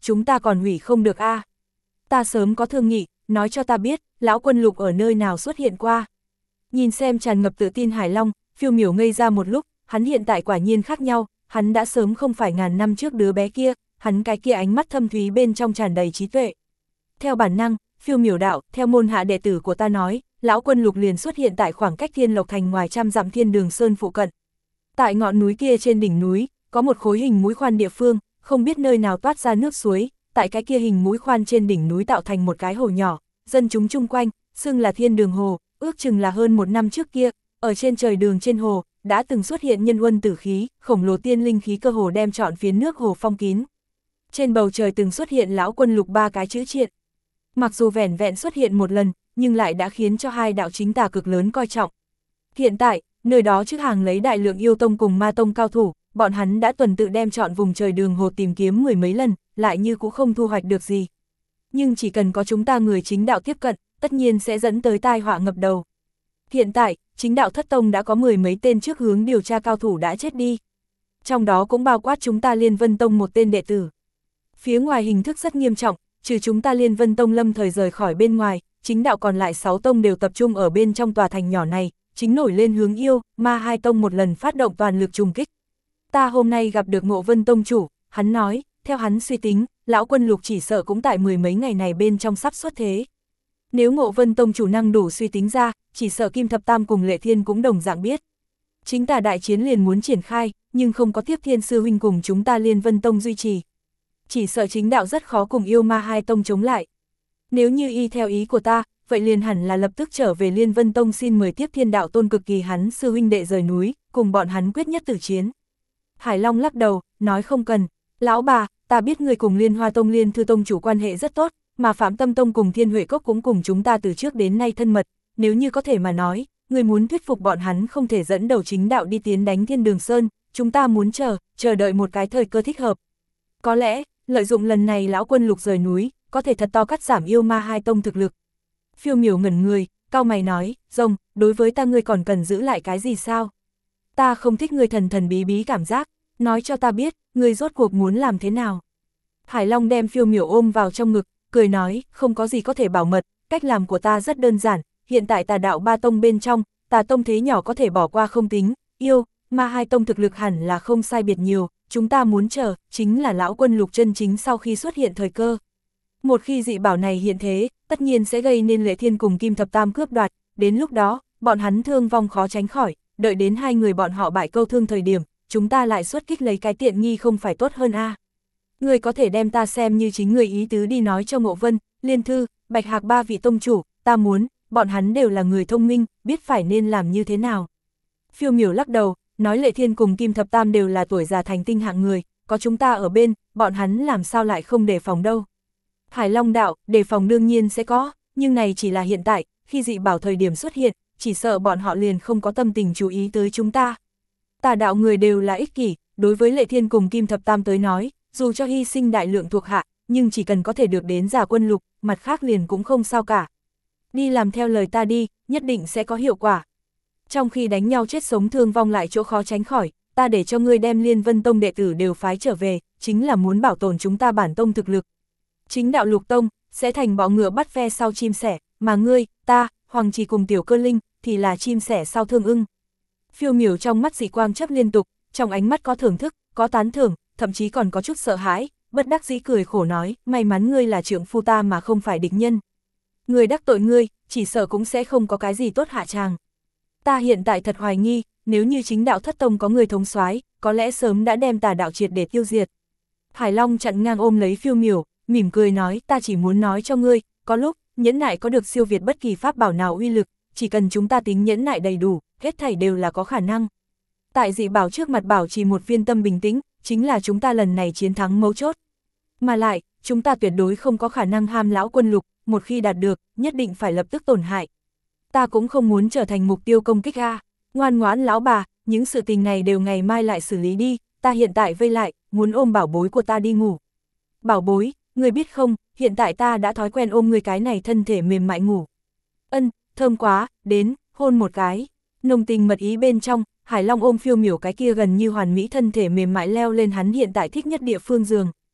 chúng ta còn hủy không được a. Ta sớm có thương nghị, nói cho ta biết, lão quân lục ở nơi nào xuất hiện qua. Nhìn xem tràn ngập tự tin Hải Long, Phiêu Miểu ngây ra một lúc, hắn hiện tại quả nhiên khác nhau, hắn đã sớm không phải ngàn năm trước đứa bé kia, hắn cái kia ánh mắt thâm thúy bên trong tràn đầy trí tuệ. Theo bản năng, Phiêu Miểu đạo, theo môn hạ đệ tử của ta nói, lão quân lục liền xuất hiện tại khoảng cách Thiên Lộc Thành ngoài trăm dặm Thiên Đường Sơn phụ cận. Tại ngọn núi kia trên đỉnh núi, có một khối hình mũi khoan địa phương, không biết nơi nào toát ra nước suối, tại cái kia hình mũi khoan trên đỉnh núi tạo thành một cái hồ nhỏ, dân chúng chung quanh, xưng là Thiên Đường Hồ, ước chừng là hơn một năm trước kia, ở trên trời đường trên hồ, đã từng xuất hiện nhân uân tử khí, khổng lồ tiên linh khí cơ hồ đem trọn phiến nước hồ phong kín. Trên bầu trời từng xuất hiện lão quân lục 3 cái chữ triện. Mặc dù vẻn vẹn xuất hiện một lần, nhưng lại đã khiến cho hai đạo chính tà cực lớn coi trọng. Hiện tại, nơi đó trước hàng lấy đại lượng yêu tông cùng ma tông cao thủ, bọn hắn đã tuần tự đem trọn vùng trời đường hồ tìm kiếm mười mấy lần, lại như cũng không thu hoạch được gì. Nhưng chỉ cần có chúng ta người chính đạo tiếp cận, tất nhiên sẽ dẫn tới tai họa ngập đầu. Hiện tại, chính đạo thất tông đã có mười mấy tên trước hướng điều tra cao thủ đã chết đi. Trong đó cũng bao quát chúng ta Liên Vân Tông một tên đệ tử. Phía ngoài hình thức rất nghiêm trọng, trừ chúng ta Liên Vân Tông lâm thời rời khỏi bên ngoài, chính đạo còn lại 6 tông đều tập trung ở bên trong tòa thành nhỏ này, chính nổi lên hướng yêu, ma hai tông một lần phát động toàn lực trùng kích. Ta hôm nay gặp được Ngộ Vân Tông chủ, hắn nói, theo hắn suy tính, lão quân lục chỉ sợ cũng tại mười mấy ngày này bên trong sắp xuất thế. Nếu Ngộ Vân Tông chủ năng đủ suy tính ra, chỉ sợ Kim Thập Tam cùng Lệ Thiên cũng đồng dạng biết. Chính tà đại chiến liền muốn triển khai, nhưng không có Tiếp Thiên sư huynh cùng chúng ta Liên Vân Tông duy trì. Chỉ sợ chính đạo rất khó cùng yêu ma hai tông chống lại. Nếu như y theo ý của ta, vậy liền hẳn là lập tức trở về Liên Vân Tông xin mời Tiếp Thiên đạo tôn cực kỳ hắn sư huynh đệ rời núi, cùng bọn hắn quyết nhất tử chiến. Hải Long lắc đầu, nói không cần, lão bà, ta biết người cùng Liên Hoa Tông Liên Thư Tông chủ quan hệ rất tốt, mà Phạm Tâm Tông cùng Thiên Huệ Cốc cũng cùng chúng ta từ trước đến nay thân mật, nếu như có thể mà nói, người muốn thuyết phục bọn hắn không thể dẫn đầu chính đạo đi tiến đánh Thiên Đường Sơn, chúng ta muốn chờ đợi một cái thời cơ thích hợp. Có lẽ, lợi dụng lần này lão quân lục rời núi, có thể thật to cắt giảm yêu ma hai tông thực lực. Phiêu Miểu ngẩn người, cau mày nói, Rồng, đối với ta ngươi còn cần giữ lại cái gì sao? Ta không thích ngươi thần thần bí bí cảm giác, nói cho ta biết, ngươi rốt cuộc muốn làm thế nào? Hải Long đem Phiêu Miểu ôm vào trong ngực, cười nói, không có gì có thể bảo mật, cách làm của ta rất đơn giản, hiện tại tà đạo ba tông bên trong, tà tông thế nhỏ có thể bỏ qua không tính, yêu, ma hai tông thực lực hẳn là không sai biệt nhiều, chúng ta muốn chờ, chính là lão quân lục chân chính sau khi xuất hiện thời cơ. Một khi dị bảo này hiện thế, tất nhiên sẽ gây nên Lệ Thiên cùng Kim Thập Tam cướp đoạt, đến lúc đó, bọn hắn thương vong khó tránh khỏi, đợi đến hai người bọn họ bại câu thương thời điểm, chúng ta lại xuất kích lấy cái tiện nghi không phải tốt hơn a? Người có thể đem ta xem như chính người ý tứ đi nói cho Ngộ Vân, Liên Thư, Bạch Hạc ba vị tông chủ, ta muốn, bọn hắn đều là người thông minh, biết phải nên làm như thế nào. Phiêu Miểu lắc đầu, nói Lệ Thiên cùng Kim Thập Tam đều là tuổi già thành tinh hạng người, có chúng ta ở bên, bọn hắn làm sao lại không đề phòng đâu. Hải Long đạo, đề phòng đương nhiên sẽ có, nhưng này chỉ là hiện tại, khi dị bảo thời điểm xuất hiện, chỉ sợ bọn họ liền không có tâm tình chú ý tới chúng ta. Tà đạo người đều là ích kỷ, đối với Lệ Thiên cùng Kim Thập Tam tới nói, dù cho hy sinh đại lượng thuộc hạ, nhưng chỉ cần có thể được đến giả quân lục, mặt khác liền cũng không sao cả. Đi làm theo lời ta đi, nhất định sẽ có hiệu quả. Trong khi đánh nhau chết sống thương vong lại chỗ khó tránh khỏi, ta để cho ngươi đem Liên Vân Tông đệ tử đều phái trở về, chính là muốn bảo tồn chúng ta bản tông thực lực. Chính đạo lục tông, sẽ thành bọ ngựa bắt ve sau chim sẻ, mà ngươi, ta, Hoàng Trì cùng Tiểu Cơ Linh, thì là chim sẻ sau thương ưng. Phiêu Miểu trong mắt dị quang chấp liên tục, trong ánh mắt có thưởng thức, có tán thưởng, thậm chí còn có chút sợ hãi, bất đắc dĩ cười khổ nói, may mắn ngươi là trượng phu ta mà không phải địch nhân. Người đắc tội ngươi, chỉ sợ cũng sẽ không có cái gì tốt hạ tràng. Ta hiện tại thật hoài nghi, nếu như chính đạo thất tông có người thống soái, có lẽ sớm đã đem tà đạo triệt để tiêu diệt. Hải Long chặn ngang ôm lấy Phiêu Miểu, mỉm cười nói, ta chỉ muốn nói cho ngươi, có lúc, nhẫn nại có được siêu việt bất kỳ pháp bảo nào uy lực, chỉ cần chúng ta tính nhẫn nại đầy đủ, hết thảy đều là có khả năng. Tại dị bảo trước mặt bảo trì một viên tâm bình tĩnh, chính là chúng ta lần này chiến thắng mấu chốt. Mà lại, chúng ta tuyệt đối không có khả năng ham lão quân lục, một khi đạt được, nhất định phải lập tức tổn hại. Ta cũng không muốn trở thành mục tiêu công kích a. Ngoan ngoãn lão bà, những sự tình này đều ngày mai lại xử lý đi, ta hiện tại vây lại, muốn ôm bảo bối của ta đi ngủ. Bảo bối, người biết không, hiện tại ta đã thói quen ôm người cái này thân thể mềm mại ngủ. Ân, thơm quá, đến, hôn một cái. Nồng tình mật ý bên trong, Hải Long ôm Phiêu Miểu cái kia gần như hoàn mỹ thân thể mềm mại leo lên hắn hiện tại thích nhất địa phương giường.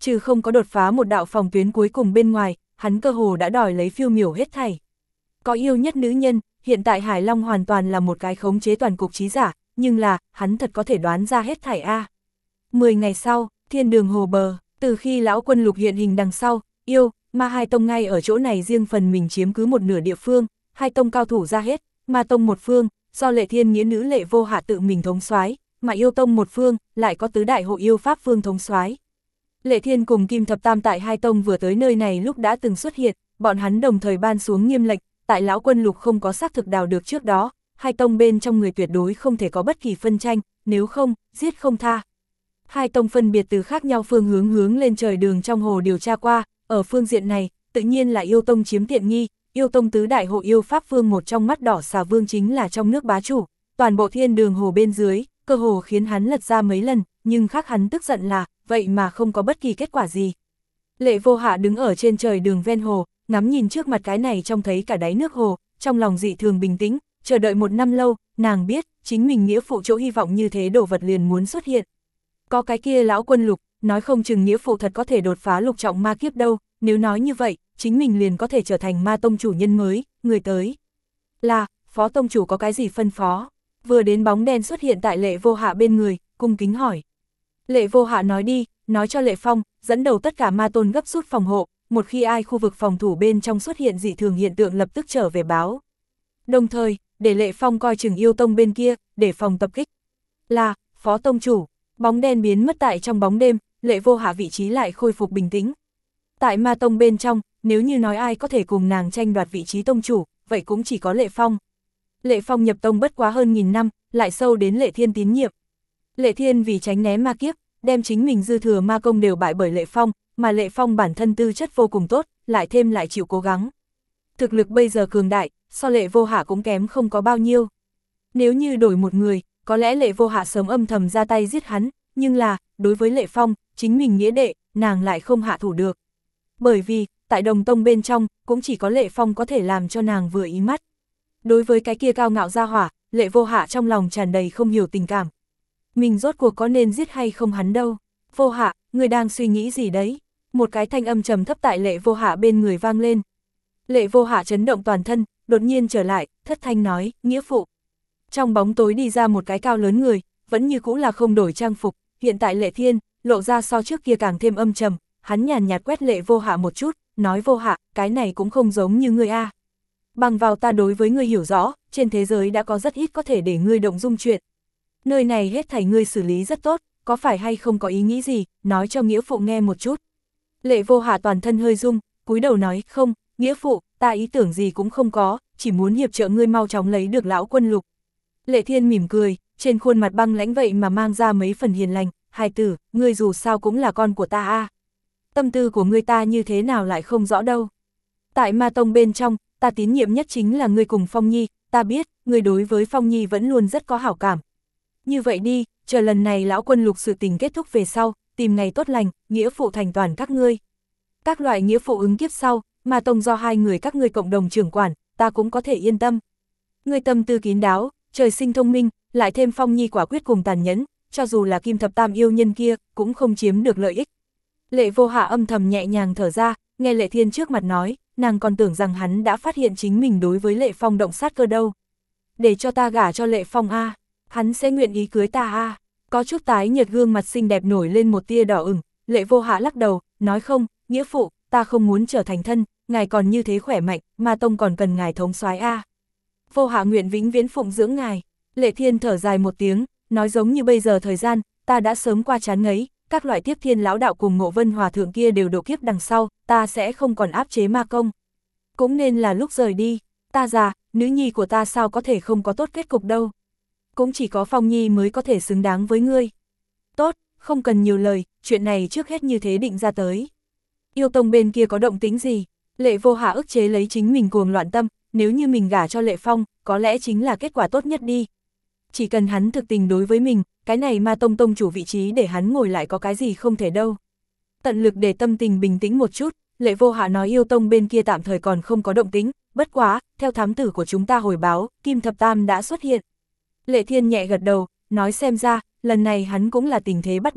trừ không có đột phá một đạo phòng tuyến cuối cùng bên ngoài, hắn cơ hồ đã đòi lấy phiêu miểu hết thảy. Có yêu nhất nữ nhân, hiện tại Hải Long hoàn toàn là một cái khống chế toàn cục trí giả, nhưng là, hắn thật có thể đoán ra hết thảy a. 10 ngày sau, thiên đường hồ bờ, từ khi lão quân lục hiện hình đằng sau, yêu, ma hai tông ngay ở chỗ này riêng phần mình chiếm cứ một nửa địa phương, hai tông cao thủ ra hết, ma tông một phương, do Lệ Thiên nghĩa nữ Lệ Vô Hạ tự mình thống soái, mà yêu tông một phương, lại có tứ đại hộ yêu pháp phương thống soái. Lệ Thiên cùng Kim Thập Tam tại hai tông vừa tới nơi này lúc đã từng xuất hiện, bọn hắn đồng thời ban xuống nghiêm lệnh, tại lão quân lục không có xác thực đào được trước đó, hai tông bên trong người tuyệt đối không thể có bất kỳ phân tranh, nếu không, giết không tha. Hai tông phân biệt từ khác nhau phương hướng lên trời đường trong hồ điều tra qua, ở phương diện này, tự nhiên là yêu tông chiếm tiện nghi, yêu tông tứ đại hộ yêu pháp phương một trong mắt đỏ xà vương chính là trong nước bá chủ, toàn bộ thiên đường hồ bên dưới, cơ hồ khiến hắn lật ra mấy lần, nhưng khác hắn tức giận là, vậy mà không có bất kỳ kết quả gì. Lệ Vô Hạ đứng ở trên trời đường ven hồ, ngắm nhìn trước mặt cái này trông thấy cả đáy nước hồ, trong lòng dị thường bình tĩnh, chờ đợi một năm lâu, nàng biết, chính mình nghĩa phụ chỗ hy vọng như thế đồ vật liền muốn xuất hiện. Có cái kia lão quân lục, nói không chừng nghĩa phụ thật có thể đột phá lục trọng ma kiếp đâu, nếu nói như vậy, chính mình liền có thể trở thành ma tông chủ nhân mới, người tới. Là, phó tông chủ có cái gì phân phó? Vừa đến bóng đen xuất hiện tại Lệ Vô Hạ bên người, cung kính hỏi. Lệ Vô Hạ nói đi, nói cho Lệ Phong, dẫn đầu tất cả ma tôn gấp rút phòng hộ, một khi ai khu vực phòng thủ bên trong xuất hiện dị thường hiện tượng lập tức trở về báo. Đồng thời, để Lệ Phong coi chừng yêu tông bên kia, để phòng tập kích. Là, phó tông chủ, bóng đen biến mất tại trong bóng đêm, Lệ Vô Hạ vị trí lại khôi phục bình tĩnh. Tại ma tông bên trong, nếu như nói ai có thể cùng nàng tranh đoạt vị trí tông chủ, vậy cũng chỉ có Lệ Phong. Lệ Phong nhập tông bất quá hơn 1000 năm, lại sâu đến Lệ Thiên tín nhiệm. Lệ Thiên vì tránh né ma kiếp, đem chính mình dư thừa ma công đều bại bởi Lệ Phong, mà Lệ Phong bản thân tư chất vô cùng tốt, lại thêm lại chịu cố gắng. Thực lực bây giờ cường đại, so Lệ Vô Hạ cũng kém không có bao nhiêu. Nếu như đổi một người, có lẽ Lệ Vô Hạ sớm âm thầm ra tay giết hắn, nhưng là, đối với Lệ Phong, chính mình nghĩa đệ, nàng lại không hạ thủ được. Bởi vì, tại đồng tông bên trong, cũng chỉ có Lệ Phong có thể làm cho nàng vừa ý mắt. Đối với cái kia cao ngạo gia hỏa, Lệ Vô Hạ trong lòng tràn đầy không hiểu tình cảm. Mình rốt cuộc có nên giết hay không hắn đâu? Vô Hạ, người đang suy nghĩ gì đấy? Một cái thanh âm trầm thấp tại Lệ Vô Hạ bên người vang lên. Lệ Vô Hạ chấn động toàn thân, đột nhiên trở lại, thất thanh nói, nghĩa phụ. Trong bóng tối đi ra một cái cao lớn người, vẫn như cũ là không đổi trang phục, hiện tại Lệ Thiên, lộ ra so trước kia càng thêm âm trầm, hắn nhàn nhạt quét Lệ Vô Hạ một chút, nói Vô Hạ, cái này cũng không giống như ngươi a. Bằng vào ta đối với ngươi hiểu rõ, trên thế giới đã có rất ít có thể để ngươi động dung chuyện. Nơi này hết thảy ngươi xử lý rất tốt, có phải hay không có ý nghĩ gì, nói cho nghĩa phụ nghe một chút. Lệ Vô Hạ toàn thân hơi rung, cúi đầu nói, không, nghĩa phụ, ta ý tưởng gì cũng không có, chỉ muốn hiệp trợ ngươi mau chóng lấy được lão quân lục. Lệ Thiên mỉm cười, trên khuôn mặt băng lãnh vậy mà mang ra mấy phần hiền lành, hài tử, ngươi dù sao cũng là con của ta a. Tâm tư của ngươi ta như thế nào lại không rõ đâu. Tại ma tông bên trong, ta tín nhiệm nhất chính là ngươi cùng Phong Nhi, ta biết, ngươi đối với Phong Nhi vẫn luôn rất có hảo cảm. Như vậy đi, chờ lần này lão quân lục sự tình kết thúc về sau, tìm ngày tốt lành, nghĩa phụ thành toàn các ngươi. Các loại nghĩa phụ ứng kiếp sau, ma tông do hai người các ngươi cộng đồng trưởng quản, ta cũng có thể yên tâm. Ngươi tâm tư kín đáo, trời sinh thông minh, lại thêm Phong Nhi quả quyết cùng tàn nhẫn, cho dù là Kim Thập Tam yêu nhân kia, cũng không chiếm được lợi ích. Lệ Vô Hạ âm thầm nhẹ nhàng thở ra, nghe Lệ Thiên trước mặt nói, nàng còn tưởng rằng hắn đã phát hiện chính mình đối với Lệ Phong động sát cơ đâu. Để cho ta gả cho Lệ Phong a, hắn sẽ nguyện ý cưới ta a. Có chút tái nhợt gương mặt xinh đẹp nổi lên một tia đỏ ửng, Lệ Vô Hạ lắc đầu, nói không, nghĩa phụ, ta không muốn trở thành thân, ngài còn như thế khỏe mạnh, ma tông còn cần ngài thống soái a. Vô Hạ nguyện vĩnh viễn phụng dưỡng ngài. Lệ Thiên thở dài một tiếng, nói giống như bây giờ thời gian, ta đã sớm qua chán ngấy, các loại tiếp thiên lão đạo cùng Ngộ Vân Hòa thượng kia đều độ kiếp đằng sau, ta sẽ không còn áp chế ma công. Cũng nên là lúc rời đi, ta già, nữ nhi của ta sao có thể không có tốt kết cục đâu. Cũng chỉ có Phong Nhi mới có thể xứng đáng với ngươi. Tốt, không cần nhiều lời, chuyện này trước hết như thế định ra tới. Yêu tông bên kia có động tính gì? Lệ Vô Hạ ức chế lấy chính mình cuồng loạn tâm, nếu như mình gả cho Lệ Phong, có lẽ chính là kết quả tốt nhất đi. Chỉ cần hắn thực tình đối với mình, cái này ma tông tông chủ vị trí để hắn ngồi lại có cái gì không thể đâu. Tận lực để tâm tình bình tĩnh một chút, Lệ Vô Hạ nói yêu tông bên kia tạm thời còn không có động tính, bất quá, theo thám tử của chúng ta hồi báo, Kim Thập Tam đã xuất hiện. Lệ Thiên nhẹ gật đầu, nói xem ra, lần này hắn cũng là tình thế bắt buộc,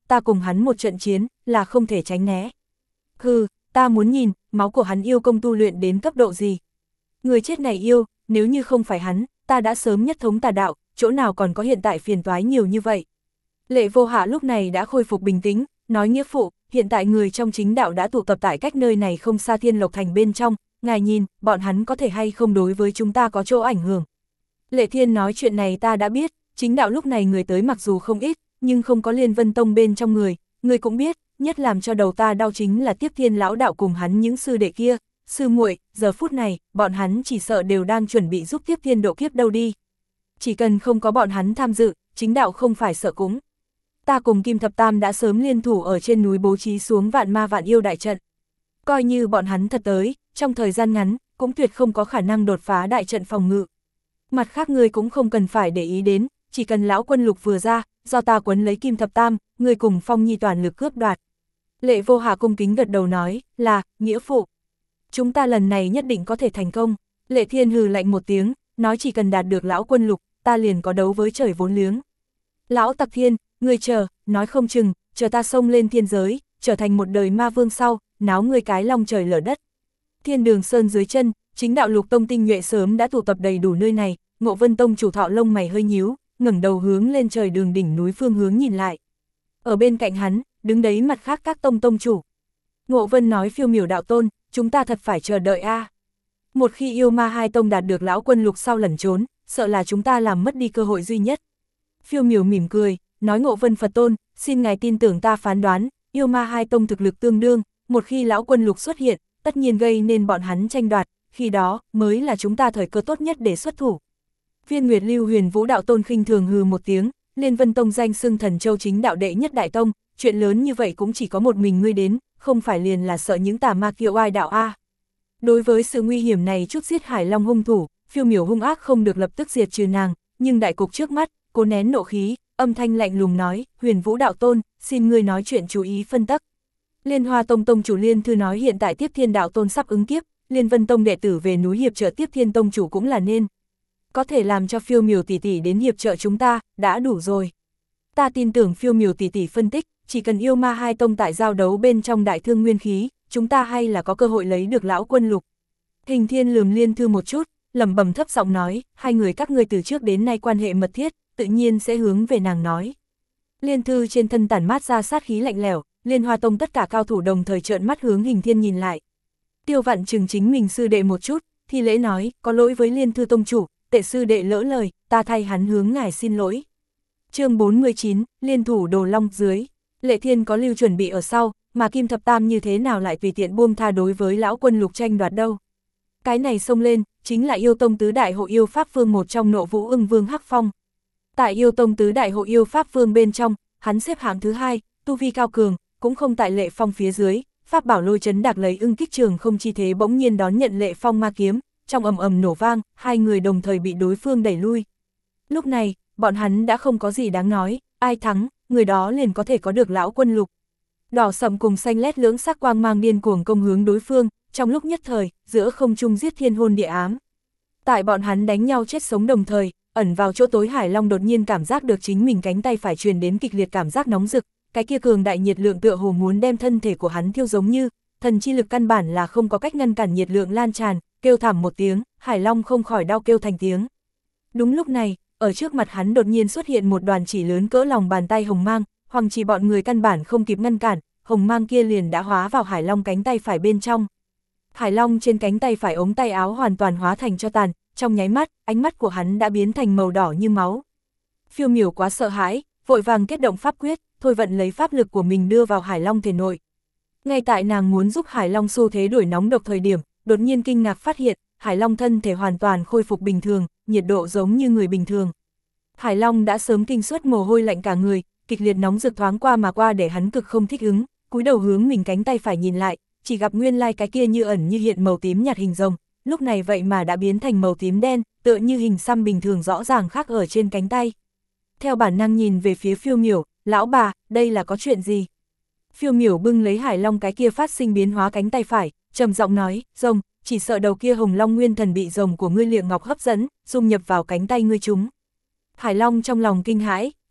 ta cùng hắn một trận chiến, là không thể tránh né. Hừ, ta muốn nhìn, máu của hắn yêu công tu luyện đến cấp độ gì. Người chết này yêu, nếu như không phải hắn, ta đã sớm nhất thống tà đạo, chỗ nào còn có hiện tại phiền toái nhiều như vậy. Lệ Vô Hạ lúc này đã khôi phục bình tĩnh, nói nghĩa phụ, hiện tại người trong chính đạo đã tụ tập tại cách nơi này không xa Thiên Lộc Thành bên trong, ngài nhìn, bọn hắn có thể hay không đối với chúng ta có chỗ ảnh hưởng. Lệ Thiên nói chuyện này ta đã biết, chính đạo lúc này người tới mặc dù không ít, nhưng không có Liên Vân Tông bên trong người cũng biết, nhất làm cho đầu ta đau chính là Tiếp Thiên lão đạo cùng hắn những sư đệ kia, sư muội, giờ phút này, bọn hắn chỉ sợ đều đang chuẩn bị giúp Tiếp Thiên độ kiếp đâu đi. Chỉ cần không có bọn hắn tham dự, chính đạo không phải sợ cúng. Ta cùng Kim Thập Tam đã sớm liên thủ ở trên núi bố trí xuống vạn ma vạn yêu đại trận. Coi như bọn hắn thật tới, trong thời gian ngắn, cũng tuyệt không có khả năng đột phá đại trận phòng ngự. Mặt khác ngươi cũng không cần phải để ý đến, chỉ cần lão quân lục vừa ra, do ta quấn lấy Kim Thập Tam, ngươi cùng Phong Nhi toàn lực cướp đoạt. Lệ Vô Hà cung kính gật đầu nói, là, nghĩa phụ. Chúng ta lần này nhất định có thể thành công. Lệ Thiên hừ lạnh một tiếng, nói chỉ cần đạt được lão quân lục, ta liền có đấu với trời vốn liếng. Lão Tặc Thiên, ngươi chờ, nói không chừng, chờ ta xông lên thiên giới, trở thành một đời ma vương sau, náo ngươi cái long trời lở đất. Thiên Đường Sơn dưới chân, chính đạo Lục Tông tinh nhuệ sớm đã tụ tập đầy đủ nơi này, Ngộ Vân Tông chủ thọ lông mày hơi nhíu, ngẩng đầu hướng lên trời đường đỉnh núi phương hướng nhìn lại. Ở bên cạnh hắn, đứng đấy mặt khác các tông chủ. Ngộ Vân nói phiêu miểu đạo tôn, chúng ta thật phải chờ đợi a. Một khi yêu ma hai tông đạt được lão quân lục sau lẩn trốn, sợ là chúng ta làm mất đi cơ hội duy nhất. Phiêu miểu mỉm cười, nói Ngộ Vân Phật tôn, xin ngài tin tưởng ta phán đoán, yêu ma hai tông thực lực tương đương, một khi lão quân lục xuất hiện, tất nhiên gây nên bọn hắn tranh đoạt, khi đó mới là chúng ta thời cơ tốt nhất để xuất thủ. Viên Nguyệt Lưu Huyền Vũ đạo tôn khinh thường hừ một tiếng, Liên Vân Tông danh xưng Thần Châu chính đạo đệ nhất đại tông, chuyện lớn như vậy cũng chỉ có một mình ngươi đến, không phải liền là sợ những tà ma kiêu oai đạo a. Đối với sự nguy hiểm này chút giết Hải Long hung thủ, phiêu miểu hung ác không được lập tức diệt trừ nàng, nhưng đại cục trước mắt, cố nén nộ khí, âm thanh lạnh lùng nói, Huyền Vũ đạo tôn, xin ngươi nói chuyện chú ý phân tắc. Liên Hoa Tông tông chủ Liên Thư nói hiện tại Tiếp Thiên đạo tôn sắp ứng kiếp, Liên Vân Tông đệ tử về núi hiệp trợ Tiếp Thiên tông chủ cũng là nên. Có thể làm cho phiêu miểu tỷ tỷ đến hiệp trợ chúng ta, đã đủ rồi. Ta tin tưởng phiêu miểu tỷ tỷ phân tích, chỉ cần yêu ma hai tông tại giao đấu bên trong đại thương nguyên khí, chúng ta hay là có cơ hội lấy được lão quân lục. Hình Thiên lườm Liên Thư một chút, lẩm bẩm thấp giọng nói, hai người các ngươi từ trước đến nay quan hệ mật thiết, tự nhiên sẽ hướng về nàng nói. Liên Thư trên thân tản mát ra sát khí lạnh lẽo, Liên Hoa Tông tất cả cao thủ đồng thời trợn mắt hướng Hình Thiên nhìn lại. Tiêu Vạn chừng chính mình sư đệ một chút, thi lễ nói, có lỗi với Liên Thư tông chủ, tệ sư đệ lỡ lời, ta thay hắn hướng ngài xin lỗi. Chương 49, liên thủ Đồ Long dưới. Lệ Thiên có lưu chuẩn bị ở sau, mà Kim Thập Tam như thế nào lại tùy tiện buông tha đối với lão quân lục tranh đoạt đâu. Cái này xông lên, chính là yêu tông tứ đại hộ yêu pháp vương một trong Nộ Vũ Ưng Vương Hắc Phong. Tại yêu tông tứ đại hộ yêu pháp vương bên trong, hắn xếp hạng thứ hai, tu vi cao cường, cũng không tại Lệ Phong phía dưới, pháp bảo lôi chấn đạc lấy ưng kích trường không chi thế bỗng nhiên đón nhận Lệ Phong ma kiếm, trong ầm ầm nổ vang, hai người đồng thời bị đối phương đẩy lui. Lúc này, bọn hắn đã không có gì đáng nói, ai thắng, người đó liền có thể có được lão quân lục. Đỏ sậm cùng xanh lét lưỡng sắc quang mang điên cuồng công hướng đối phương, trong lúc nhất thời, giữa không trung giết thiên hôn địa ám. Tại bọn hắn đánh nhau chết sống đồng thời, ẩn vào chỗ tối Hải Long đột nhiên cảm giác được chính mình cánh tay phải truyền đến kịch liệt cảm giác nóng rực, cái kia cường đại nhiệt lượng tựa hồ muốn đem thân thể của hắn thiêu giống như, thần chi lực căn bản là không có cách ngăn cản nhiệt lượng lan tràn, kêu thảm một tiếng, Hải Long không khỏi đau kêu thành tiếng. Đúng lúc này, ở trước mặt hắn đột nhiên xuất hiện một đoàn chỉ lớn cỡ lòng bàn tay hồng mang, Hoàng Chỉ bọn người căn bản không kịp ngăn cản, hồng mang kia liền đã hóa vào Hải Long cánh tay phải bên trong. Hải Long trên cánh tay phải ống tay áo hoàn toàn hóa thành tro tàn, trong nháy mắt, ánh mắt của hắn đã biến thành màu đỏ như máu. Phiêu miểu quá sợ hãi, vội vàng kết động pháp quyết, thôi vận lấy pháp lực của mình đưa vào Hải Long thể nội. Ngay tại nàng muốn giúp Hải Long xu thế đuổi nóng độc thời điểm, đột nhiên kinh ngạc phát hiện, Hải Long thân thể hoàn toàn khôi phục bình thường, nhiệt độ giống như người bình thường. Hải Long đã sớm kinh suất mồ hôi lạnh cả người, kịch liệt nóng rực thoáng qua mà qua để hắn cực không thích ứng, cúi đầu hướng mình cánh tay phải nhìn lại, chỉ gặp nguyên lai cái kia như ẩn như hiện màu tím nhạt hình rồng, lúc này vậy mà đã biến thành màu tím đen, tựa như hình xăm bình thường rõ ràng khác ở trên cánh tay. Theo bản năng nhìn về phía phiêu miểu, lão bà, đây là có chuyện gì? Phiêu miểu bưng lấy Hải Long cái kia phát sinh biến hóa cánh tay phải, trầm giọng nói, rồng, chỉ sợ đầu kia hồng long nguyên thần bị rồng của ngươi Liệng Ngọc hấp dẫn, dung nhập vào cánh tay ngươi chúng. Hải Long trong lòng kinh hãi,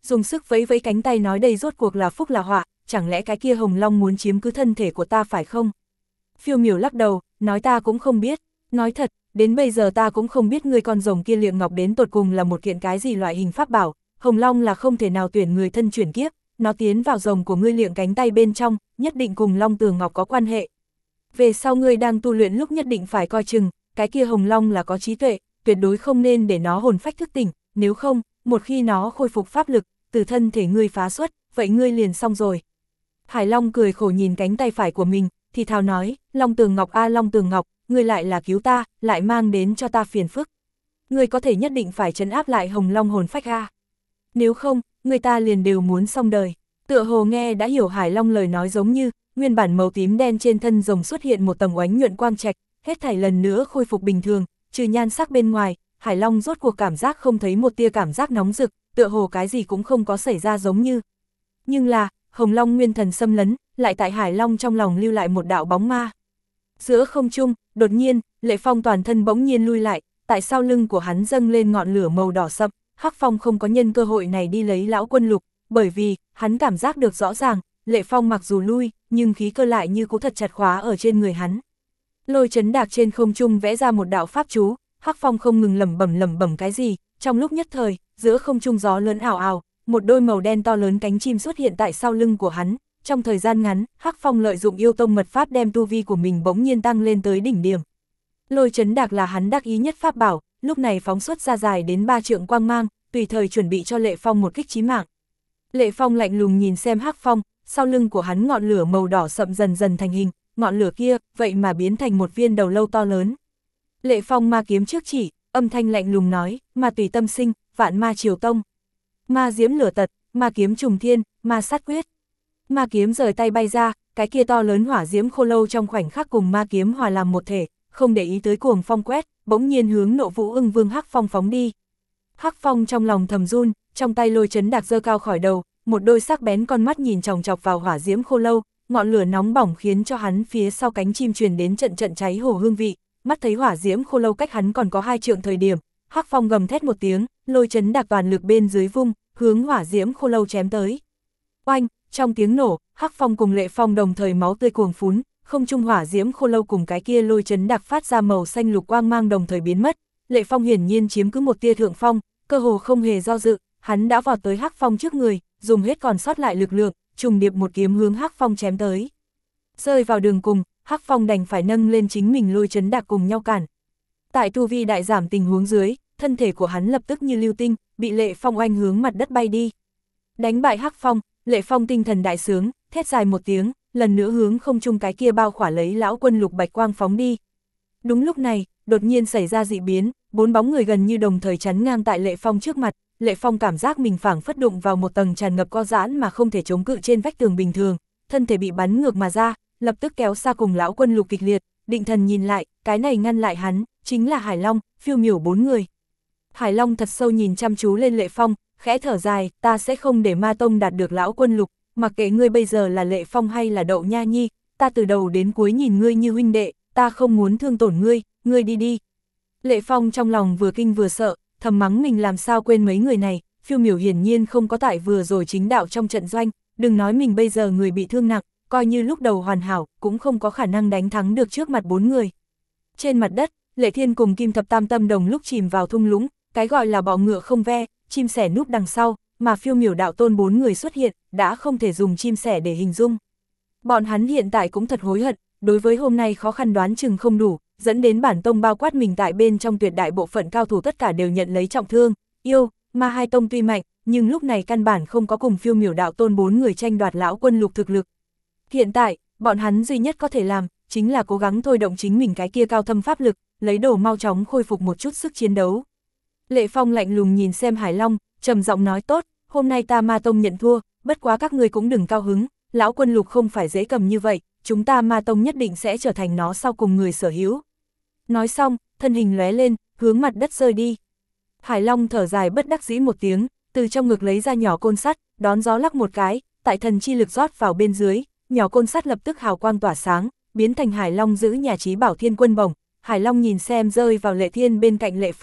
dùng sức vẫy vẫy cánh tay nói đây rốt cuộc là phúc là họa, chẳng lẽ cái kia Hồng Long muốn chiếm cứ thân thể của ta phải không? Phiêu Miểu lắc đầu, nói ta cũng không biết, nói thật, đến bây giờ ta cũng không biết người con rồng kia liệng ngọc đến tột cùng là một kiện cái gì loại hình pháp bảo, Hồng Long là không thể nào tuyển người thân chuyển kiếp, nó tiến vào rồng của ngươi liệng cánh tay bên trong, nhất định cùng Long Tường Ngọc có quan hệ. Về sau ngươi đang tu luyện lúc nhất định phải coi chừng, cái kia Hồng Long là có trí tuệ, tuyệt đối không nên để nó hồn phách thức tỉnh, nếu không, một khi nó khôi phục pháp lực, từ thân thể ngươi phá xuất, vậy ngươi liền xong rồi. Hải Long cười khổ nhìn cánh tay phải của mình, thì thào nói, Long Tường Ngọc a Long Tường Ngọc, ngươi lại là cứu ta, lại mang đến cho ta phiền phức. Ngươi có thể nhất định phải trấn áp lại Hồng Long hồn phách a. Nếu không, người ta liền đều muốn xong đời. Tựa hồ nghe đã hiểu Hải Long lời nói giống như, nguyên bản màu tím đen trên thân rồng xuất hiện một tầng oánh nhuận quang trạch, hết thảy lần nữa khôi phục bình thường, trừ nhan sắc bên ngoài, Hải Long rốt cuộc cảm giác không thấy một tia cảm giác nóng rực, tựa hồ cái gì cũng không có xảy ra giống như. Nhưng là, Hồng Long nguyên thần xâm lấn, lại tại Hải Long trong lòng lưu lại một đạo bóng ma. Giữa không trung, đột nhiên, Lệ Phong toàn thân bỗng nhiên lui lại, tại sau lưng của hắn dâng lên ngọn lửa màu đỏ sậm, Hắc Phong không có nhân cơ hội này đi lấy lão quân lục, bởi vì, hắn cảm giác được rõ ràng, Lệ Phong mặc dù lui, nhưng khí cơ lại như cũ thật chặt khóa ở trên người hắn. Lôi Chấn Đạc trên không trung vẽ ra một đạo pháp chú, Hắc Phong không ngừng lẩm bẩm cái gì, trong lúc nhất thời, giữa không trung gió lớn ảo ảo, một đôi màu đen to lớn cánh chim xuất hiện tại sau lưng của hắn. Trong thời gian ngắn, Hắc Phong lợi dụng yêu tông mật pháp đem tu vi của mình bỗng nhiên tăng lên tới đỉnh điểm. Lôi Chấn Đạc là hắn đắc ý nhất pháp bảo, lúc này phóng xuất ra dài đến 3 trượng quang mang, tùy thời chuẩn bị cho Lệ Phong một kích chí mạng. Lệ Phong lạnh lùng nhìn xem Hắc Phong, sau lưng của hắn ngọn lửa màu đỏ sậm dần dần thành hình, ngọn lửa kia, vậy mà biến thành một viên đầu lâu to lớn. Lệ Phong ma kiếm trước chỉ, âm thanh lạnh lùng nói, ma tùy tâm sinh, vạn ma triều tông. Ma diễm lửa tật, ma kiếm trùng thiên, ma sát quyết. Ma kiếm rời tay bay ra, cái kia to lớn hỏa diễm khô lâu trong khoảnh khắc cùng ma kiếm hòa làm một thể, không để ý tới cuồng phong quét, bỗng nhiên hướng Nộ Vũ Ưng Vương Hắc Phong phóng đi. Hắc Phong trong lòng thầm run, trong tay Lôi Chấn Đạc giơ cao khỏi đầu, một đôi sắc bén con mắt nhìn chòng chọc vào hỏa diễm khô lâu, ngọn lửa nóng bỏng khiến cho hắn phía sau cánh chim truyền đến trận trận cháy hổ hương vị, mắt thấy hỏa diễm khô lâu cách hắn còn có 2 trượng thời điểm, Hắc Phong gầm thét một tiếng, Lôi Chấn Đạc toàn lực bên dưới vung, hướng hỏa diễm khô lâu chém tới. Oanh, trong tiếng nổ, Hắc Phong cùng Lệ Phong đồng thời máu tươi cuồng phún, không trung hỏa diễm khô lâu cùng cái kia Lôi Chấn Đạc phát ra màu xanh lục quang mang đồng thời biến mất. Lệ Phong hiển nhiên chiếm cứ một tia thượng phong, cơ hồ không hề do dự, hắn đã vọt tới Hắc Phong trước người, dùng hết còn sót lại lực lượng, trùng điệp một kiếm hướng Hắc Phong chém tới. Rơi vào đường cùng, Hắc Phong đành phải nâng lên chính mình Lôi Chấn Đạc cùng nhau cản. Tại tu vi đại giảm tình huống dưới, thân thể của hắn lập tức như lưu tinh, bị Lệ Phong oanh hướng mặt đất bay đi. Đánh bại Hắc Phong, Lệ Phong tinh thần đại sướng, thét dài một tiếng, lần nữa hướng không trung cái kia bao khỏa lấy lão quân lục bạch quang phóng đi. Đúng lúc này, đột nhiên xảy ra dị biến, 4 bóng người gần như đồng thời chắn ngang tại Lệ Phong trước mặt. Lệ Phong cảm giác mình phảng phất đụng vào một tầng tràn ngập co giãn mà không thể chống cự trên vách tường bình thường, thân thể bị bắn ngược mà ra, lập tức kéo xa cùng lão quân lục kịch liệt, định thần nhìn lại, cái này ngăn lại hắn, chính là Hải Long, Phiêu Miểu 4 người. Hải Long thật sâu nhìn chăm chú lên Lệ Phong, khẽ thở dài, ta sẽ không để Ma Tông đạt được lão quân lục, mặc kệ ngươi bây giờ là Lệ Phong hay là Đậu Nha Nhi, ta từ đầu đến cuối nhìn ngươi như huynh đệ, ta không muốn thương tổn ngươi đi đi. Lệ Phong trong lòng vừa kinh vừa sợ, thầm mắng mình làm sao quên mấy người này, Phiêu Miểu hiển nhiên không có tại vừa rồi chính đạo trong trận doanh, đừng nói mình bây giờ người bị thương nặng, coi như lúc đầu hoàn hảo, cũng không có khả năng đánh thắng được trước mặt 4 người. Trên mặt đất, Lệ Thiên cùng Kim Thập Tam Tâm đồng lúc chìm vào thung lũng, cái gọi là bọ ngựa không ve, chim sẻ núp đằng sau, mà Phiêu Miểu đạo tôn 4 người xuất hiện, đã không thể dùng chim sẻ để hình dung. Bọn hắn hiện tại cũng thật hối hận, đối với hôm nay khó khăn đoán chừng không đủ, dẫn đến bản tông bao quát mình tại bên trong tuyệt đại bộ phận cao thủ tất cả đều nhận lấy trọng thương, mà hai tông tuy mạnh, nhưng lúc này căn bản không có cùng Phiêu Miểu đạo tôn 4 người tranh đoạt lão quân lục thực lực. Hiện tại, bọn hắn duy nhất có thể làm, chính là cố gắng thôi động chính mình cái kia cao thâm pháp lực, lấy đồ mau chóng khôi phục một chút sức chiến đấu. Lệ Phong lạnh lùng nhìn xem Hải Long, trầm giọng nói tốt, hôm nay ta Ma Tông nhận thua, bất quá các ngươi cũng đừng cao hứng, lão quân lục không phải dễ cầm như vậy, chúng ta Ma Tông nhất định sẽ trở thành nó sau cùng người sở hữu. Nói xong, thân hình lóe lên, hướng mặt đất rơi đi. Hải Long thở dài bất đắc dĩ một tiếng, từ trong ngực lấy ra nhỏ côn sắt, đón gió lắc một cái, tại thần chi lực rót vào bên dưới, nhỏ côn sắt lập tức hào quang tỏa sáng, biến thành Hải Long giữ nhà trí bảo thiên quân bổng. Hải Long nhìn xem rơi vào Lệ Thiên bên cạnh Lệ Phong,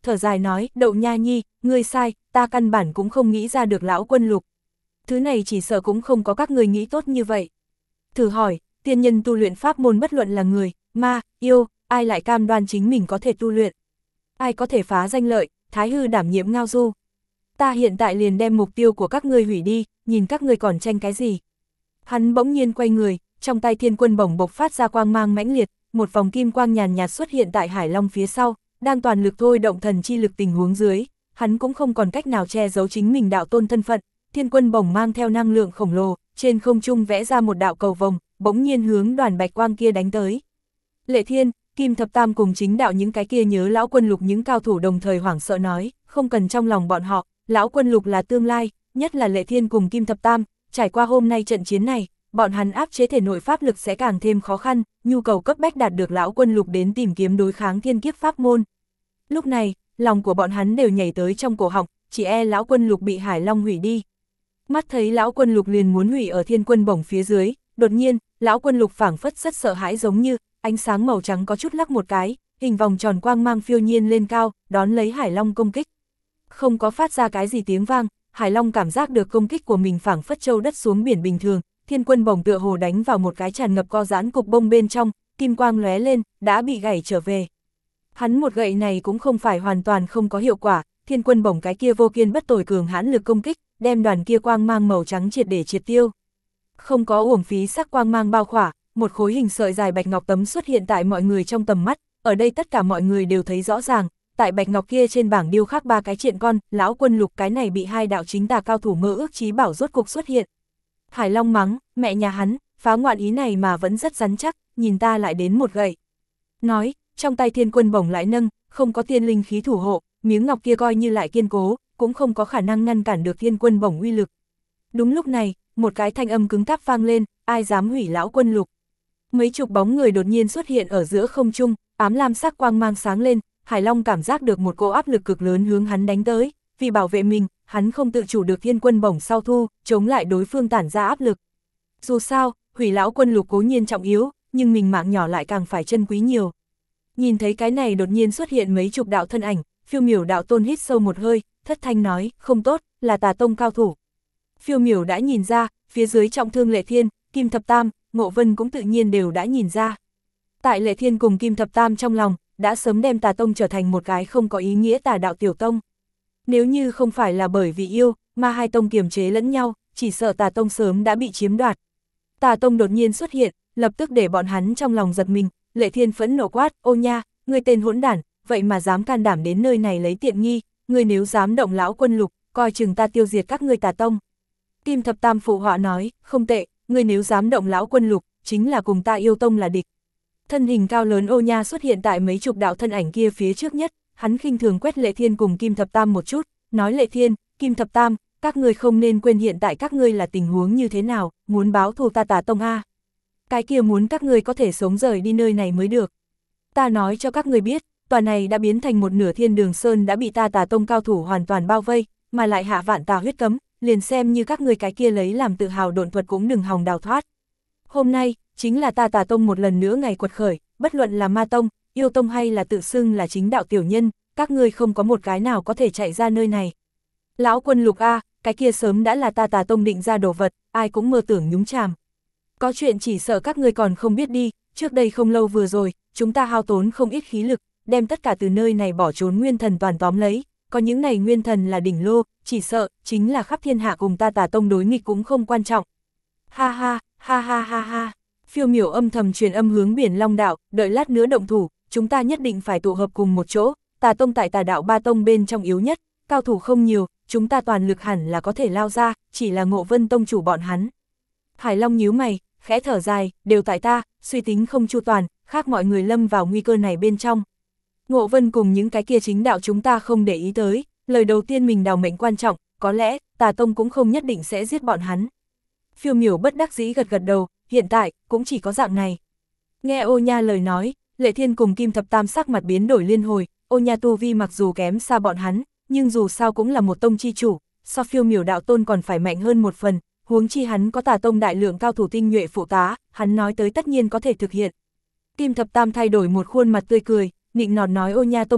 thở dài nói, Đậu Nha Nhi, ngươi sai, ta căn bản cũng không nghĩ ra được lão quân lục. Thứ này chỉ sợ cũng không có các ngươi nghĩ tốt như vậy. Thử hỏi, tiên nhân tu luyện pháp môn bất luận là người, ma, yêu, ai lại cam đoan chính mình có thể tu luyện? Ai có thể phá danh lợi, thái hư đảm nhiệm ngao du? Ta hiện tại liền đem mục tiêu của các ngươi hủy đi, nhìn các ngươi còn tranh cái gì? Hắn bỗng nhiên quay người, trong tay thiên quân bổng bộc phát ra quang mang mãnh liệt, một vòng kim quang nhàn nhạt xuất hiện tại Hải Long phía sau, đang toàn lực thôi động thần chi lực tình huống dưới, hắn cũng không còn cách nào che giấu chính mình đạo tôn thân phận, thiên quân bổng mang theo năng lượng khổng lồ, trên không trung vẽ ra một đạo cầu vồng, bỗng nhiên hướng đoàn bạch quang kia đánh tới. Lệ Thiên, Kim Thập Tam cùng chính đạo những cái kia nhớ lão quân lục những cao thủ đồng thời hoảng sợ nói, không cần trong lòng bọn họ, lão quân lục là tương lai, nhất là Lệ Thiên cùng Kim Thập Tam, trải qua hôm nay trận chiến này, bọn hắn áp chế thể nội pháp lực sẽ càng thêm khó khăn, nhu cầu cấp bách đạt được lão quân lục đến tìm kiếm đối kháng thiên kiếp pháp môn. Lúc này, lòng của bọn hắn đều nhảy tới trong cổ họng, chỉ e lão quân lục bị Hải Long hủy đi. Mắt thấy lão quân lục liền muốn hủy ở thiên quân bổng phía dưới, đột nhiên, lão quân lục phảng phất rất sợ hãi giống như, ánh sáng màu trắng có chút lắc một cái, hình vòng tròn quang mang phiêu nhiên lên cao, đón lấy Hải Long công kích. Không có phát ra cái gì tiếng vang, Hải Long cảm giác được công kích của mình phảng phất châu đất xuống biển bình thường, thiên quân bổng tựa hồ đánh vào một cái tràn ngập co giãn cục bông bên trong, kim quang lóe lên, đã bị gãy trở về. Hắn một gậy này cũng không phải hoàn toàn không có hiệu quả, thiên quân bổng cái kia vô kiên bất tồi cường hãn lực công kích, đem đoàn kia quang mang màu trắng triệt để triệt tiêu. Không có uổng phí sắc quang mang bao khỏa, một khối hình sợi dài bạch ngọc tấm xuất hiện tại mọi người trong tầm mắt, ở đây tất cả mọi người đều thấy rõ ràng, tại bạch ngọc kia trên bảng điêu khắc 3 cái triện con, lão quân lục cái này bị 2 đạo chính tà cao thủ mơ ước chí bảo rốt cục xuất hiện. Hải Long mắng, mẹ nhà hắn, phá ngoạn ý này mà vẫn rất rắn chắc, nhìn ta lại đến một gậy. Nói, trong tay thiên quân bổng lại nâng, không có tiên linh khí thủ hộ, miếng ngọc kia coi như lại kiên cố, cũng không có khả năng ngăn cản được thiên quân bổng uy lực. Đúng lúc này, một cái thanh âm cứng cáp vang lên, ai dám hủy lão quân lục. Mấy chục bóng người đột nhiên xuất hiện ở giữa không trung, ám lam sắc quang mang sáng lên, Hải Long cảm giác được một cỗ áp lực cực lớn hướng hắn đánh tới, vì bảo vệ mình, hắn không tự chủ được thiên quân bổng sau thu, chống lại đối phương tản ra áp lực. Dù sao, hủy lão quân lục cố nhiên trọng yếu, nhưng mình mạng nhỏ lại càng phải trân quý nhiều. Nhìn thấy cái này đột nhiên xuất hiện mấy chục đạo thân ảnh, Phiêu Miểu đạo tôn hít sâu một hơi, thất thanh nói, không tốt, là Tà Tông cao thủ. Phiêu Miểu đã nhìn ra, phía dưới trọng thương Lệ Thiên, Kim Thập Tam, Ngộ Vân cũng tự nhiên đều đã nhìn ra. Tại Lệ Thiên cùng Kim Thập Tam trong lòng, đã sớm đem Tà Tông trở thành một cái không có ý nghĩa tà đạo tiểu tông. Nếu như không phải là bởi vì yêu, mà hai tông kiềm chế lẫn nhau, chỉ sợ Tà Tông sớm đã bị chiếm đoạt. Tà Tông đột nhiên xuất hiện, lập tức để bọn hắn trong lòng giật mình, Lệ Thiên phẫn nộ quát, ô nha, ngươi tên hỗn đản, vậy mà dám can đảm đến nơi này lấy tiện nghi, ngươi nếu dám động lão quân lục, coi chừng ta tiêu diệt các ngươi Tà Tông. Kim Thập Tam phụ họa nói, không tệ, ngươi nếu dám động lão quân lục, chính là cùng ta yêu tông là địch. Thân hình cao lớn ô nha xuất hiện tại mấy chục đạo thân ảnh kia phía trước nhất, hắn khinh thường quét Lệ Thiên cùng Kim Thập Tam một chút, nói Lệ Thiên, Kim Thập Tam, các ngươi không nên quên hiện tại các ngươi là tình huống như thế nào, muốn báo thù ta Tà Tông a. Cái kia muốn các ngươi có thể sống rời đi nơi này mới được. Ta nói cho các ngươi biết, tòa này đã biến thành một nửa Thiên Đường Sơn đã bị ta Tà Tông cao thủ hoàn toàn bao vây, mà lại hạ vạn tà huyết cấm, liền xem như các ngươi cái kia lấy làm tự hào độn thuật cũng đừng hòng đào thoát. Hôm nay, chính là ta Tà Tông một lần nữa ngày quật khởi, bất luận là ma tông, yêu tông hay là tự xưng là chính đạo tiểu nhân, các ngươi không có một cái nào có thể chạy ra nơi này. Lão quân lục a, cái kia sớm đã là ta Tà Tông định ra đồ vật, ai cũng mơ tưởng nhúng chàm. Có chuyện chỉ sợ các ngươi còn không biết đi, trước đây không lâu vừa rồi, chúng ta hao tốn không ít khí lực, đem tất cả từ nơi này bỏ trốn nguyên thần toàn tóm lấy, có những này nguyên thần là đỉnh lô, chỉ sợ, chính là khắp thiên hạ cùng ta Tà Tông đối nghịch cũng không quan trọng. Ha ha, ha ha ha ha, Phiêu Miểu âm thầm truyền âm hướng Biển Long Đạo, đợi lát nữa động thủ, chúng ta nhất định phải tụ hợp cùng một chỗ, Tà Tông tại Tà Đạo ba tông bên trong yếu nhất, cao thủ không nhiều, chúng ta toàn lực hẳn là có thể lao ra, chỉ là Ngộ Vân tông chủ bọn hắn. Hải Long nhíu mày, khẽ thở dài, đều tại ta, suy tính không chu toàn, khác mọi người lâm vào nguy cơ này bên trong. Ngộ Vân cùng những cái kia chính đạo chúng ta không để ý tới, lời đầu tiên mình đào mệnh quan trọng, có lẽ, Tà Tông cũng không nhất định sẽ giết bọn hắn. Phiêu Miểu bất đắc dĩ gật gật đầu, hiện tại, cũng chỉ có dạng này. Nghe ô nha lời nói, Lệ Thiên cùng Kim Thập Tam sắc mặt biến đổi liên hồi, ô nha tu vi mặc dù kém xa bọn hắn, nhưng dù sao cũng là một tông chi chủ, so Phiêu Miểu đạo tôn còn phải mạnh hơn một phần, huống chi hắn có Tà Tông đại lượng cao thủ tinh nhuệ phụ tá, hắn nói tới tất nhiên có thể thực hiện. Kim Thập Tam thay đổi một khuôn mặt tươi cười, nịnh nọt nói ô nha tông chủ,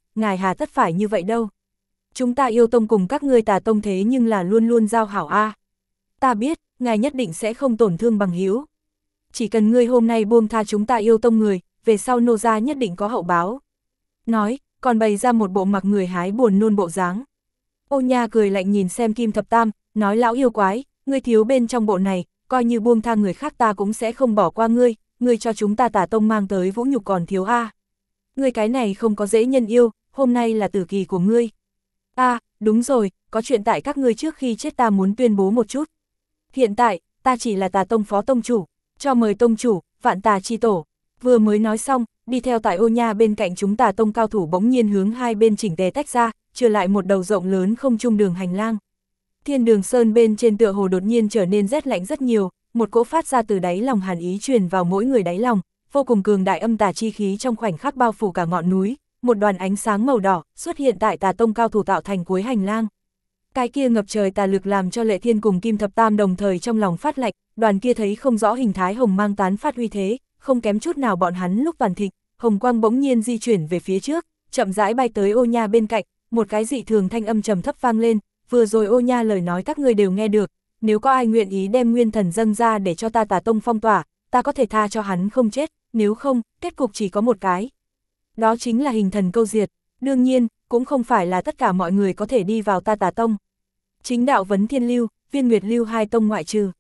ngài hà tất phải như vậy đâu. Chúng ta yêu tông cùng các ngươi Tà tông thế nhưng là luôn luôn giao hảo a. Ta biết, ngài nhất định sẽ không tổn thương bằng hữu. Chỉ cần ngươi hôm nay buông tha chúng ta yêu tông người, về sau nô gia nhất định có hậu báo. Nói, còn bày ra một bộ mặt người hái buồn nôn bộ dáng. Ô Nha cười lạnh nhìn xem Kim Thập Tam, nói lão yêu quái, ngươi thiếu bên trong bộ này, coi như buông tha người khác ta cũng sẽ không bỏ qua ngươi cho chúng ta Tà tông mang tới vũ nhục còn thiếu a. Ngươi cái này không có dễ nhân yêu, hôm nay là tử kỳ của ngươi. Đúng rồi, có chuyện tại các ngươi trước khi chết ta muốn tuyên bố một chút. Hiện tại, ta chỉ là Tà tông phó tông chủ, cho mời tông chủ, Vạn Tà chi tổ. Vừa mới nói xong, đi theo tại Ô Nha bên cạnh chúng Tà tông cao thủ bỗng nhiên hướng hai bên chỉnh tề tách ra, trở lại một đầu rộng lớn không trung đường hành lang. Thiên Đường Sơn bên trên tựa hồ đột nhiên trở nên rét lạnh rất nhiều, một cỗ phát ra từ đáy lòng hàn ý truyền vào mỗi người đáy lòng, vô cùng cường đại âm tà chi khí trong khoảnh khắc bao phủ cả ngọn núi, một đoàn ánh sáng màu đỏ xuất hiện tại Tà tông cao thủ tạo thành cuối hành lang. Cái kia ngập trời tà lực làm cho Lệ Thiên cùng Kim Thập Tam đồng thời trong lòng phát lạnh, đoàn kia thấy không rõ hình thái hồng mang tán phát uy thế, không kém chút nào bọn hắn lúc toàn thịnh, hồng quang bỗng nhiên di chuyển về phía trước, chậm rãi bay tới Ô Nha bên cạnh, một cái dị thường thanh âm trầm thấp vang lên, vừa rồi Ô Nha lời nói các ngươi đều nghe được, nếu có ai nguyện ý đem nguyên thần dâng ra để cho ta Tà tông phong tỏa, ta có thể tha cho hắn không chết, nếu không, kết cục chỉ có một cái. Đó chính là hình thần câu diệt, đương nhiên, cũng không phải là tất cả mọi người có thể đi vào ta Tà tông. Chính đạo Vấn Thiên Lưu, Viên Nguyệt Lưu hai tông ngoại trừ.